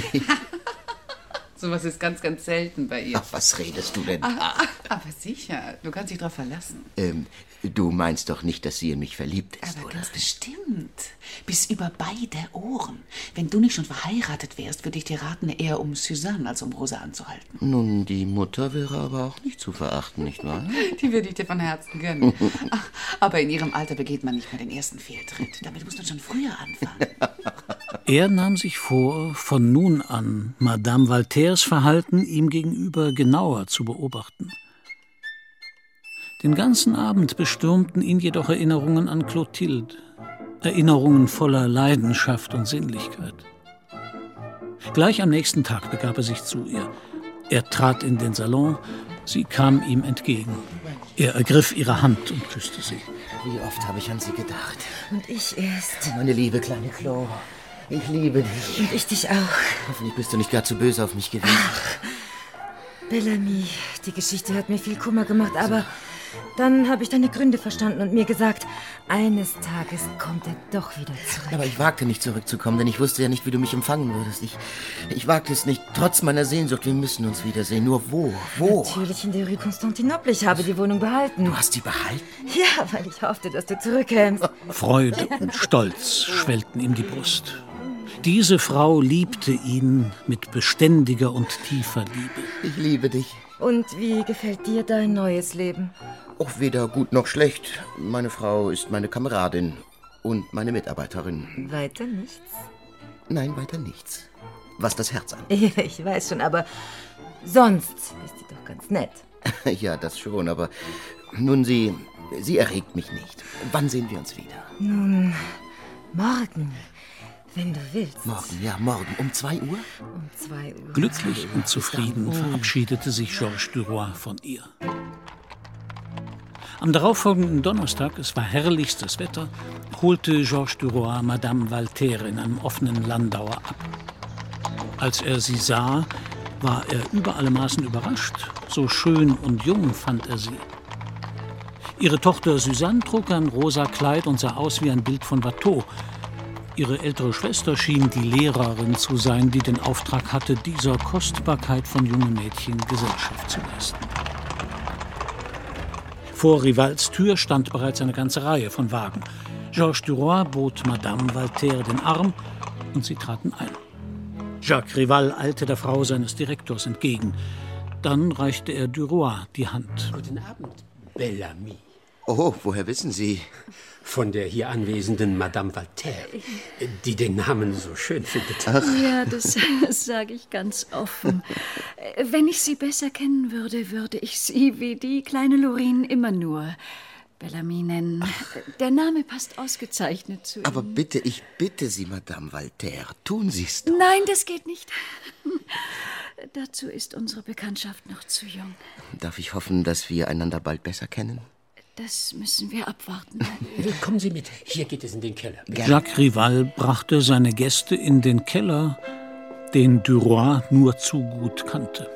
Sowas ist ganz, ganz selten bei ihr. Ach, was redest du denn? Ah, aber sicher, du kannst dich drauf verlassen. Ähm, du meinst doch nicht, dass sie in mich verliebt ist, Aber oder? ganz bestimmt. Bis über beide Ohren. Wenn du nicht schon verheiratet wärst, würde ich dir raten, eher um Suzanne als um Rosa anzuhalten. Nun, die Mutter wäre aber auch nicht zu verachten, nicht wahr? Die würde ich dir von Herzen gönnen. Ach, aber in ihrem Alter begeht man nicht mehr den ersten Fehltritt. Damit muss man schon früher anfangen. Er nahm sich vor, von nun an Madame Valterres Verhalten ihm gegenüber genauer zu beobachten. Den ganzen Abend bestürmten ihn jedoch Erinnerungen an Clotilde, Erinnerungen voller Leidenschaft und Sinnlichkeit. Gleich am nächsten Tag begab er sich zu ihr. Er trat in den Salon, sie kam ihm entgegen. Er ergriff ihre Hand und küsste sie. Wie oft habe ich an sie gedacht. Und ich erst. Meine liebe kleine Chloe, ich liebe dich. Und ich dich auch. Hoffentlich bist du nicht gar zu böse auf mich gewesen. Bellamy, die Geschichte hat mir viel Kummer gemacht, aber dann habe ich deine Gründe verstanden und mir gesagt, eines Tages kommt er doch wieder zurück. Aber ich wagte nicht zurückzukommen, denn ich wusste ja nicht, wie du mich empfangen würdest. Ich, ich wagte es nicht, trotz meiner Sehnsucht. Wir müssen uns wiedersehen. Nur wo? Wo? Natürlich in der Rue Constantinople. Ich habe die Wohnung behalten. Du hast sie behalten? Ja, weil ich hoffte, dass du zurückkämst. Freude und Stolz schwellten ihm die Brust. Diese Frau liebte ihn mit beständiger und tiefer Liebe. Ich liebe dich. Und wie gefällt dir dein neues Leben? Auch weder gut noch schlecht. Meine Frau ist meine Kameradin und meine Mitarbeiterin. Weiter nichts? Nein, weiter nichts. Was das Herz angeht. Ja, ich weiß schon, aber sonst ist sie doch ganz nett. Ja, das schon, aber nun, sie, sie erregt mich nicht. Wann sehen wir uns wieder? Nun, morgen, wenn du willst. Morgen, ja, morgen. Um zwei Uhr? Um zwei Uhr. Glücklich und zufrieden verabschiedete sich Georges Duroy von ihr. Am darauffolgenden Donnerstag, es war herrlichstes Wetter, holte Georges Duroy Madame Valterre in einem offenen Landauer ab. Als er sie sah, war er über alle Maßen überrascht. So schön und jung fand er sie. Ihre Tochter Suzanne trug ein rosa Kleid und sah aus wie ein Bild von Watteau. Ihre ältere Schwester schien die Lehrerin zu sein, die den Auftrag hatte, dieser Kostbarkeit von jungen Mädchen Gesellschaft zu leisten. Vor Rivals Tür stand bereits eine ganze Reihe von Wagen. Georges Duroy bot Madame Valterre den Arm und sie traten ein. Jacques Rival eilte der Frau seines Direktors entgegen. Dann reichte er Duroy die Hand. Guten Abend, Bellamy. Oh, woher wissen Sie? Von der hier anwesenden Madame Valterre, die den Namen so schön findet. Ach. Ja, das, das sage ich ganz offen. Wenn ich Sie besser kennen würde, würde ich Sie wie die kleine Lorine immer nur Bellamy nennen. Ach. Der Name passt ausgezeichnet zu Ihnen. Aber bitte, ich bitte Sie, Madame Valterre, tun Sie es doch. Nein, das geht nicht. Dazu ist unsere Bekanntschaft noch zu jung. Darf ich hoffen, dass wir einander bald besser kennen? Das müssen wir abwarten. Kommen Sie mit. Hier geht es in den Keller. Jacques Rival brachte seine Gäste in den Keller, den Duroy nur zu gut kannte.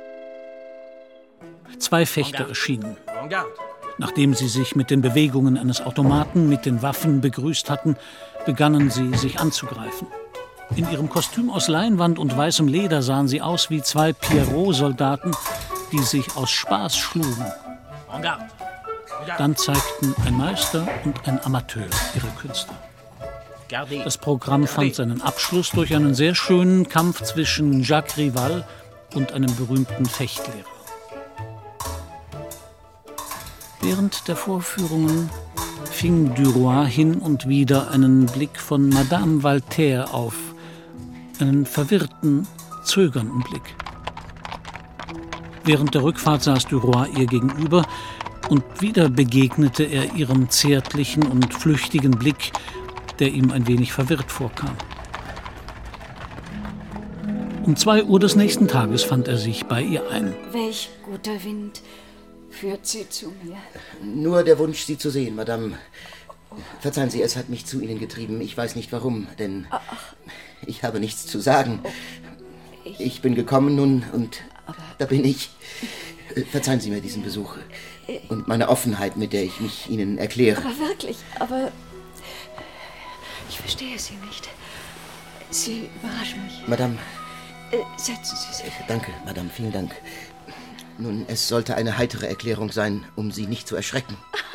Zwei Fechter erschienen. Nachdem sie sich mit den Bewegungen eines Automaten mit den Waffen begrüßt hatten, begannen sie, sich anzugreifen. In ihrem Kostüm aus Leinwand und weißem Leder sahen sie aus wie zwei Pierrot-Soldaten, die sich aus Spaß schlugen. Dann zeigten ein Meister und ein Amateur ihre Künste. Das Programm fand seinen Abschluss durch einen sehr schönen Kampf zwischen Jacques Rival und einem berühmten Fechtlehrer. Während der Vorführungen fing Duroy hin und wieder einen Blick von Madame Valterre auf, einen verwirrten, zögernden Blick. Während der Rückfahrt saß Duroy ihr gegenüber, und wieder begegnete er ihrem zärtlichen und flüchtigen Blick, der ihm ein wenig verwirrt vorkam. Um zwei Uhr des nächsten Tages fand er sich bei ihr ein. Welch guter Wind führt Sie zu mir? Nur der Wunsch, Sie zu sehen, Madame. Verzeihen Sie, es hat mich zu Ihnen getrieben. Ich weiß nicht warum, denn ich habe nichts zu sagen. Ich bin gekommen nun und da bin ich. Verzeihen Sie mir diesen Besuch und meine Offenheit, mit der ich mich Ihnen erkläre. Aber wirklich, aber ich verstehe Sie nicht. Sie überraschen mich. Madame. Äh, setzen Sie sich. Danke, Madame, vielen Dank. Nun, es sollte eine heitere Erklärung sein, um Sie nicht zu erschrecken.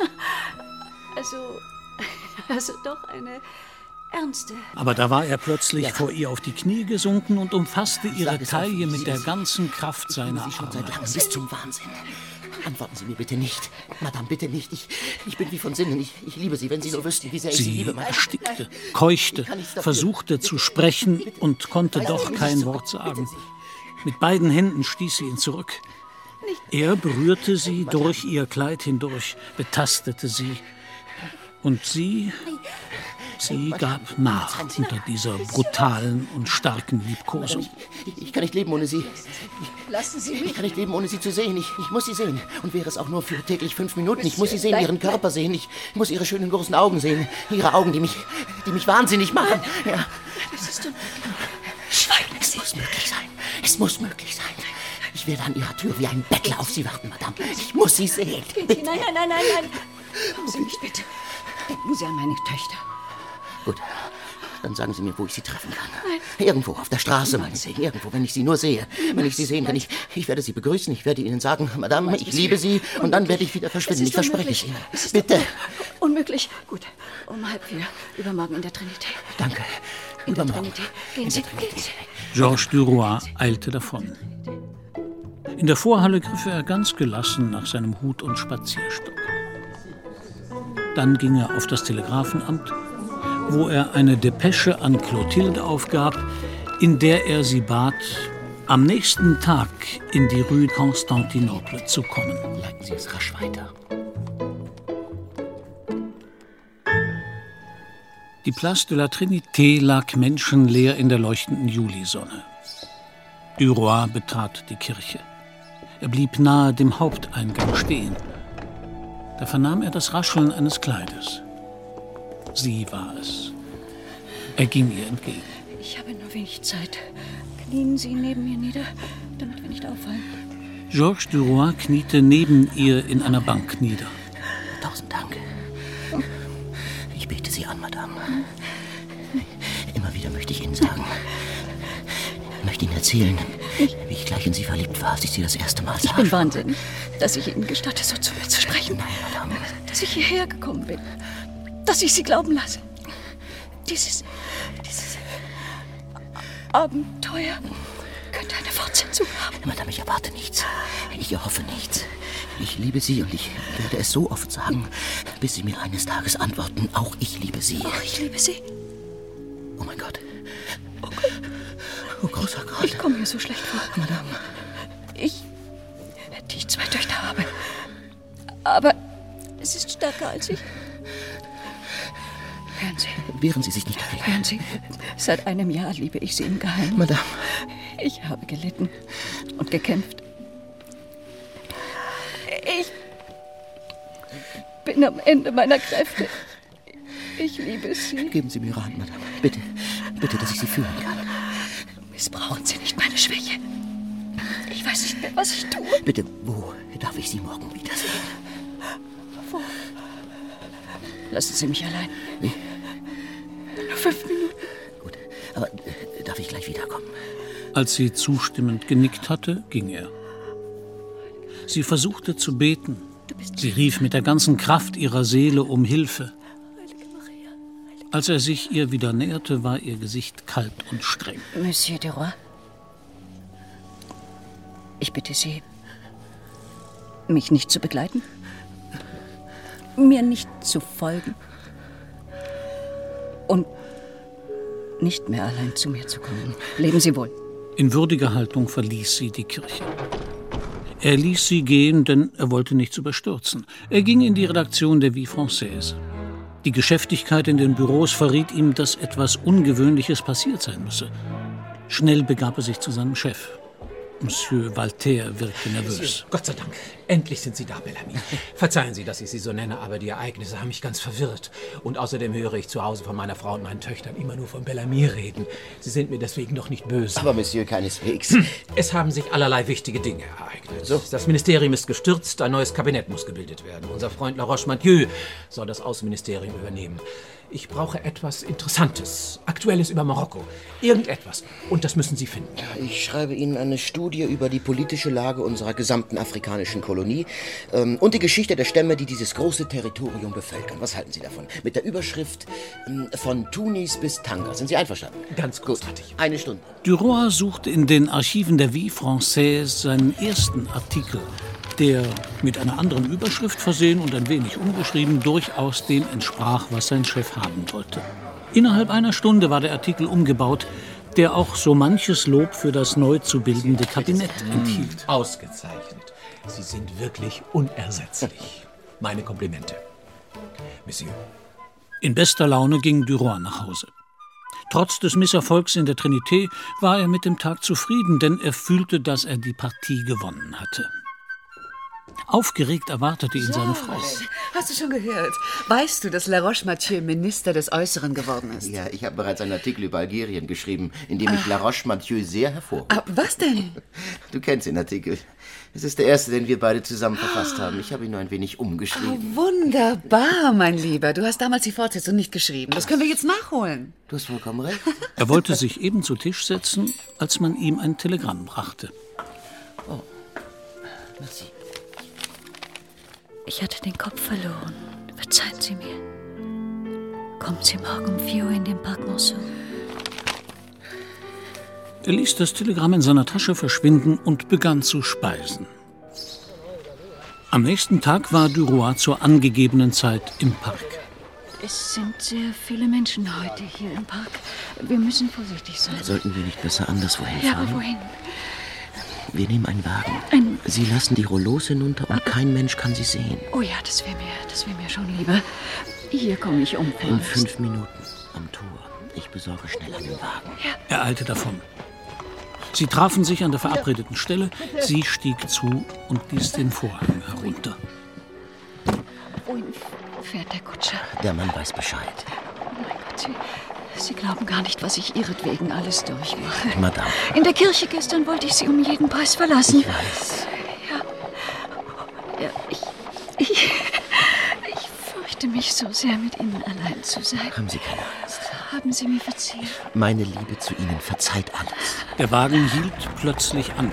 Also, also doch eine ernste. Aber da war er plötzlich ja. vor ihr auf die Knie gesunken und umfasste ihre Taille mit der ganzen Kraft seiner Arme. Schon seit langem bis zum Wahnsinn. Antworten Sie mir bitte nicht. Madame, bitte nicht. Ich, ich bin wie von Sinnen. Ich, ich liebe Sie, wenn Sie nur wüssten, wie sehr ich Sie liebe. Sie erstickte, keuchte, versuchte zu sprechen und konnte doch kein Wort sagen. Mit beiden Händen stieß sie ihn zurück. Er berührte sie durch ihr Kleid hindurch, betastete sie. Und sie, sie gab nach unter dieser brutalen und starken Liebkosung. Ich, ich kann nicht leben ohne Sie. Lassen Sie mich. Ich kann nicht leben, ohne Sie zu sehen. Ich, ich muss Sie sehen. Und wäre es auch nur für täglich fünf Minuten. Ich muss Sie sehen, Ihren Körper sehen. Ich muss Ihre schönen großen Augen sehen. Ihre Augen, die mich, die mich wahnsinnig machen. Ja. Das ist unmöglich. Schweigen, es muss möglich sein. Es muss möglich sein. Ich werde an Ihrer Tür wie ein Bettler auf Sie warten, Madame. Ich muss Sie sehen. Bitte. Nein, nein, nein, nein, nein. Kommen Sie nicht, bitte. Denken Sie an meine Töchter. Gut, dann sagen Sie mir, wo ich Sie treffen kann. Nein. Irgendwo, auf der Straße, meinetwegen. Irgendwo, wenn ich Sie nur sehe. Wenn ich Sie sehen kann, ich, ich werde Sie begrüßen. Ich werde Ihnen sagen, Madame, ich liebe Sie. Und dann werde ich wieder verschwinden. Ich verspreche es Ihnen. Bitte. Unmöglich. Gut, um halb vier. Übermorgen in der Trinité. Danke. In der Übermorgen. Trinité. Gehen Sie, gehen Sie. Georges Duroy eilte davon. In der Vorhalle griff er ganz gelassen nach seinem Hut und Spazierstock. Dann ging er auf das Telegrafenamt, wo er eine Depesche an Clotilde aufgab, in der er sie bat, am nächsten Tag in die Rue Constantinople zu kommen. Leiten Sie es rasch weiter. Die Place de la Trinité lag menschenleer in der leuchtenden Julisonne. Duroy betrat die Kirche. Er blieb nahe dem Haupteingang stehen. Da vernahm er das Rascheln eines Kleides. Sie war es. Er ging ihr entgegen. Ich habe nur wenig Zeit. Knien Sie neben mir nieder, damit wir nicht auffallen. Georges Duroy kniete neben ihr in einer Bank nieder. Tausend Dank. Ich bete Sie an, Madame. Immer wieder möchte ich Ihnen sagen, ich möchte Ihnen erzählen, wie ich gleich in Sie verliebt war, als ich Sie das erste Mal sah. Ich bin wahnsinnig, dass ich Ihnen gestatte, so zu mir zu sprechen. Nein, Madame. Dass ich hierher gekommen bin. Dass ich Sie glauben lasse. Dieses, dieses Abenteuer könnte eine Fortsetzung haben. Madame, ich erwarte nichts. Ich erhoffe nichts. Ich liebe Sie und ich werde es so oft sagen, bis Sie mir eines Tages antworten, auch ich liebe Sie. Auch ich liebe Sie. Oh mein Gott. Oh Gott. Oh großer Gott. Ich komme mir so schlecht vor. Madame. Ich, die ich zwei Töchter habe. Aber es ist stärker als ich. Hören Sie. Wehren Sie sich nicht dagegen. Hören Sie. Seit einem Jahr liebe ich Sie im Geheimen. Madame. Ich habe gelitten und gekämpft. Ich bin am Ende meiner Kräfte. Ich liebe Sie. Geben Sie mir Ihre Hand, Madame. Bitte, bitte, dass ich Sie fühlen kann. Missbrauchen Sie nicht meine Schwäche. Ich weiß nicht mehr, was ich tue. Bitte, wo darf ich Sie morgen wiedersehen? Wo? Lassen Sie mich allein. Wie? Nur fünf Minuten. Gut, aber äh, darf ich gleich wiederkommen? Als sie zustimmend genickt hatte, ging er. Sie versuchte zu beten. Sie rief mit der ganzen Kraft ihrer Seele um Hilfe. Als er sich ihr wieder näherte, war ihr Gesicht kalt und streng. Monsieur Duroy, ich bitte Sie, mich nicht zu begleiten, mir nicht zu folgen und nicht mehr allein zu mir zu kommen. Leben Sie wohl. In würdiger Haltung verließ sie die Kirche. Er ließ sie gehen, denn er wollte nichts überstürzen. Er ging in die Redaktion der Vie Française. Die Geschäftigkeit in den Büros verriet ihm, dass etwas Ungewöhnliches passiert sein müsse. Schnell begab er sich zu seinem Chef. Monsieur Walter wirkte nervös. Monsieur, Gott sei Dank, endlich sind Sie da, Bellamy. Verzeihen Sie, dass ich Sie so nenne, aber die Ereignisse haben mich ganz verwirrt. Und außerdem höre ich zu Hause von meiner Frau und meinen Töchtern immer nur von Bellamy reden. Sie sind mir deswegen doch nicht böse. Aber Monsieur, keineswegs. Hm. Es haben sich allerlei wichtige Dinge ereignet. So. Das Ministerium ist gestürzt, ein neues Kabinett muss gebildet werden. Unser Freund La Roche-Mathieu soll das Außenministerium übernehmen. Ich brauche etwas Interessantes, Aktuelles über Marokko. Irgendetwas. Und das müssen Sie finden. Ich schreibe Ihnen eine Studie über die politische Lage unserer gesamten afrikanischen Kolonie ähm, und die Geschichte der Stämme, die dieses große Territorium bevölkern. Was halten Sie davon? Mit der Überschrift ähm, von Tunis bis Tanga. Sind Sie einverstanden? Ganz großartig. Eine Stunde. Duroy suchte in den Archiven der Vie Française seinen ersten Artikel, der mit einer anderen Überschrift versehen und ein wenig umgeschrieben durchaus dem entsprach, was sein Chef haben wollte. Innerhalb einer Stunde war der Artikel umgebaut, der auch so manches Lob für das neu zu bildende Kabinett enthielt. Ausgezeichnet. Sie sind wirklich unersetzlich. Meine Komplimente. Monsieur. In bester Laune ging Duroy nach Hause. Trotz des Misserfolgs in der Trinité war er mit dem Tag zufrieden, denn er fühlte, dass er die Partie gewonnen hatte. Aufgeregt erwartete ihn seine Frau. Hast du schon gehört? Weißt du, dass La Roche-Mathieu Minister des Äußeren geworden ist? Ja, ich habe bereits einen Artikel über Algerien geschrieben, in dem ich ah. La Roche-Mathieu sehr hervorhob. Ah, was denn? Du kennst den Artikel. Es ist der erste, den wir beide zusammen verfasst haben. Ich habe ihn nur ein wenig umgeschrieben. Oh, wunderbar, mein Lieber. Du hast damals die Fortsetzung nicht geschrieben. Das können wir jetzt nachholen. Du hast vollkommen recht. Er wollte sich eben zu Tisch setzen, als man ihm ein Telegramm brachte. Oh, merci. Ich hatte den Kopf verloren. Verzeihen Sie mir. Kommen Sie morgen um vier Uhr in den Park Monceau. Er ließ das Telegramm in seiner Tasche verschwinden und begann zu speisen. Am nächsten Tag war Duroy zur angegebenen Zeit im Park. Es sind sehr viele Menschen heute hier im Park. Wir müssen vorsichtig sein. Sollten wir nicht besser anderswohin fahren? Ja, aber wohin? Wir nehmen einen Wagen. Ein Sie lassen die Rollos hinunter und kein Mensch kann Sie sehen. Oh ja, das wäre mir, das wäre mir schon lieber. Hier komme ich um. In fünf Minuten am Tor. Ich besorge schnell einen Wagen. Ja. Er eilte davon. Sie trafen sich an der verabredeten Stelle. Sie stieg zu und ließ den Vorhang herunter. Wohin fährt der Kutscher? Der Mann weiß Bescheid. Oh mein Gott, Sie... Sie glauben gar nicht, was ich ihretwegen alles durchmache. Madame. In der Kirche gestern wollte ich Sie um jeden Preis verlassen. Ich weiß. Ja. Ja, ich, ich... Ich fürchte mich so sehr, mit Ihnen allein zu sein. Haben Sie keine Angst. Haben Sie mir verziehen? Meine Liebe zu Ihnen verzeiht alles. Der Wagen hielt plötzlich an.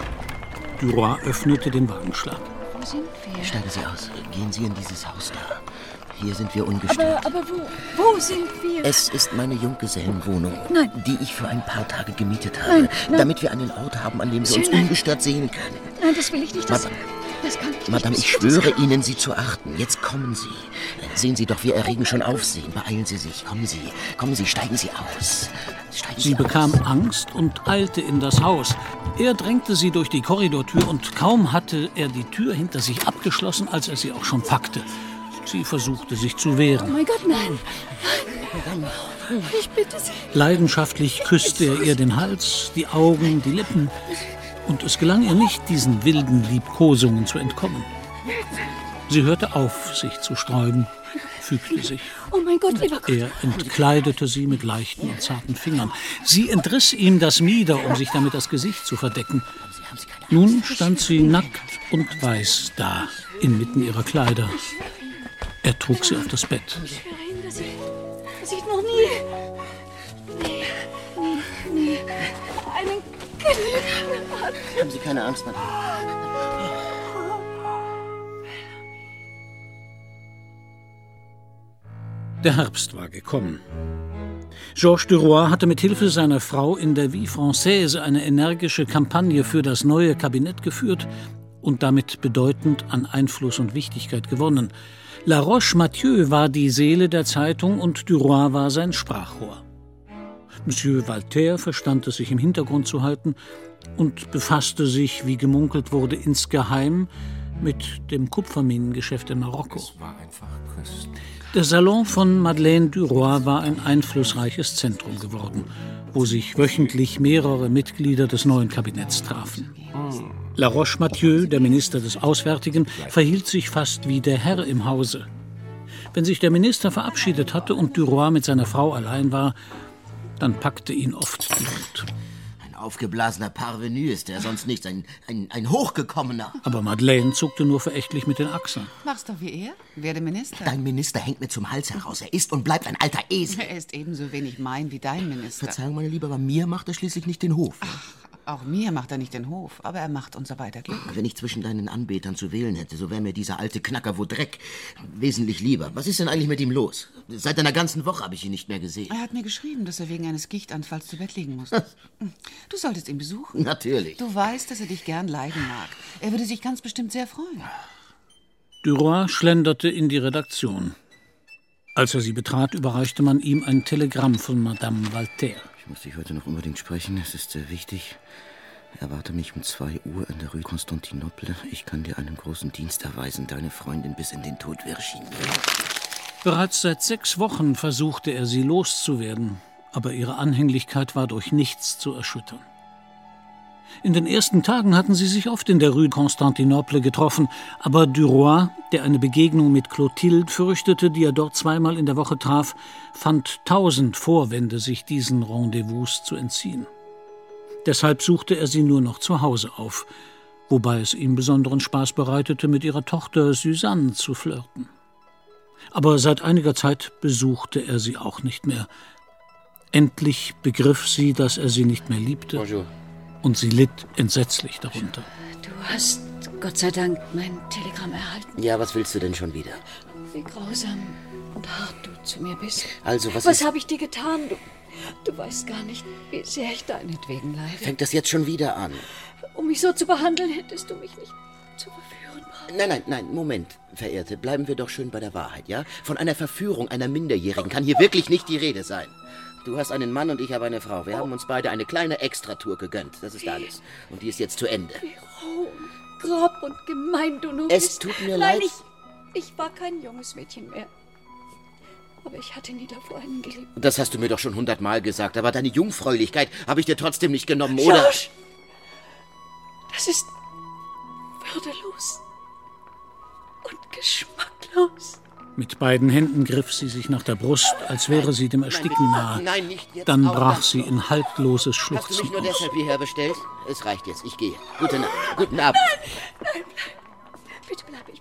Duroy öffnete den Wagenschlag. Wo sind wir? Steigen Sie aus. Gehen Sie in dieses Haus da. Hier sind wir ungestört. Aber, aber wo, wo sind wir? Es ist meine Junggesellenwohnung, Nein. die ich für ein paar Tage gemietet habe, Nein, nein. damit wir einen Ort haben, an dem wir uns Schön. ungestört sehen können. Nein, das will ich nicht. Das, Madame, das kann ich Madame, nicht. ich schwöre Ihnen, Sie zu achten. Jetzt kommen Sie. Sehen Sie doch, wir erregen schon Aufsehen. Beeilen Sie sich. Kommen Sie. Kommen Sie, steigen Sie aus. Steigen Sie Sie bekam aus. Angst und eilte in das Haus. Er drängte sie durch die Korridortür und kaum hatte er die Tür hinter sich abgeschlossen, als er sie auch schon packte. Sie versuchte sich zu Oh wehren. mein Gott, nein. Nein. Ich bitte Sie. Leidenschaftlich küsste er ihr den Hals, die Augen, die Lippen. Und es gelang ihr nicht, diesen wilden Liebkosungen zu entkommen. Sie hörte auf, sich zu sträuben, fügte sich. Oh mein Gott, lieber Gott. Er entkleidete sie mit leichten und zarten Fingern. Sie entriss ihm das Mieder, um sich damit das Gesicht zu verdecken. Nun stand sie nackt und weiß da, inmitten ihrer Kleider. Er trug sie auf das Bett. Schwerin, das ich, das ich noch nie... Nee, nie, nie einen Killer hatte. Haben Sie keine Angst, Madame. Der Herbst war gekommen. Georges Duroy hatte mit Hilfe seiner Frau in der Vie Française eine energische Kampagne für das neue Kabinett geführt und damit bedeutend an Einfluss und Wichtigkeit gewonnen. La Roche-Mathieu war die Seele der Zeitung und Duroy war sein Sprachrohr. Monsieur Walter verstand es, sich im Hintergrund zu halten und befasste sich, wie gemunkelt wurde, insgeheim mit dem Kupferminengeschäft in Marokko. Es war einfach köstlich. Der Salon von Madeleine Duroy war ein einflussreiches Zentrum geworden, wo sich wöchentlich mehrere Mitglieder des neuen Kabinetts trafen. La Roche-Mathieu, der Minister des Auswärtigen, verhielt sich fast wie der Herr im Hause. Wenn sich der Minister verabschiedet hatte und Duroy mit seiner Frau allein war, dann packte ihn oft die Wut. Ein aufgeblasener Parvenu ist er, sonst nichts. Ein, ein, ein Hochgekommener. Aber Madeleine zuckte nur verächtlich mit den Achseln. Mach's doch wie er. Werde Minister. Dein Minister hängt mir zum Hals heraus. Er ist und bleibt ein alter Esel. Er ist ebenso wenig mein wie dein Minister. Verzeihung, meine Liebe, aber mir macht er schließlich nicht den Hof. Ach, auch mir macht er nicht den Hof, aber er macht unser beider Glück. Wenn ich zwischen deinen Anbetern zu wählen hätte, so wäre mir dieser alte Knacker Vaudrec wesentlich lieber. Was ist denn eigentlich mit ihm los? Seit einer ganzen Woche habe ich ihn nicht mehr gesehen. Er hat mir geschrieben, dass er wegen eines Gichtanfalls zu Bett liegen musste. Du solltest ihn besuchen. Natürlich. Du weißt, dass er dich gern leiden mag. Er würde sich ganz bestimmt sehr freuen. Duroy schlenderte in die Redaktion. Als er sie betrat, überreichte man ihm ein Telegramm von Madame Walter. Ich muss dich heute noch unbedingt sprechen, es ist sehr wichtig. Erwarte mich um zwei Uhr in der Rue Constantinople. Ich kann dir einen großen Dienst erweisen, deine Freundin bis in den Tod Virginie. Bereits seit sechs Wochen versuchte er, sie loszuwerden, aber ihre Anhänglichkeit war durch nichts zu erschüttern. In den ersten Tagen hatten sie sich oft in der Rue Constantinople getroffen, aber Duroy, der eine Begegnung mit Clotilde fürchtete, die er dort zweimal in der Woche traf, fand tausend Vorwände, sich diesen Rendezvous zu entziehen. Deshalb suchte er sie nur noch zu Hause auf, wobei es ihm besonderen Spaß bereitete, mit ihrer Tochter Suzanne zu flirten. Aber seit einiger Zeit besuchte er sie auch nicht mehr. Endlich begriff sie, dass er sie nicht mehr liebte. Bonjour. Und sie litt entsetzlich darunter. Du hast, Gott sei Dank, mein Telegramm erhalten. Ja, was willst du denn schon wieder? Wie grausam und hart du zu mir bist. Also, was Was ist... habe ich dir getan? Du, du weißt gar nicht, wie sehr ich deinetwegen leide. Fängt das jetzt schon wieder an? Um mich so zu behandeln, hättest du mich nicht zu verführen brauchen. Nein, nein, nein, Moment, Verehrte. Bleiben wir doch schön bei der Wahrheit, ja? Von einer Verführung einer Minderjährigen kann hier wirklich nicht die Rede sein. Du hast einen Mann und ich habe eine Frau. Wir haben uns beide eine kleine Extratour gegönnt. Das ist alles. Und die ist jetzt zu Ende. Wie roh und grob und gemein du nur Es bist. tut mir Nein, leid. Ich, ich war kein junges Mädchen mehr. Aber ich hatte nie davor einen geliebt. Das hast du mir doch schon hundertmal gesagt. Aber deine Jungfräulichkeit habe ich dir trotzdem nicht genommen, oder? George! Das ist würdelos und geschmacklos. Mit beiden Händen griff sie sich nach der Brust, als wäre sie dem Ersticken nahe. Nein, nicht jetzt. Dann Auch brach das sie noch. in haltloses Hast du mich Schluchzen nur aus. deshalb hierher bestellt? Es reicht jetzt. Ich gehe. Gute Nacht. Guten Abend. Nein, bleib. Bitte bleib. Ich bin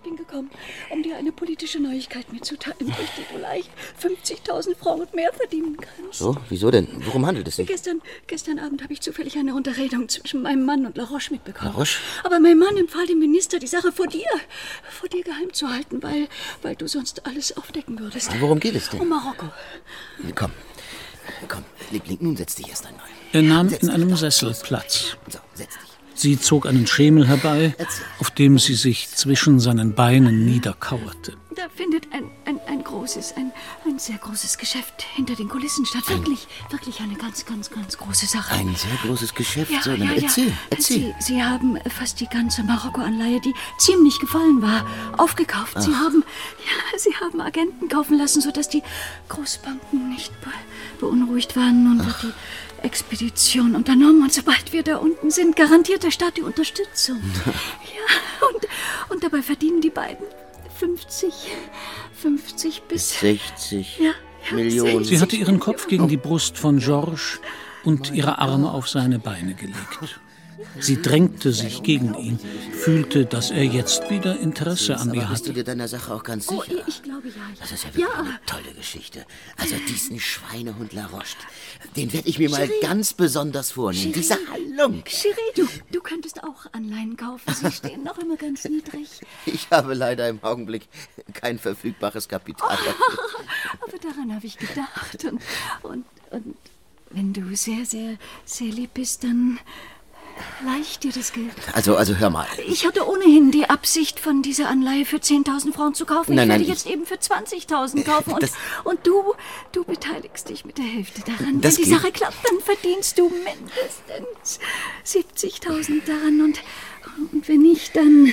bin gekommen, um dir eine politische Neuigkeit mitzuteilen, durch die du leicht fünfzigtausend Francs und mehr verdienen kannst. So, wieso denn? Worum handelt es sich? Gestern, gestern Abend habe ich zufällig eine Unterredung zwischen meinem Mann und La Roche mitbekommen. La Roche? Aber mein Mann empfahl dem Minister, die Sache vor dir, vor dir geheim zu halten, weil, weil du sonst alles aufdecken würdest. Worum geht es denn? Um Marokko. Komm, komm, Liebling, nun setz dich erst einmal. Er nahm in einem Sessel Platz. Sie zog einen Schemel herbei, auf dem sie sich zwischen seinen Beinen niederkauerte. Da findet ein, ein, ein großes, ein, ein sehr großes Geschäft hinter den Kulissen statt. Wirklich, wirklich eine ganz, ganz, ganz große Sache. Ein sehr großes Geschäft, Ja, so, ja, dann ja. erzähl, erzähl. Sie, Sie haben fast die ganze Marokko-Anleihe, die ziemlich gefallen war, aufgekauft. Sie Ach. haben, ja, Sie haben Agenten kaufen lassen, sodass die Großbanken nicht be beunruhigt waren. Nun wird die Expedition unternommen und sobald wir da unten sind, garantiert der Staat die Unterstützung. Ja, und, und dabei verdienen die beiden fünfzig, fünfzig bis sechzig ja, ja, Millionen. Sie hatte ihren Kopf gegen die Brust von Georges und ihre Arme auf seine Beine gelegt. Sie drängte sich gegen ihn, fühlte, dass er jetzt wieder Interesse an ihr Aber bist du hatte. dir deiner Sache auch ganz sicher? Oh, ich glaube ja. Das ist ja wirklich Ja. eine tolle Geschichte. Also diesen Schweinehund La Roche, den werde ich mir mal Cherie. ganz besonders vornehmen. Cherie. Diese Halunk. Cherie, du, du könntest auch Anleihen kaufen. Sie stehen noch immer ganz niedrig. Ich habe leider im Augenblick kein verfügbares Kapital. Aber daran habe ich gedacht. Und, und, und wenn du sehr, sehr, sehr lieb bist, dann leih ich dir das Geld. Also, also hör mal. Ich hatte ohnehin die Absicht, von dieser Anleihe für zehntausend Francs zu kaufen. Nein, ich werde nein, jetzt eben für zwanzigtausend kaufen. Und, Das- und du, du beteiligst dich mit der Hälfte daran. Das Wenn die geht. Sache klappt, dann verdienst du mindestens siebzigtausend daran. Und, und wenn nicht, dann...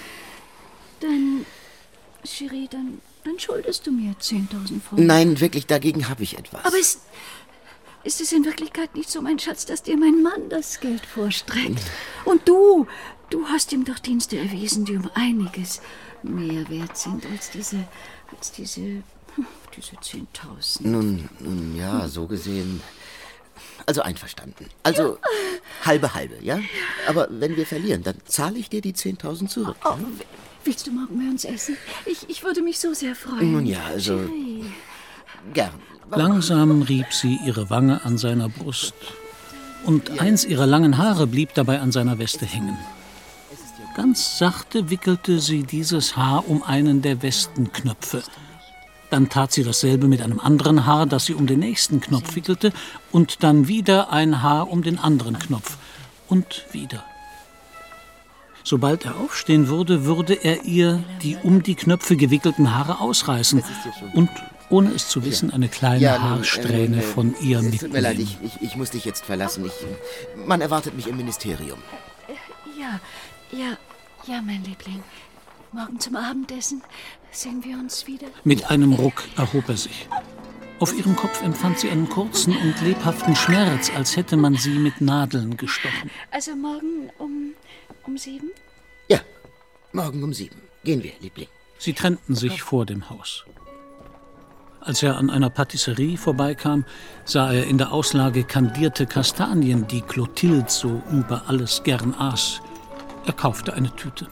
Dann... Cherie, dann, dann schuldest du mir zehntausend Francs. Nein, wirklich, dagegen habe ich etwas. Aber ist, ist es in Wirklichkeit nicht so, mein Schatz, dass dir mein Mann das Geld vorstreckt? Und du, du hast ihm doch Dienste erwiesen, die um einiges mehr wert sind als diese, als diese, hm, diese zehntausend. Nun, nun, ja, so gesehen. Also einverstanden. Also halbe halbe, ja? Aber wenn wir verlieren, dann zahle ich dir die zehntausend zurück. Oh, willst du morgen bei uns essen? Ich, ich würde mich so sehr freuen. Nun ja, also Cherie. gern. Langsam rieb sie ihre Wange an seiner Brust. Und eins ihrer langen Haare blieb dabei an seiner Weste hängen. Ganz sachte wickelte sie dieses Haar um einen der Westenknöpfe. Dann tat sie dasselbe mit einem anderen Haar, das sie um den nächsten Knopf wickelte, und dann wieder ein Haar um den anderen Knopf. Und wieder. Sobald er aufstehen würde, würde er ihr die um die Knöpfe gewickelten Haare ausreißen und, ohne es zu wissen, eine kleine Ja, nun, Haarsträhne äh, von ihr Es tut mir leid, mitnehmen. ich, ich, ich muss dich jetzt verlassen. Ich, man erwartet mich im Ministerium. Ja, ja, ja, mein Liebling. Morgen zum Abendessen sehen wir uns wieder. Mit einem Ruck erhob er sich. Auf ihrem Kopf empfand sie einen kurzen und lebhaften Schmerz, als hätte man sie mit Nadeln gestochen. Also morgen um, um sieben? Ja, morgen um sieben. Gehen wir, Liebling. Sie trennten sich vor dem Haus. Als er an einer Patisserie vorbeikam, sah er in der Auslage kandierte Kastanien, die Clotilde so über alles gern aß. Er kaufte eine Tüte.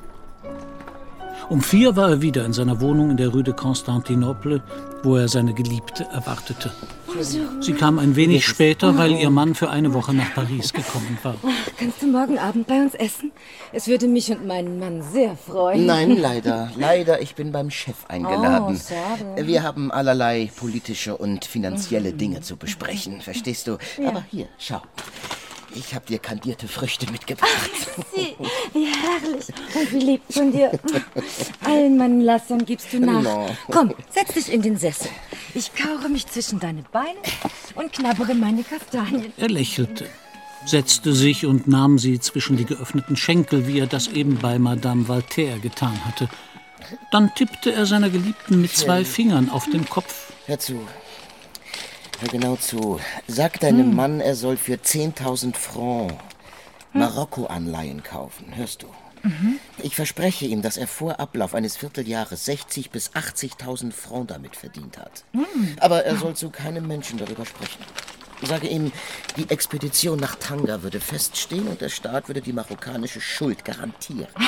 Um vier war er wieder in seiner Wohnung in der Rue de Constantinople, wo er seine Geliebte erwartete. Sie kam ein wenig später, weil ihr Mann für eine Woche nach Paris gekommen war. Kannst du morgen Abend bei uns essen? Es würde mich und meinen Mann sehr freuen. Nein, leider. Leider, ich bin beim Chef eingeladen. Oh, schade. Wir haben allerlei politische und finanzielle Dinge zu besprechen, verstehst du? Ja. Aber hier, schau. Ich habe dir kandierte Früchte mitgebracht. Sie, wie herrlich und wie lieb von dir. Allen meinen Lassern gibst du nach. No. Komm, setz dich in den Sessel. Ich kaure mich zwischen deine Beine und knabbere meine Kastanien. Er lächelte, setzte sich und nahm sie zwischen die geöffneten Schenkel, wie er das eben bei Madame Voltaire getan hatte. Dann tippte er seiner Geliebten mit zwei Fingern auf den Kopf. Hör zu. Hör genau zu. Sag deinem Hm. Mann, er soll für zehntausend Francs Marokko-Anleihen kaufen. Hörst du? Mhm. Ich verspreche ihm, dass er vor Ablauf eines Vierteljahres sechzig bis achtzigtausend Francs damit verdient hat. Hm. Aber er soll zu keinem Menschen darüber sprechen. Sage ihm, die Expedition nach Tanga würde feststehen und der Staat würde die marokkanische Schuld garantieren.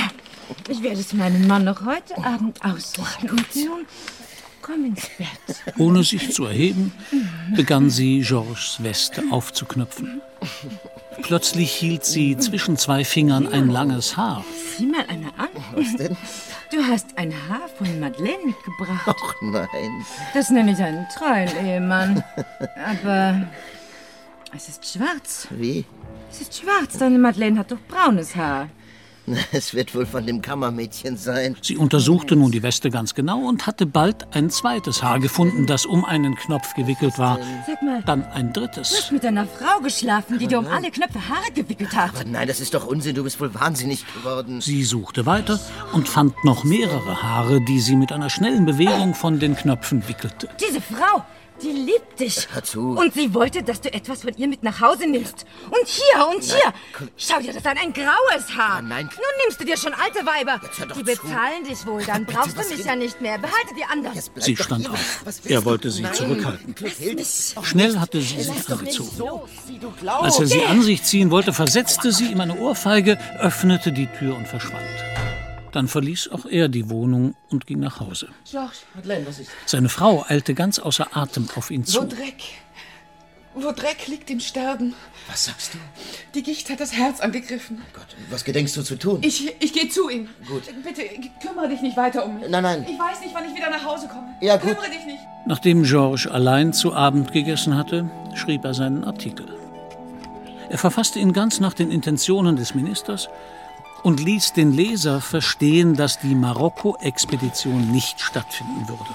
Ich werde es meinem Mann noch heute Abend ausrichten. Und nun, komm ins Bett. Ohne sich zu erheben, begann sie, Georges Weste aufzuknöpfen. Plötzlich hielt sie zwischen zwei Fingern ein langes Haar. Sieh mal einer an. Was denn? Du hast ein Haar von Madeleine mitgebracht. Ach nein. Das nenne ich einen treuen Ehemann. Aber es ist schwarz. Wie? Es ist schwarz. Deine Madeleine hat doch braunes Haar. Es wird wohl von dem Kammermädchen sein. Sie untersuchte nun die Weste ganz genau und hatte bald ein zweites Haar gefunden, das um einen Knopf gewickelt war. Sag mal, dann ein du drittes. hast mit einer Frau geschlafen, die dir um alle Knöpfe Haare gewickelt hat. Aber nein, das ist doch Unsinn. Du bist wohl wahnsinnig geworden. Sie suchte weiter und fand noch mehrere Haare, die sie mit einer schnellen Bewegung von den Knöpfen wickelte. Diese Frau, die liebt dich. Hör zu. Und sie wollte, dass du etwas von ihr mit nach Hause nimmst. Und hier und hier. Nein. Schau dir das an, ein graues Haar. Nein. Nun nimmst du dir schon alte Weiber. doch Die bezahlen zu. dich wohl, dann Bitte, brauchst was du mich will- ja nicht mehr. Behalte die anderen. Sie stand auf. Er wollte sie zurückhalten. Schnell hatte sie sich angezogen. Als er sie an sich ziehen wollte, versetzte sie ihm eine Ohrfeige, öffnete die Tür und verschwand. Dann verließ auch er die Wohnung und ging nach Hause. Georges, Madeleine, was ist? Seine Frau eilte ganz außer Atem auf ihn zu. Vaudrec. Vaudrec liegt im Sterben. Was sagst du? Die Gicht hat das Herz angegriffen. Was gedenkst du zu tun? Ich, ich gehe zu ihm. Gut. Bitte, kümmere dich nicht weiter um mich. Nein, nein. Ich weiß nicht, wann ich wieder nach Hause komme. Ja, gut. Kümmere dich nicht. Nachdem Georges allein zu Abend gegessen hatte, schrieb er seinen Artikel. Er verfasste ihn ganz nach den Intentionen des Ministers und ließ den Leser verstehen, dass die Marokko-Expedition nicht stattfinden würde.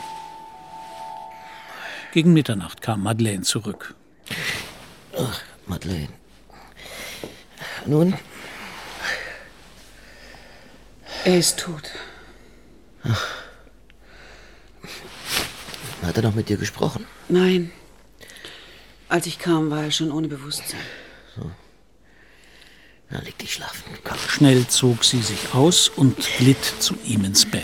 Gegen Mitternacht kam Madeleine zurück. Ach, Madeleine. Nun? Er ist tot. Ach. Hat er noch mit dir gesprochen? Nein. Als ich kam, war er schon ohne Bewusstsein. So. Na, leg dich schlafen. Komm. Schnell zog sie sich aus und glitt zu ihm ins Bett.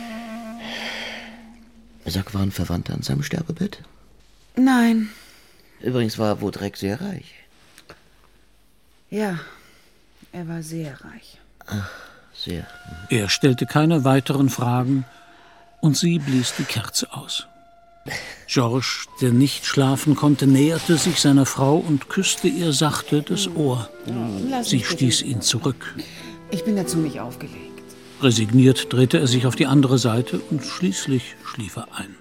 Sag, waren Verwandte an seinem Sterbebett? Nein. Übrigens war Vaudrec sehr reich. Ja, er war sehr reich. Ach, sehr. Er stellte keine weiteren Fragen und sie blies die Kerze aus. Georges, der nicht schlafen konnte, näherte sich seiner Frau und küsste ihr sachte das Ohr. Lass Sie mich stieß bitte. ihn zurück. Ich bin dazu nicht aufgelegt. Resigniert drehte er sich auf die andere Seite und schließlich schlief er ein.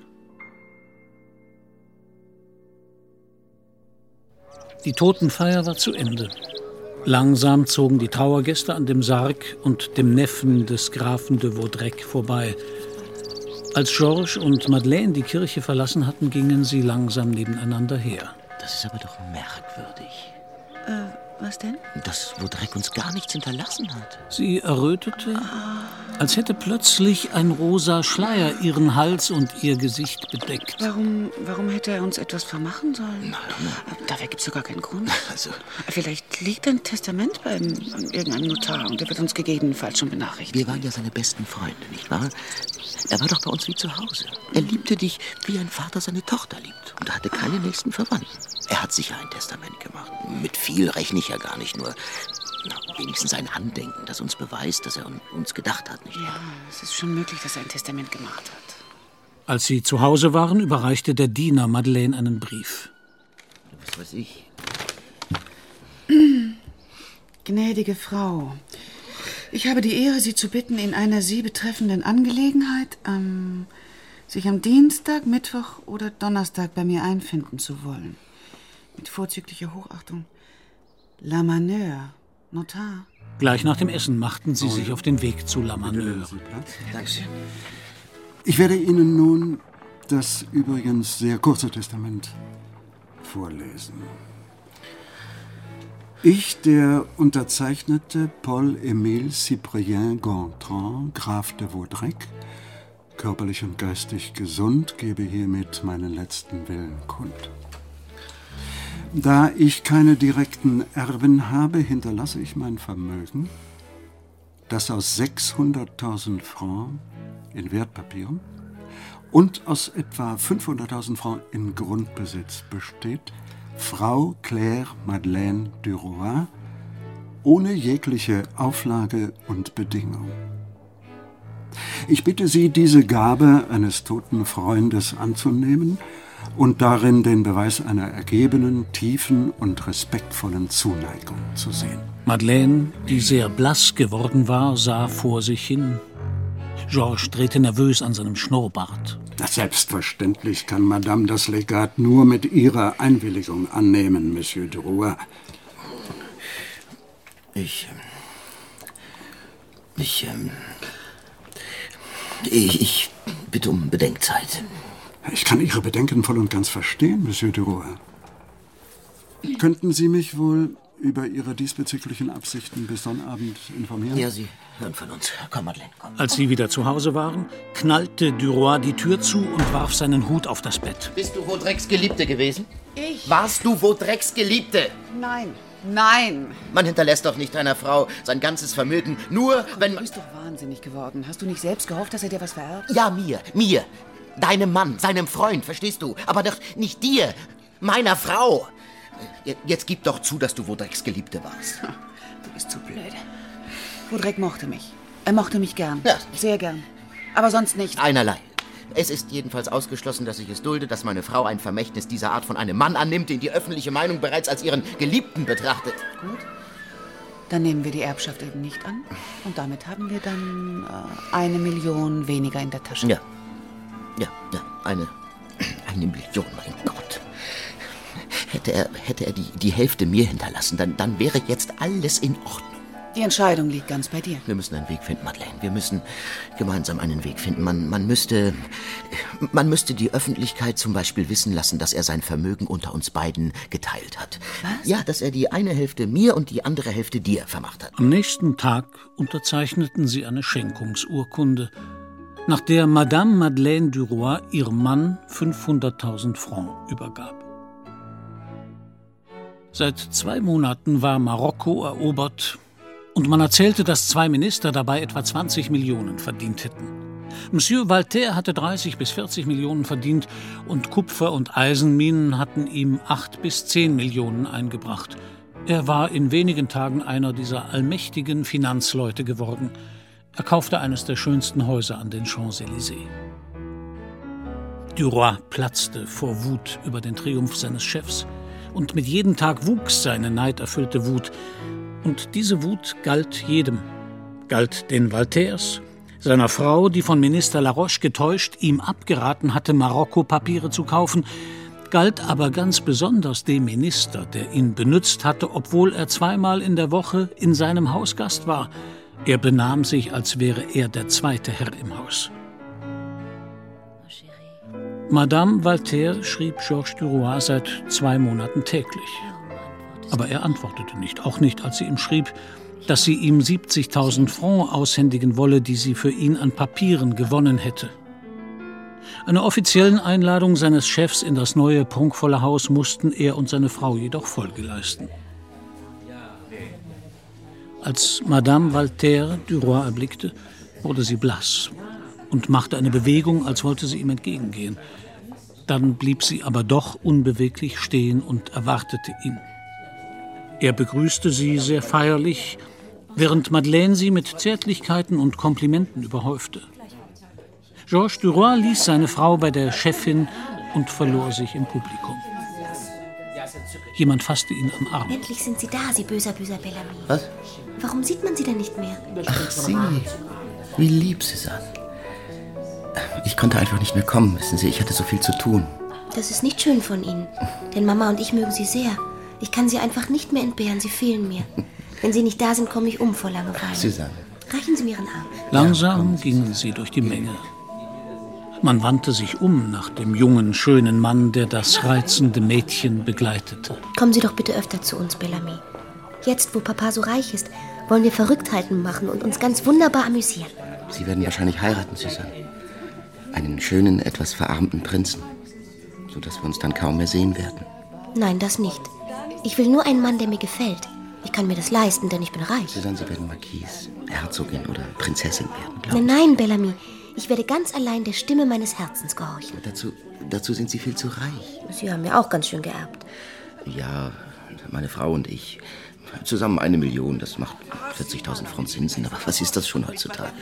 Die Totenfeier war zu Ende. Langsam zogen die Trauergäste an dem Sarg und dem Neffen des Grafen de Vaudrec vorbei. Als Georges und Madeleine die Kirche verlassen hatten, gingen sie langsam nebeneinander her. Das ist aber doch merkwürdig. Äh, was denn? Dass Vaudrec uns gar nichts hinterlassen hat. Sie errötete, als hätte plötzlich ein rosa Schleier ihren Hals und ihr Gesicht bedeckt. Warum, warum hätte er uns etwas vermachen sollen? Nein. Dafür gibt es doch gar keinen Grund. Also. Vielleicht liegt ein Testament beim irgendeinem Notar und der wird uns gegebenenfalls schon benachrichtigen. Wir waren ja seine besten Freunde, nicht wahr? Er war doch bei uns wie zu Hause. Er liebte dich, wie ein Vater seine Tochter liebt. Und er hatte keine nächsten Verwandten. Er hat sicher ein Testament gemacht. Mit viel rechne ich ja gar nicht, nur na, wenigstens ein Andenken, das uns beweist, dass er an uns gedacht hat, nicht wahr? Ja, es ist schon möglich, dass er ein Testament gemacht hat. Als sie zu Hause waren, überreichte der Diener Madeleine einen Brief. Was weiß ich. Gnädige Frau, ich habe die Ehre, Sie zu bitten, in einer Sie betreffenden Angelegenheit ähm, sich am Dienstag, Mittwoch oder Donnerstag bei mir einfinden zu wollen. Mit vorzüglicher Hochachtung. La Maneur, Notar. Gleich nach dem Essen machten sie sich auf den Weg zu La Maneur. Dankeschön. Ich werde Ihnen nun das übrigens sehr kurze Testament vorlesen. Ich, der unterzeichnete Paul-Émile Cyprien Gontran, Graf de Vaudrec, körperlich und geistig gesund, gebe hiermit meinen letzten Willen kund. Da ich keine direkten Erben habe, hinterlasse ich mein Vermögen, das aus sechshunderttausend Francs in Wertpapieren und aus etwa fünfhunderttausend Francs in Grundbesitz besteht, Frau Claire Madeleine Duroy, ohne jegliche Auflage und Bedingung. Ich bitte Sie, diese Gabe eines toten Freundes anzunehmen und darin den Beweis einer ergebenen, tiefen und respektvollen Zuneigung zu sehen. Madeleine, die sehr blass geworden war, sah vor sich hin. Georges drehte nervös an seinem Schnurrbart. Selbstverständlich kann Madame das Legat nur mit Ihrer Einwilligung annehmen, Monsieur Drouin. Ich... Ich... Ähm, ich, ich bitte um Bedenkzeit. Ich kann Ihre Bedenken voll und ganz verstehen, Monsieur Drouin. Könnten Sie mich wohl über Ihre diesbezüglichen Absichten bis Sonnabend informieren? Ja, Sie hören von uns. Komm, Madeleine, komm. Als sie wieder zu Hause waren, knallte Duroy die Tür zu und warf seinen Hut auf das Bett. Bist du Vaudrecs Geliebte gewesen? Ich? Warst du Vaudrecs Geliebte? Nein, nein. Man hinterlässt doch nicht einer Frau sein ganzes Vermögen, nur wenn man... Du bist doch wahnsinnig geworden. Hast du nicht selbst gehofft, dass er dir was vererbt? Ja, mir, mir. Deinem Mann, seinem Freund, verstehst du? Aber doch nicht dir, meiner Frau. Jetzt gib doch zu, dass du Vaudrecs Geliebte warst. Du bist zu blöde. Vaudrec mochte mich. Er mochte mich gern. Ja. Sehr gern. Aber sonst nicht. Einerlei. Es ist jedenfalls ausgeschlossen, dass ich es dulde, dass meine Frau ein Vermächtnis dieser Art von einem Mann annimmt, den die öffentliche Meinung bereits als ihren Geliebten betrachtet. Gut. Dann nehmen wir die Erbschaft eben nicht an. Und damit haben wir dann äh, eine Million weniger in der Tasche. Ja. Ja, ja. Eine, eine Million, mein Gott. Hätte er, hätte er die, die Hälfte mir hinterlassen, dann, dann wäre jetzt alles in Ordnung. Die Entscheidung liegt ganz bei dir. Wir müssen einen Weg finden, Madeleine. Wir müssen gemeinsam einen Weg finden. Man, man müsste, man müsste die Öffentlichkeit zum Beispiel wissen lassen, dass er sein Vermögen unter uns beiden geteilt hat. Was? Ja, dass er die eine Hälfte mir und die andere Hälfte dir vermacht hat. Am nächsten Tag unterzeichneten sie eine Schenkungsurkunde, nach der Madame Madeleine Duroy ihrem Mann fünfhunderttausend Francs übergab. Seit zwei Monaten war Marokko erobert und man erzählte, dass zwei Minister dabei etwa zwanzig Millionen verdient hätten. Monsieur Walter hatte dreißig bis vierzig Millionen verdient und Kupfer- und Eisenminen hatten ihm acht bis zehn Millionen eingebracht. Er war in wenigen Tagen einer dieser allmächtigen Finanzleute geworden. Er kaufte eines der schönsten Häuser an den Champs-Élysées. Duroy platzte vor Wut über den Triumph seines Chefs. Und mit jedem Tag wuchs seine neiderfüllte Wut. Und diese Wut galt jedem. Galt den Walters, seiner Frau, die von Minister Laroche getäuscht ihm abgeraten hatte, Marokko-Papiere zu kaufen, galt aber ganz besonders dem Minister, der ihn benützt hatte, obwohl er zweimal in der Woche in seinem Haus Gast war. Er benahm sich, als wäre er der zweite Herr im Haus. Madame Walter schrieb Georges Duroy seit zwei Monaten täglich. Aber er antwortete nicht, auch nicht, als sie ihm schrieb, dass sie ihm siebzigtausend Francs aushändigen wolle, die sie für ihn an Papieren gewonnen hätte. Einer offiziellen Einladung seines Chefs in das neue, prunkvolle Haus mussten er und seine Frau jedoch Folge leisten. Als Madame Walter Duroy erblickte, wurde sie blass und machte eine Bewegung, als wollte sie ihm entgegengehen. Dann blieb sie aber doch unbeweglich stehen und erwartete ihn. Er begrüßte sie sehr feierlich, während Madeleine sie mit Zärtlichkeiten und Komplimenten überhäufte. Georges Duroy ließ seine Frau bei der Chefin und verlor sich im Publikum. Jemand fasste ihn am Arm. Endlich sind Sie da, Sie böser, böser Bellamy. Was? Warum sieht man Sie denn nicht mehr? Ach, Sie. Wie lieb, Suzanne. Ich konnte einfach nicht mehr kommen, wissen Sie. Ich hatte so viel zu tun. Das ist nicht schön von Ihnen. Denn Mama und ich mögen Sie sehr. Ich kann Sie einfach nicht mehr entbehren. Sie fehlen mir. Wenn Sie nicht da sind, komme ich um vor Langeweile. Suzanne. Reichen Sie mir Ihren Arm. Langsam gingen sie durch die Menge. Man wandte sich um nach dem jungen, schönen Mann, der das reizende Mädchen begleitete. Kommen Sie doch bitte öfter zu uns, Bellamy. Jetzt, wo Papa so reich ist, wollen wir Verrücktheiten machen und uns ganz wunderbar amüsieren. Sie werden wahrscheinlich heiraten, Suzanne. Einen schönen, etwas verarmten Prinzen. Sodass wir uns dann kaum mehr sehen werden. Nein, das nicht. Ich will nur einen Mann, der mir gefällt. Ich kann mir das leisten, denn ich bin reich. Suzanne, Sie werden Marquise, Herzogin oder Prinzessin werden, glaube ich. Nein, nein, Bellamy. Ich werde ganz allein der Stimme meines Herzens gehorchen. Dazu, dazu sind Sie viel zu reich. Sie haben mir auch ganz schön geerbt. Ja, meine Frau und ich. Zusammen eine Million, das macht vierzigtausend Francs Zinsen. Aber was ist das schon heutzutage?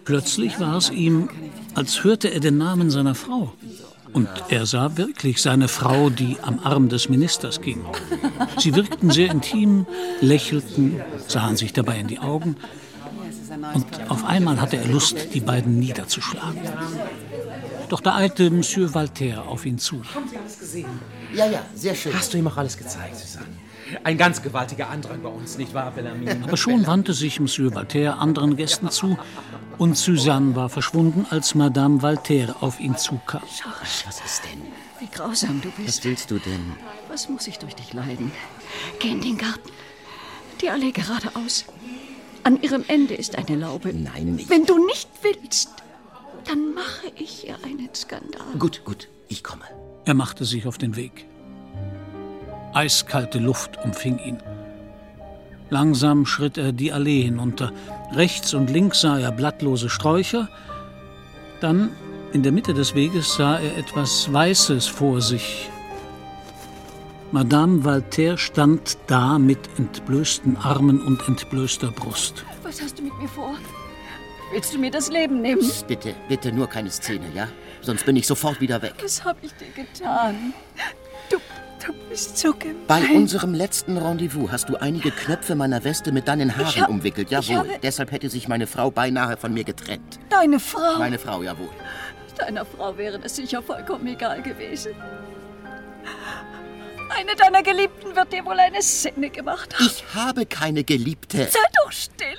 Plötzlich war es ihm, als hörte er den Namen seiner Frau. Und er sah wirklich seine Frau, die am Arm des Ministers ging. Sie wirkten sehr intim, lächelten, sahen sich dabei in die Augen. Und auf einmal hatte er Lust, die beiden niederzuschlagen. Doch da eilte Monsieur Valter auf ihn zu. Haben Sie alles gesehen? Ja, ja, sehr schön. Hast du ihm auch alles gezeigt, Susanne? Ein ganz gewaltiger Andrang bei uns, nicht wahr, Bellamy? Aber schon wandte sich Monsieur Valter anderen Gästen zu und Suzanne war verschwunden, als Madame Valter auf ihn zukam. Georges, was ist denn? Wie grausam du bist. Was willst du denn? Was muss ich durch dich leiden? Geh in den Garten. Die Allee geradeaus. An ihrem Ende ist eine Laube. Nein, nicht. Wenn du nicht willst, dann mache ich hier einen Skandal. Gut, gut, ich komme. Er machte sich auf den Weg. Eiskalte Luft umfing ihn. Langsam schritt er die Allee hinunter. Rechts und links sah er blattlose Sträucher. Dann, in der Mitte des Weges, sah er etwas Weißes vor sich. Madame Valter stand da mit entblößten Armen und entblößter Brust. Was hast du mit mir vor? Willst du mir das Leben nehmen? Psst, bitte, bitte nur keine Szene, ja? Sonst bin ich sofort wieder weg. Was habe ich dir getan? Du, du bist so gemein. Bei unserem letzten Rendezvous hast du einige Knöpfe meiner Weste mit deinen Haaren hab, umwickelt, jawohl. Habe... Deshalb hätte sich meine Frau beinahe von mir getrennt. Deine Frau? Meine Frau, jawohl. Deiner Frau wäre das sicher vollkommen egal gewesen. Eine deiner Geliebten wird dir wohl eine Szene gemacht haben. Ich habe keine Geliebte. Sei doch still.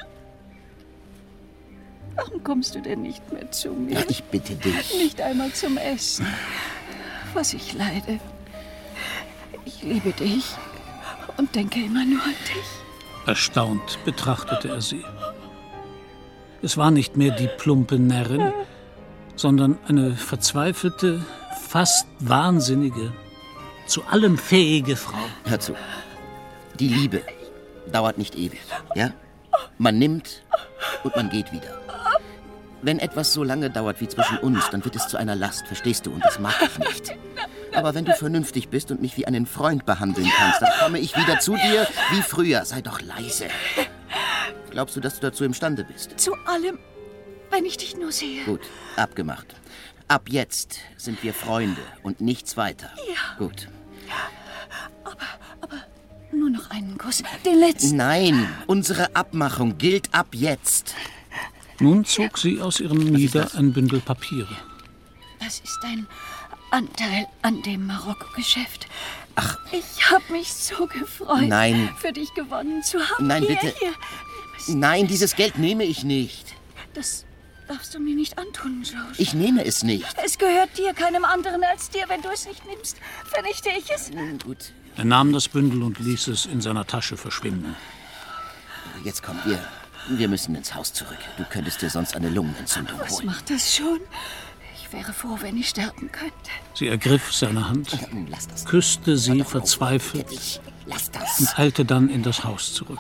Warum kommst du denn nicht mehr zu mir? Ja, ich bitte dich. Nicht einmal zum Essen. Was ich leide. Ich liebe dich und denke immer nur an dich. Erstaunt betrachtete er sie. Es war nicht mehr die plumpe Närrin, sondern eine verzweifelte, fast wahnsinnige, zu allem fähige Frau. Hör zu. Die Liebe dauert nicht ewig, ja? Man nimmt und man geht wieder. Wenn etwas so lange dauert wie zwischen uns, dann wird es zu einer Last, verstehst du? Und das mag ich nicht. Aber wenn du vernünftig bist und mich wie einen Freund behandeln kannst, dann komme ich wieder zu dir wie früher. Sei doch leise. Glaubst du, dass du dazu imstande bist? Zu allem, wenn ich dich nur sehe. Gut, abgemacht. Ab jetzt sind wir Freunde und nichts weiter. Ja. Gut. Aber, aber nur noch einen Kuss, den letzten. Nein, unsere Abmachung gilt ab jetzt. Nun zog sie aus ihrem Mieder ein Bündel Papiere. Das ist dein Anteil an dem Marokko-Geschäft. Ach. Ich habe mich so gefreut, Nein. für dich gewonnen zu haben. Nein, hier, bitte. Hier. Nein, dieses Geld nehme ich nicht. Das darfst du mir nicht antun, Georges. Ich nehme es nicht. Es gehört dir, keinem anderen als dir. Wenn du es nicht nimmst, vernichte ich es. Gut. Er nahm das Bündel und ließ es in seiner Tasche verschwinden. Jetzt kommt ihr. Wir müssen ins Haus zurück. Du könntest dir sonst eine Lungenentzündung Was holen. macht das schon? Ich wäre froh, wenn ich sterben könnte. Sie ergriff seine Hand, Lass das. küsste sie verzweifelt Lass das. und eilte dann in das Haus zurück.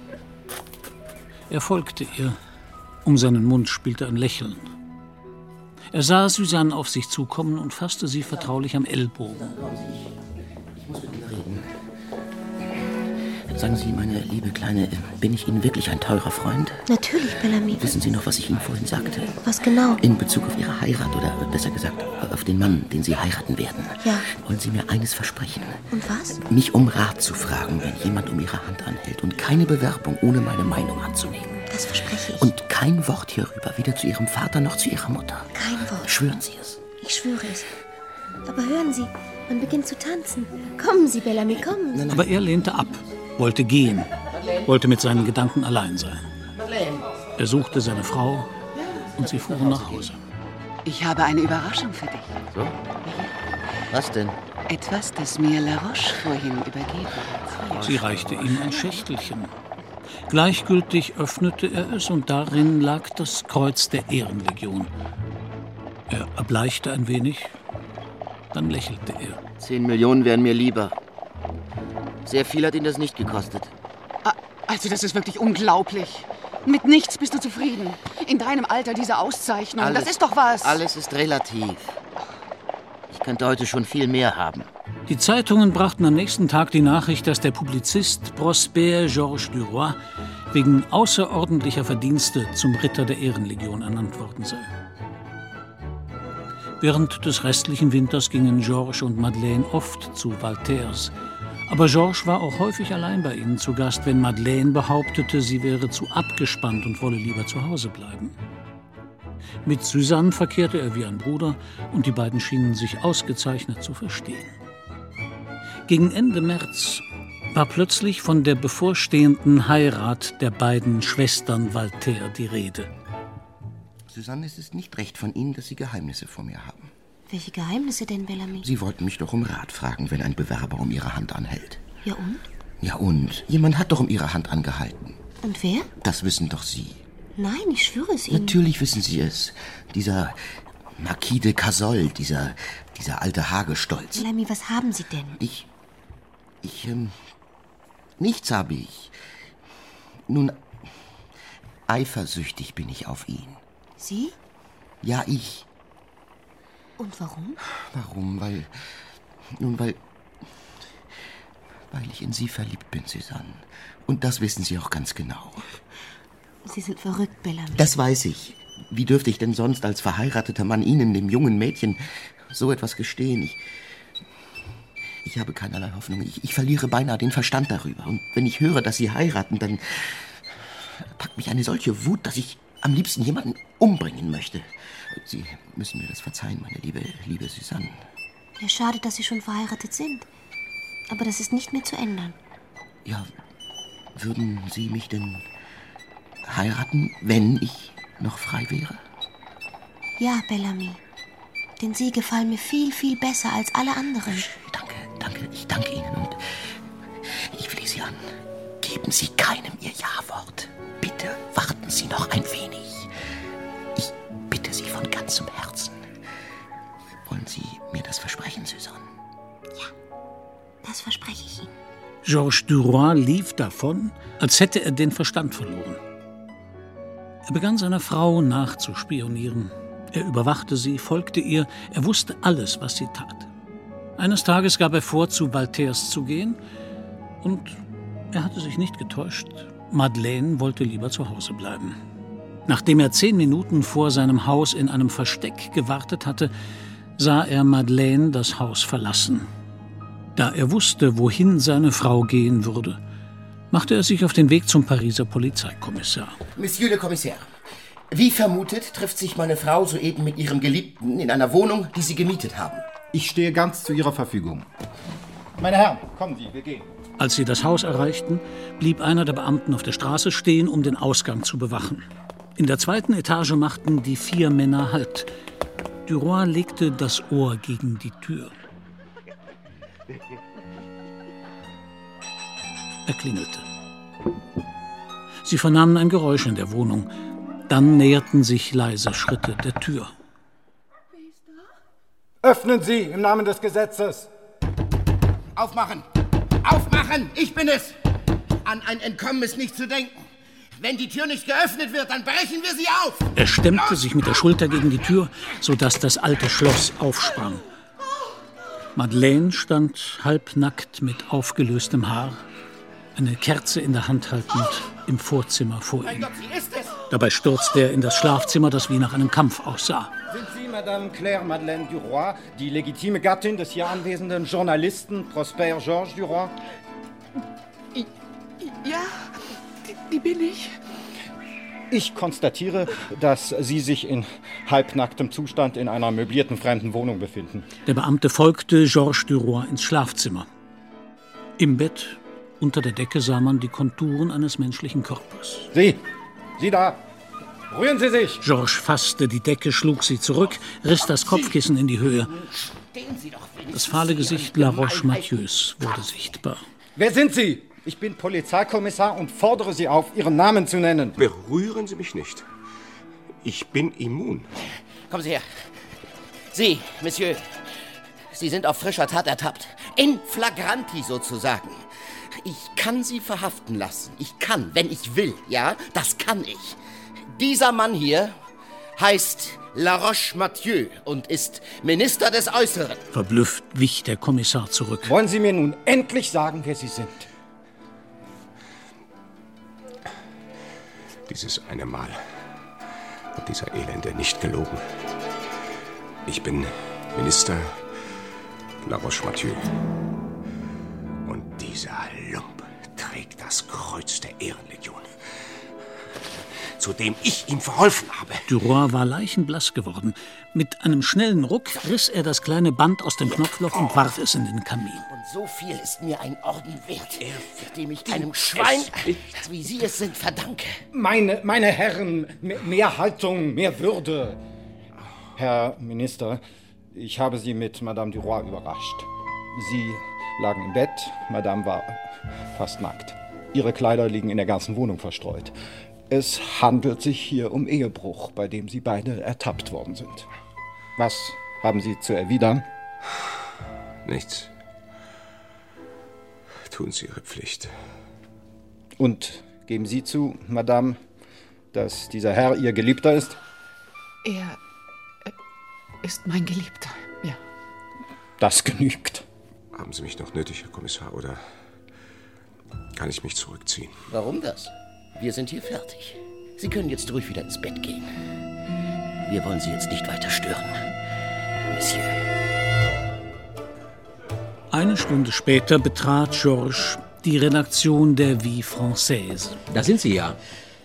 Er folgte ihr. Um seinen Mund spielte ein Lächeln. Er sah Suzanne auf sich zukommen und fasste sie vertraulich am Ellbogen. Ich muss mit Ihnen reden. Sagen Sie, meine liebe Kleine, bin ich Ihnen wirklich ein teurer Freund? Natürlich, Bellamy. Wissen Sie noch, was ich Ihnen vorhin sagte? Was genau? In Bezug auf Ihre Heirat oder besser gesagt auf den Mann, den Sie heiraten werden. Ja. Wollen Sie mir eines versprechen? Und was? Mich um Rat zu fragen, wenn jemand um Ihre Hand anhält und keine Bewerbung ohne meine Meinung anzunehmen. Das verspreche ich. Und kein Wort hierüber, weder zu Ihrem Vater noch zu Ihrer Mutter. Kein Wort. Schwören Sie es. Ich schwöre es. Aber hören Sie, man beginnt zu tanzen. Kommen Sie, Bellamy, kommen Sie. Aber er lehnte ab, wollte gehen, wollte mit seinen Gedanken allein sein. Er suchte seine Frau und sie fuhren nach Hause. Ich habe eine Überraschung für dich. So? Was denn? Etwas, das mir La Roche vorhin übergeben hat. Sie reichte ihm ein Schächtelchen. Gleichgültig öffnete er es und darin lag das Kreuz der Ehrenlegion. Er erbleichte ein wenig, dann lächelte er. Zehn Millionen wären mir lieber. Sehr viel hat ihn das nicht gekostet. Also, das ist wirklich unglaublich. Mit nichts bist du zufrieden. In deinem Alter diese Auszeichnung, Alles, das ist doch was. Alles ist relativ. Ich könnte heute schon viel mehr haben. Die Zeitungen brachten am nächsten Tag die Nachricht, dass der Publizist Prosper Georges Duroy wegen außerordentlicher Verdienste zum Ritter der Ehrenlegion ernannt worden sei. Während des restlichen Winters gingen Georges und Madeleine oft zu Walters. Aber Georges war auch häufig allein bei ihnen zu Gast, wenn Madeleine behauptete, sie wäre zu abgespannt und wolle lieber zu Hause bleiben. Mit Suzanne verkehrte er wie ein Bruder und die beiden schienen sich ausgezeichnet zu verstehen. Gegen Ende März war plötzlich von der bevorstehenden Heirat der beiden Schwestern Walter die Rede. Suzanne, es ist nicht recht von Ihnen, dass Sie Geheimnisse vor mir haben. Welche Geheimnisse denn, Bellamy? Sie wollten mich doch um Rat fragen, wenn ein Bewerber um Ihre Hand anhält. Ja und? Ja und? Jemand hat doch um Ihre Hand angehalten. Und wer? Das wissen doch Sie. Nein, ich schwöre es Ihnen. Natürlich wissen Sie es. Dieser Marquis de Casol, dieser, dieser alte Hagestolz. Bellamy, was haben Sie denn? Ich, ich, ähm, nichts habe ich. Nun, eifersüchtig bin ich auf ihn. Sie? Ja, ich. Und warum? Warum? Weil, nun, weil, weil ich in Sie verliebt bin, Suzanne. Und das wissen Sie auch ganz genau. Sie sind verrückt, Bellamy. Das weiß ich. Wie dürfte ich denn sonst als verheirateter Mann Ihnen, dem jungen Mädchen, so etwas gestehen? Ich, ich habe keinerlei Hoffnung. Ich, ich verliere beinahe den Verstand darüber. Und wenn ich höre, dass Sie heiraten, dann packt mich eine solche Wut, dass ich am liebsten jemanden umbringen möchte. Sie müssen mir das verzeihen, meine liebe, liebe Suzanne. Ja, schade, dass Sie schon verheiratet sind. Aber das ist nicht mehr zu ändern. Ja, würden Sie mich denn heiraten, wenn ich noch frei wäre? Ja, Bellamy. Denn Sie gefallen mir viel, viel besser als alle anderen. Danke, danke, ich danke Ihnen und ich flehe Sie an. Geben Sie keinem Ihr Ja-Wort. Bitte warten Sie noch ein wenig. Ich bitte Sie von ganzem Herzen. Wollen Sie mir das versprechen, Suzanne? Ja, das verspreche ich Ihnen. Georges Duroy lief davon, als hätte er den Verstand verloren. Er begann seiner Frau nachzuspionieren. Er überwachte sie, folgte ihr, er wusste alles, was sie tat. Eines Tages gab er vor, zu Walters zu gehen, und er hatte sich nicht getäuscht. Madeleine wollte lieber zu Hause bleiben. Nachdem er zehn Minuten vor seinem Haus in einem Versteck gewartet hatte, sah er Madeleine das Haus verlassen. Da er wusste, wohin seine Frau gehen würde, machte er sich auf den Weg zum Pariser Polizeikommissar. Monsieur le Commissaire, wie vermutet trifft sich meine Frau soeben mit ihrem Geliebten in einer Wohnung, die sie gemietet haben. Ich stehe ganz zu Ihrer Verfügung. Meine Herren, kommen Sie, wir gehen. Als sie das Haus erreichten, blieb einer der Beamten auf der Straße stehen, um den Ausgang zu bewachen. In der zweiten Etage machten die vier Männer Halt. Duroy legte das Ohr gegen die Tür. Er klingelte. Sie vernahmen ein Geräusch in der Wohnung. Dann näherten sich leise Schritte der Tür. Öffnen Sie im Namen des Gesetzes. Aufmachen! Aufmachen! Ich bin es! An ein Entkommen ist nicht zu denken. Wenn die Tür nicht geöffnet wird, dann brechen wir sie auf! Er stemmte sich mit der Schulter gegen die Tür, sodass das alte Schloss aufsprang. Madeleine stand halbnackt mit aufgelöstem Haar, eine Kerze in der Hand haltend, im Vorzimmer vor ihm. Mein Gott, sie ist es! Dabei stürzte er in das Schlafzimmer, das wie nach einem Kampf aussah. Sind Sie Madame Claire Madeleine Duroy, die legitime Gattin des hier anwesenden Journalisten Prosper Georges Duroy? Ja, die, die bin ich. Ich konstatiere, dass Sie sich in halbnacktem Zustand in einer möblierten fremden Wohnung befinden. Der Beamte folgte Georges Duroy ins Schlafzimmer. Im Bett, unter der Decke, sah man die Konturen eines menschlichen Körpers. Sie, Sie da, rühren Sie sich! Georges fasste die Decke, schlug sie zurück, riss das Kopfkissen in die Höhe. Das fahle Gesicht La Roche-Mathieu's wurde sichtbar. Wer sind Sie? Ich bin Polizeikommissar und fordere Sie auf, Ihren Namen zu nennen. Berühren Sie mich nicht. Ich bin immun. Kommen Sie her. Sie, Monsieur, Sie sind auf frischer Tat ertappt. In flagranti sozusagen. Ich kann Sie verhaften lassen. Ich kann, wenn ich will, ja? Das kann ich. Dieser Mann hier heißt La Roche-Mathieu und ist Minister des Äußeren. Verblüfft wich der Kommissar zurück. Wollen Sie mir nun endlich sagen, wer Sie sind? Dieses eine Mal hat dieser Elende nicht gelogen. Ich bin Minister La Roche-Mathieu. Und dieser Lump trägt das Kreuz der Ehrenlegion, zu dem ich ihm verholfen habe. Duroy war leichenblass geworden. Mit einem schnellen Ruck riss er das kleine Band aus dem Knopfloch und warf es in den Kamin. Und so viel ist mir ein Orden wert, für den ich einem Schwein, wie Sie es sind, verdanke. Meine, meine Herren, mehr, mehr Haltung, mehr Würde. Herr Minister, ich habe Sie mit Madame Duroy überrascht. Sie lagen im Bett, Madame war fast nackt. Ihre Kleider liegen in der ganzen Wohnung verstreut. Es handelt sich hier um Ehebruch, bei dem Sie beide ertappt worden sind. Was haben Sie zu erwidern? Nichts. Tun Sie Ihre Pflicht. Und geben Sie zu, Madame, dass dieser Herr Ihr Geliebter ist? Er ist mein Geliebter, ja. Das genügt. Haben Sie mich noch nötig, Herr Kommissar, oder kann ich mich zurückziehen? Warum das? Wir sind hier fertig. Sie können jetzt ruhig wieder ins Bett gehen. Wir wollen Sie jetzt nicht weiter stören, Monsieur. Eine Stunde später betrat Georges die Redaktion der Vie Française. Da sind Sie ja.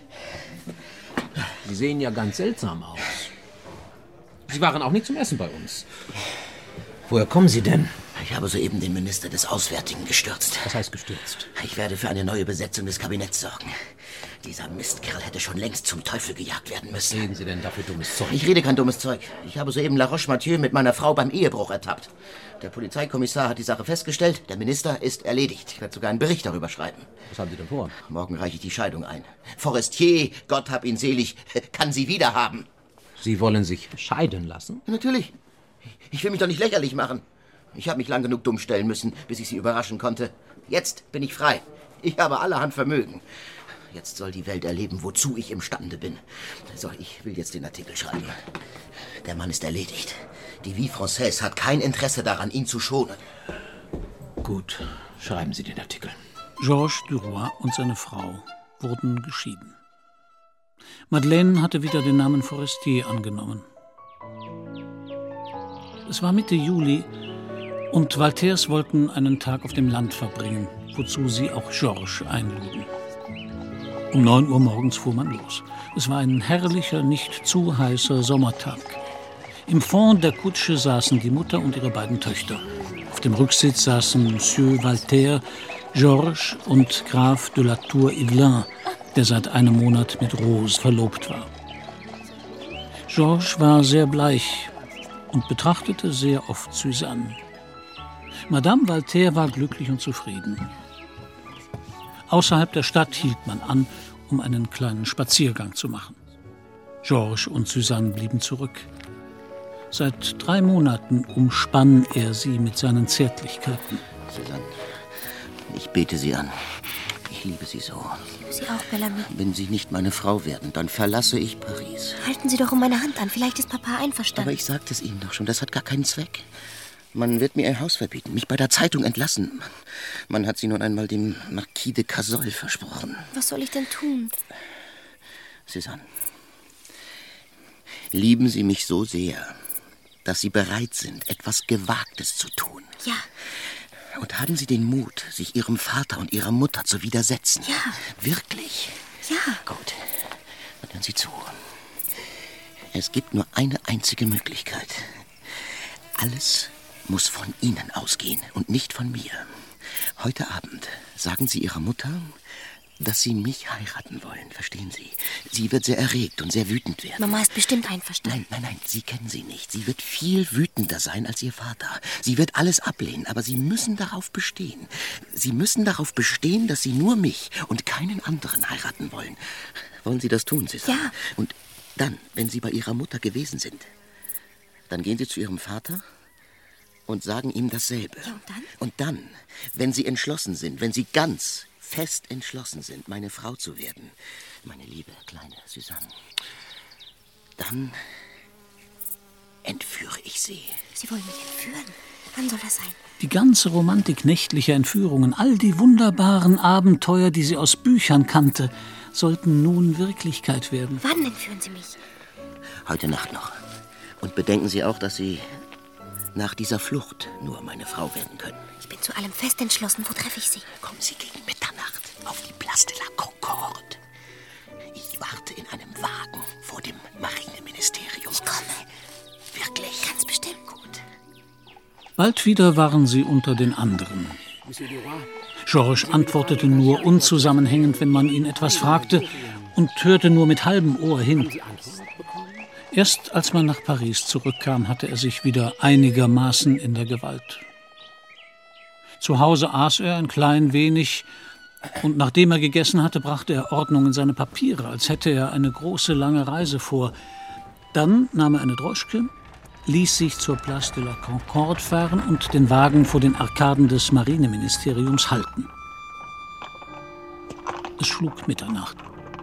Sie sehen ja ganz seltsam aus. Sie waren auch nicht zum Essen bei uns. Woher kommen Sie denn? Ich habe soeben den Minister des Auswärtigen gestürzt. Was heißt gestürzt? Ich werde für eine neue Besetzung des Kabinetts sorgen. Dieser Mistkerl hätte schon längst zum Teufel gejagt werden müssen. Was reden Sie denn da für dummes Zeug? Ich rede kein dummes Zeug. Ich habe soeben La Roche-Mathieu mit meiner Frau beim Ehebruch ertappt. Der Polizeikommissar hat die Sache festgestellt. Der Minister ist erledigt. Ich werde sogar einen Bericht darüber schreiben. Was haben Sie denn vor? Morgen reiche ich die Scheidung ein. Forestier, Gott hab ihn selig, kann sie wiederhaben. Sie wollen sich scheiden lassen? Natürlich. Ich will mich doch nicht lächerlich machen. Ich habe mich lang genug dumm stellen müssen, bis ich Sie überraschen konnte. Jetzt bin ich frei. Ich habe allerhand Vermögen. Jetzt soll die Welt erleben, wozu ich imstande bin. So, ich will jetzt den Artikel schreiben. Der Mann ist erledigt. Die Vie Française hat kein Interesse daran, ihn zu schonen. Gut, schreiben Sie den Artikel. Georges Duroy und seine Frau wurden geschieden. Madeleine hatte wieder den Namen Forestier angenommen. Es war Mitte Juli und Walters wollten einen Tag auf dem Land verbringen, wozu sie auch Georges einluden. Um neun Uhr morgens fuhr man los. Es war ein herrlicher, nicht zu heißer Sommertag. Im Fond der Kutsche saßen die Mutter und ihre beiden Töchter. Auf dem Rücksitz saßen Monsieur Walter, Georges und Graf de la Tour-Yvelin, der seit einem Monat mit Rose verlobt war. Georges war sehr bleich und betrachtete sehr oft Suzanne. Madame Walter war glücklich und zufrieden. Außerhalb der Stadt hielt man an, um einen kleinen Spaziergang zu machen. Georges und Suzanne blieben zurück. Seit drei Monaten umspann er sie mit seinen Zärtlichkeiten. Suzanne, ich bete Sie an. Ich liebe Sie so. Ich liebe Sie auch, Bellamy. Wenn Sie nicht meine Frau werden, dann verlasse ich Paris. Halten Sie doch um meine Hand an. Vielleicht ist Papa einverstanden. Aber ich sagte es Ihnen doch schon, das hat gar keinen Zweck. Man wird mir ein Haus verbieten, mich bei der Zeitung entlassen. Man, man hat sie nun einmal dem Marquis de Cassel versprochen. Was soll ich denn tun? Suzanne, lieben Sie mich so sehr, dass Sie bereit sind, etwas Gewagtes zu tun. Ja. Und haben Sie den Mut, sich Ihrem Vater und Ihrer Mutter zu widersetzen? Ja. Wirklich? Ja. Gut, dann hören Sie zu. Es gibt nur eine einzige Möglichkeit. Alles muss von Ihnen ausgehen und nicht von mir. Heute Abend sagen Sie Ihrer Mutter, dass Sie mich heiraten wollen, verstehen Sie? Sie wird sehr erregt und sehr wütend werden. Mama ist bestimmt einverstanden. Nein, nein, nein, Sie kennen sie nicht. Sie wird viel wütender sein als Ihr Vater. Sie wird alles ablehnen, aber Sie müssen darauf bestehen. Sie müssen darauf bestehen, dass Sie nur mich und keinen anderen heiraten wollen. Wollen Sie das tun, Suzanne? Ja. Und dann, wenn Sie bei Ihrer Mutter gewesen sind, dann gehen Sie zu Ihrem Vater und sagen ihm dasselbe. Ja, und dann? Und dann, wenn Sie entschlossen sind, wenn Sie ganz fest entschlossen sind, meine Frau zu werden, meine liebe kleine Suzanne, dann entführe ich Sie. Sie wollen mich entführen? Wann soll das sein? Die ganze Romantik nächtlicher Entführungen, all die wunderbaren Abenteuer, die sie aus Büchern kannte, sollten nun Wirklichkeit werden. Wann entführen Sie mich? Heute Nacht noch. Und bedenken Sie auch, dass Sie nach dieser Flucht nur meine Frau werden können. Ich bin zu allem fest entschlossen. Wo treffe ich Sie? Kommen Sie gegen Mitternacht auf die Place de la Concorde. Ich warte in einem Wagen vor dem Marineministerium. Ich komme. Wirklich? Ganz bestimmt. Gut. Bald wieder waren sie unter den anderen. Georges antwortete nur unzusammenhängend, wenn man ihn etwas fragte, und hörte nur mit halbem Ohr hin. Erst als man nach Paris zurückkam, hatte er sich wieder einigermaßen in der Gewalt. Zu Hause aß er ein klein wenig, und nachdem er gegessen hatte, brachte er Ordnung in seine Papiere, als hätte er eine große, lange Reise vor. Dann nahm er eine Droschke, ließ sich zur Place de la Concorde fahren und den Wagen vor den Arkaden des Marineministeriums halten. Es schlug Mitternacht.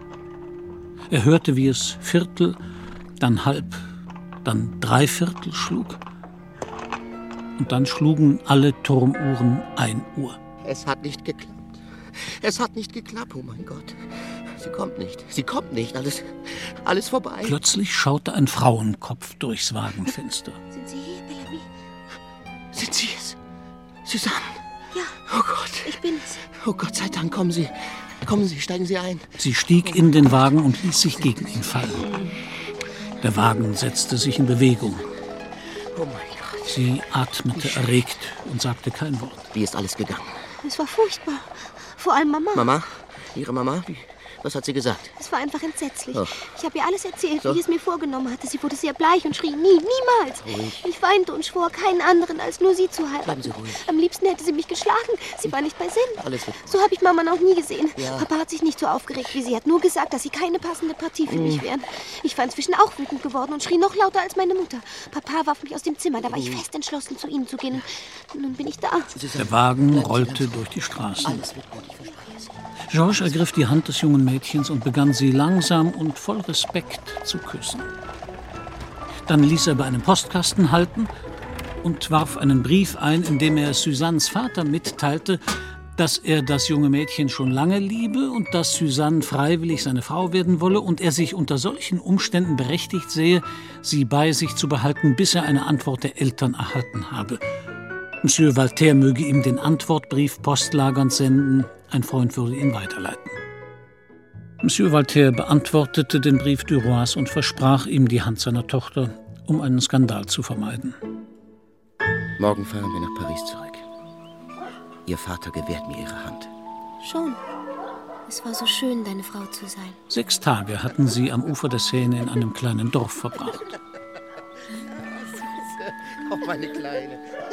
Er hörte, wie es Viertel, dann halb, dann Dreiviertel schlug. Und dann schlugen alle Turmuhren ein Uhr. Es hat nicht geklappt. Es hat nicht geklappt, oh mein Gott. Sie kommt nicht. Sie kommt nicht. Alles, alles vorbei. Plötzlich schaute ein Frauenkopf durchs Wagenfenster. Sind Sie hier, Bellamy? Sind Sie es? Susanne? Ja. Oh Gott. Ich bin es. Oh Gott sei Dank, kommen Sie. Kommen Sie, steigen Sie ein. Sie stieg in den Wagen und ließ sich gegen ihn fallen. Der Wagen setzte sich in Bewegung. Oh mein Gott. Sie atmete erregt und sagte kein Wort. Wie ist alles gegangen? Es war furchtbar. Vor allem Mama. Mama? Ihre Mama? Wie? Was hat sie gesagt? Es war einfach entsetzlich. Oh. Ich habe ihr alles erzählt, So? wie ich es mir vorgenommen hatte. Sie wurde sehr bleich und schrie, nie, niemals. Ruhig. Ich weinte und schwor, keinen anderen als nur sie zu Bleiben heiraten. Sie ruhig. Am liebsten hätte sie mich geschlagen. Sie war nicht bei Sinn. Alles wird So habe ich Mama noch nie gesehen. Ja. Papa hat sich nicht so aufgeregt wie sie. Hat nur gesagt, dass sie keine passende Partie für Mm. mich wären. Ich war inzwischen auch wütend geworden und schrie noch lauter als meine Mutter. Papa warf mich aus dem Zimmer. Da war ich Mm. fest entschlossen, zu ihnen zu gehen. Und nun bin ich da. Der Wagen rollte durch die Straßen. Alles wird gut, ich verspreche es. Georges ergriff die Hand des jungen Mädchens und begann sie langsam und voll Respekt zu küssen. Dann ließ er bei einem Postkasten halten und warf einen Brief ein, in dem er Suzannes Vater mitteilte, dass er das junge Mädchen schon lange liebe und dass Suzanne freiwillig seine Frau werden wolle und er sich unter solchen Umständen berechtigt sehe, sie bei sich zu behalten, bis er eine Antwort der Eltern erhalten habe. Monsieur Valter möge ihm den Antwortbrief postlagernd senden, ein Freund würde ihn weiterleiten. Monsieur Valter beantwortete den Brief du Rois und versprach ihm die Hand seiner Tochter, um einen Skandal zu vermeiden. Morgen fahren wir nach Paris zurück. Ihr Vater gewährt mir Ihre Hand. Schon. Es war so schön, deine Frau zu sein. Sechs Tage hatten sie am Ufer der Seine in einem kleinen Dorf verbracht. Auch meine Kleine.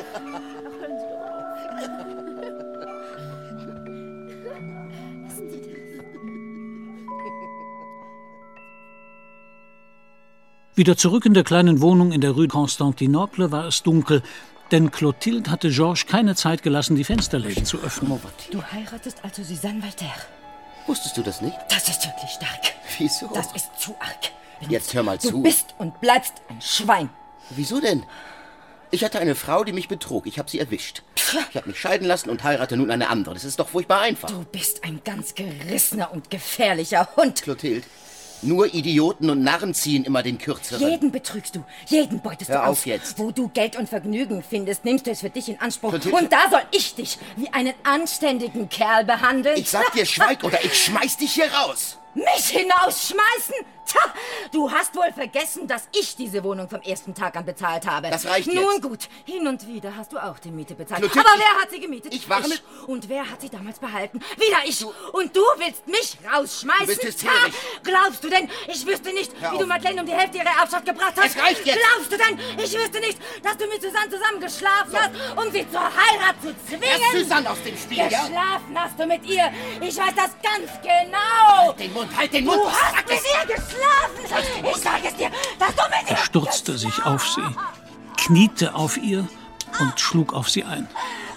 Wieder zurück in der kleinen Wohnung in der Rue Constantinople war es dunkel, denn Clotilde hatte Georges keine Zeit gelassen, die Fensterläden zu öffnen. Du heiratest also Suzanne Valter. Wusstest du das nicht? Das ist wirklich stark. Wieso? Das ist zu arg. Jetzt hör mal Du zu. bist und bleibst ein Schwein. Wieso denn? Ich hatte eine Frau, die mich betrug. Ich habe sie erwischt. Ich habe mich scheiden lassen und heirate nun eine andere. Das ist doch furchtbar einfach. Du bist ein ganz gerissener und gefährlicher Hund. Clotilde, nur Idioten und Narren ziehen immer den Kürzeren. Jeden betrügst du, jeden beutest Hör du auf aus. jetzt. Wo du Geld und Vergnügen findest, nimmst du es für dich in Anspruch. Clotilde. Und da soll ich dich wie einen anständigen Kerl behandeln. Ich sag dir, schweig oder ich schmeiß dich hier raus. Mich hinausschmeißen? Tja, du hast wohl vergessen, dass ich diese Wohnung vom ersten Tag an bezahlt habe. Das reicht Nun jetzt. gut, hin und wieder hast du auch die Miete bezahlt. Clotilde, Aber ich- wer hat sie gemietet? ich warne- Ich. Und wer hat sie damals behalten? Wieder ich. Und du willst mich rausschmeißen? Du bist hysterisch. Tja, glaubst du denn, ich wüsste nicht, Hör wie auf. du Madeleine um die Hälfte ihrer Erbschaft gebracht hast? Es reicht jetzt. Glaubst du denn, ich wüsste nicht, dass du mit Susanne zusammen geschlafen hast, um sie zur Heirat zu zwingen? Erst Susanne aus dem Spiel, ja? Geschlafen hast du mit ihr. Ich weiß das ganz genau. Halt den Mund, halt den Mund. Du hast Sag mit es. ihr geschlafen! Ich sag es dir, dass du mit Er ihr... stürzte sich auf sie, kniete auf ihr und schlug auf sie ein.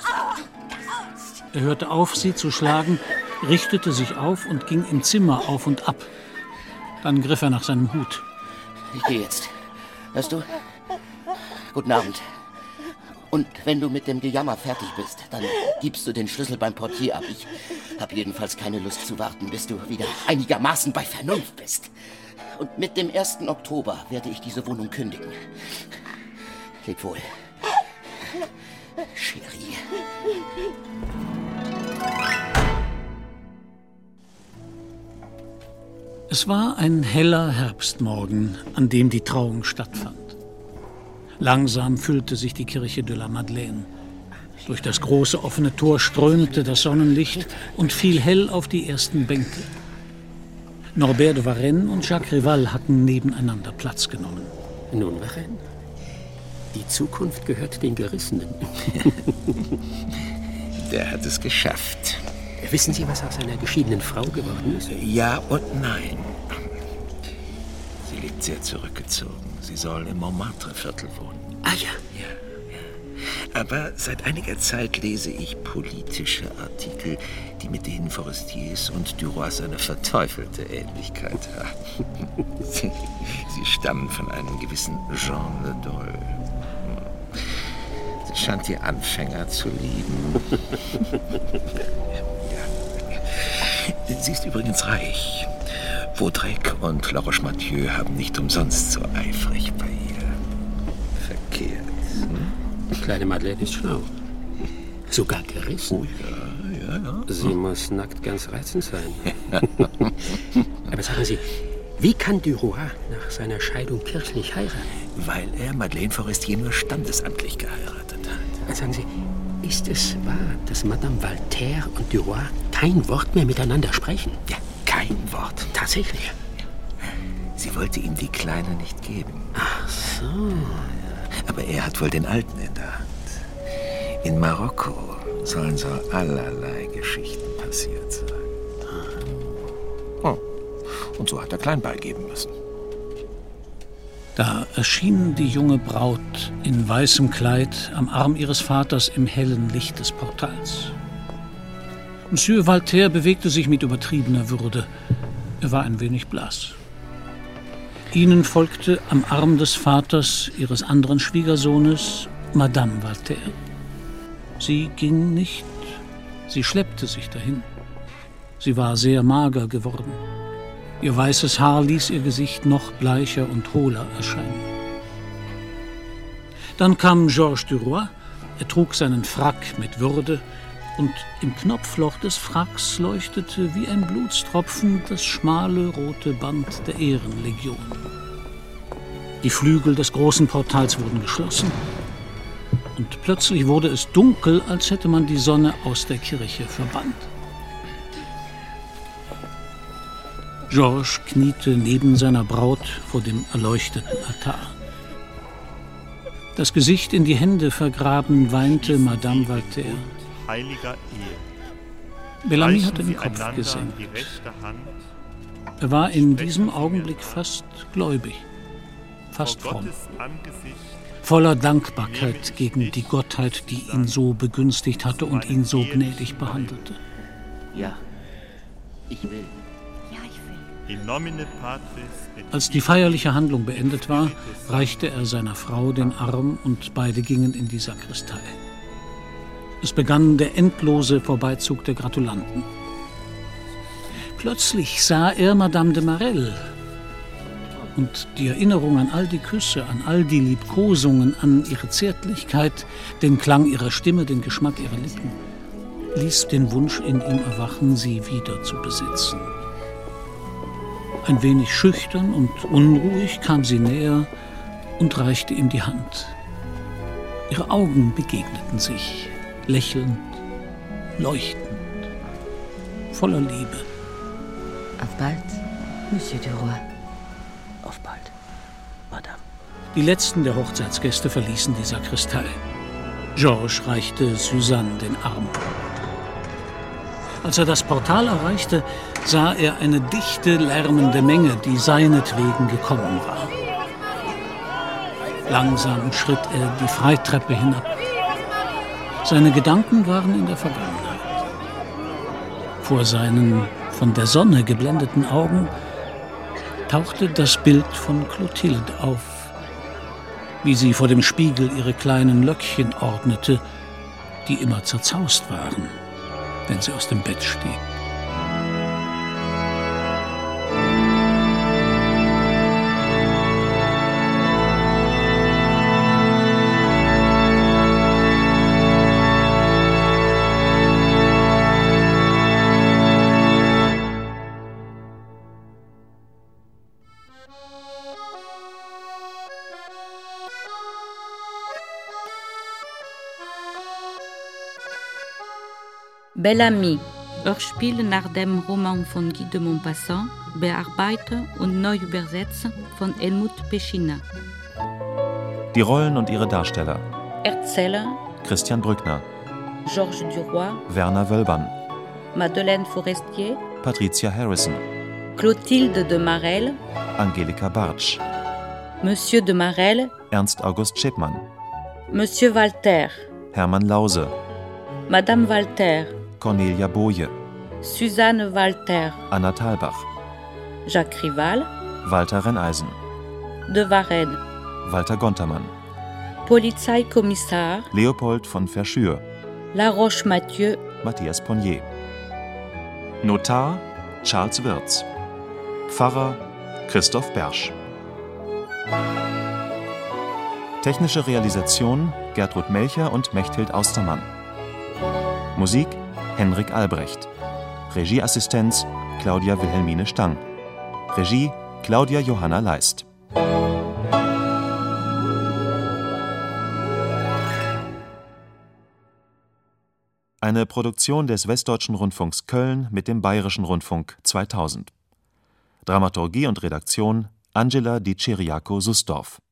Er hörte auf, sie zu schlagen, richtete sich auf und ging im Zimmer auf und ab. Dann griff er nach seinem Hut. Ich gehe jetzt. Hörst du? Guten Abend. Und wenn du mit dem Gejammer fertig bist, dann gibst du den Schlüssel beim Portier ab. Ich habe jedenfalls keine Lust zu warten, bis du wieder einigermaßen bei Vernunft bist. Und mit dem ersten Oktober werde ich diese Wohnung kündigen. Leb wohl. Chérie. Es war ein heller Herbstmorgen, an dem die Trauung stattfand. Langsam füllte sich die Kirche de la Madeleine. Durch das große offene Tor strömte das Sonnenlicht und fiel hell auf die ersten Bänke. Norbert de Varenne und Jacques Rival hatten nebeneinander Platz genommen. Nun, Varenne, die Zukunft gehört den Gerissenen. Der hat es geschafft. Wissen Sie, was aus seiner geschiedenen Frau geworden ist? Ja und nein. Sie lebt sehr zurückgezogen. Sie soll im Montmartre-Viertel wohnen. Ah ja. Ja, ja. Aber seit einiger Zeit lese ich politische Artikel, die mit denen Forestiers und Duroy eine verteufelte Ähnlichkeit haben. Sie, sie stammen von einem gewissen Jean Le Dol. Sie scheint die Anfänger zu lieben. Sie ist übrigens reich. Vaudrec und La Roche-Mathieu haben nicht umsonst so eifrig bei ihr verkehrt. Hm? Die kleine Madeleine ist schlau. Sogar gerissen. Oh ja, ja, ja. Sie muss nackt ganz reizend sein. Aber sagen Sie, wie kann Duroy nach seiner Scheidung kirchlich heiraten? Weil er Madeleine Forestier nur standesamtlich geheiratet hat. Sagen Sie, ist es wahr, dass Madame Walter und Duroy kein Wort mehr miteinander sprechen? Ja, kein Wort. Tatsächlich? Sie wollte ihm die Kleine nicht geben. Ach so. Aber er hat wohl den Alten in der Hand. In Marokko sollen so allerlei Geschichten passiert sein. Oh. Und so hat er klein beigeben müssen. Da erschien die junge Braut in weißem Kleid am Arm ihres Vaters im hellen Licht des Portals. Monsieur Walter bewegte sich mit übertriebener Würde. Er war ein wenig blass. Ihnen folgte am Arm des Vaters ihres anderen Schwiegersohnes Madame Walter. Sie ging nicht, sie schleppte sich dahin. Sie war sehr mager geworden. Ihr weißes Haar ließ ihr Gesicht noch bleicher und hohler erscheinen. Dann kam Georges Duroy. Er trug seinen Frack mit Würde und im Knopfloch des Fracks leuchtete wie ein Blutstropfen das schmale rote Band der Ehrenlegion. Die Flügel des großen Portals wurden geschlossen und plötzlich wurde es dunkel, als hätte man die Sonne aus der Kirche verbannt. Georges kniete neben seiner Braut vor dem erleuchteten Altar. Das Gesicht in die Hände vergraben, weinte Madame Walter. Heiliger Ehe. Bellamy hatte den Kopf gesenkt. Er war in diesem Augenblick fast gläubig, fast fromm, voller Dankbarkeit gegen die Gottheit, die ihn so begünstigt hatte und ihn so gnädig behandelte. Ja, ich will. Als die feierliche Handlung beendet war, reichte er seiner Frau den Arm und beide gingen in die Sakristei. Es begann der endlose Vorbeizug der Gratulanten. Plötzlich sah er Madame de Marelle. Und die Erinnerung an all die Küsse, an all die Liebkosungen, an ihre Zärtlichkeit, den Klang ihrer Stimme, den Geschmack ihrer Lippen, ließ den Wunsch in ihm erwachen, sie wieder zu besitzen. Ein wenig schüchtern und unruhig kam sie näher und reichte ihm die Hand. Ihre Augen begegneten sich, lächelnd, leuchtend, voller Liebe. Auf bald, Monsieur Duroy. Auf bald, Madame. Die letzten der Hochzeitsgäste verließen die Sakristei. Georges reichte Suzanne den Arm. Als er das Portal erreichte, sah er eine dichte, lärmende Menge, die seinetwegen gekommen war. Langsam schritt er die Freitreppe hinab. Seine Gedanken waren in der Vergangenheit. Vor seinen von der Sonne geblendeten Augen tauchte das Bild von Clotilde auf. wie sie vor dem Spiegel ihre kleinen Löckchen ordnete, die immer zerzaust waren, wenn sie aus dem Bett stieg. Bel-Ami, Hörspiel nach dem Roman von Guy de Maupassant, bearbeitet und neu übersetzt von Helmut Peschina. Die Rollen und ihre Darsteller: Erzähler Christian Brückner, Georges Duroy, Werner Wölbern, Madeleine Forestier, Patricia Harrison, Clotilde de Marelle, Angelika Bartsch, Monsieur de Marelle, Ernst August Schepmann, Monsieur Walter, Hermann Lause, Madame Walter, Cornelia Boje, Susanne Walter, Anna Thalbach, Jacques Rival, Walter Renneisen, de Varenne, Walter Gontermann, Polizeikommissar Leopold von Verschür, La Roche-Mathieu, Matthias Ponnier, Notar Charles Wirz, Pfarrer Christoph Bersch. Technische Realisation Gertrud Melcher und Mechthild Austermann. Musik Henrik Albrecht. Regieassistenz Claudia Wilhelmine Stang. Regie Claudia Johanna Leist. Eine Produktion des Westdeutschen Rundfunks Köln mit dem Bayerischen Rundfunk zweitausend. Dramaturgie und Redaktion Angela Di Ciriaco-Susdorf.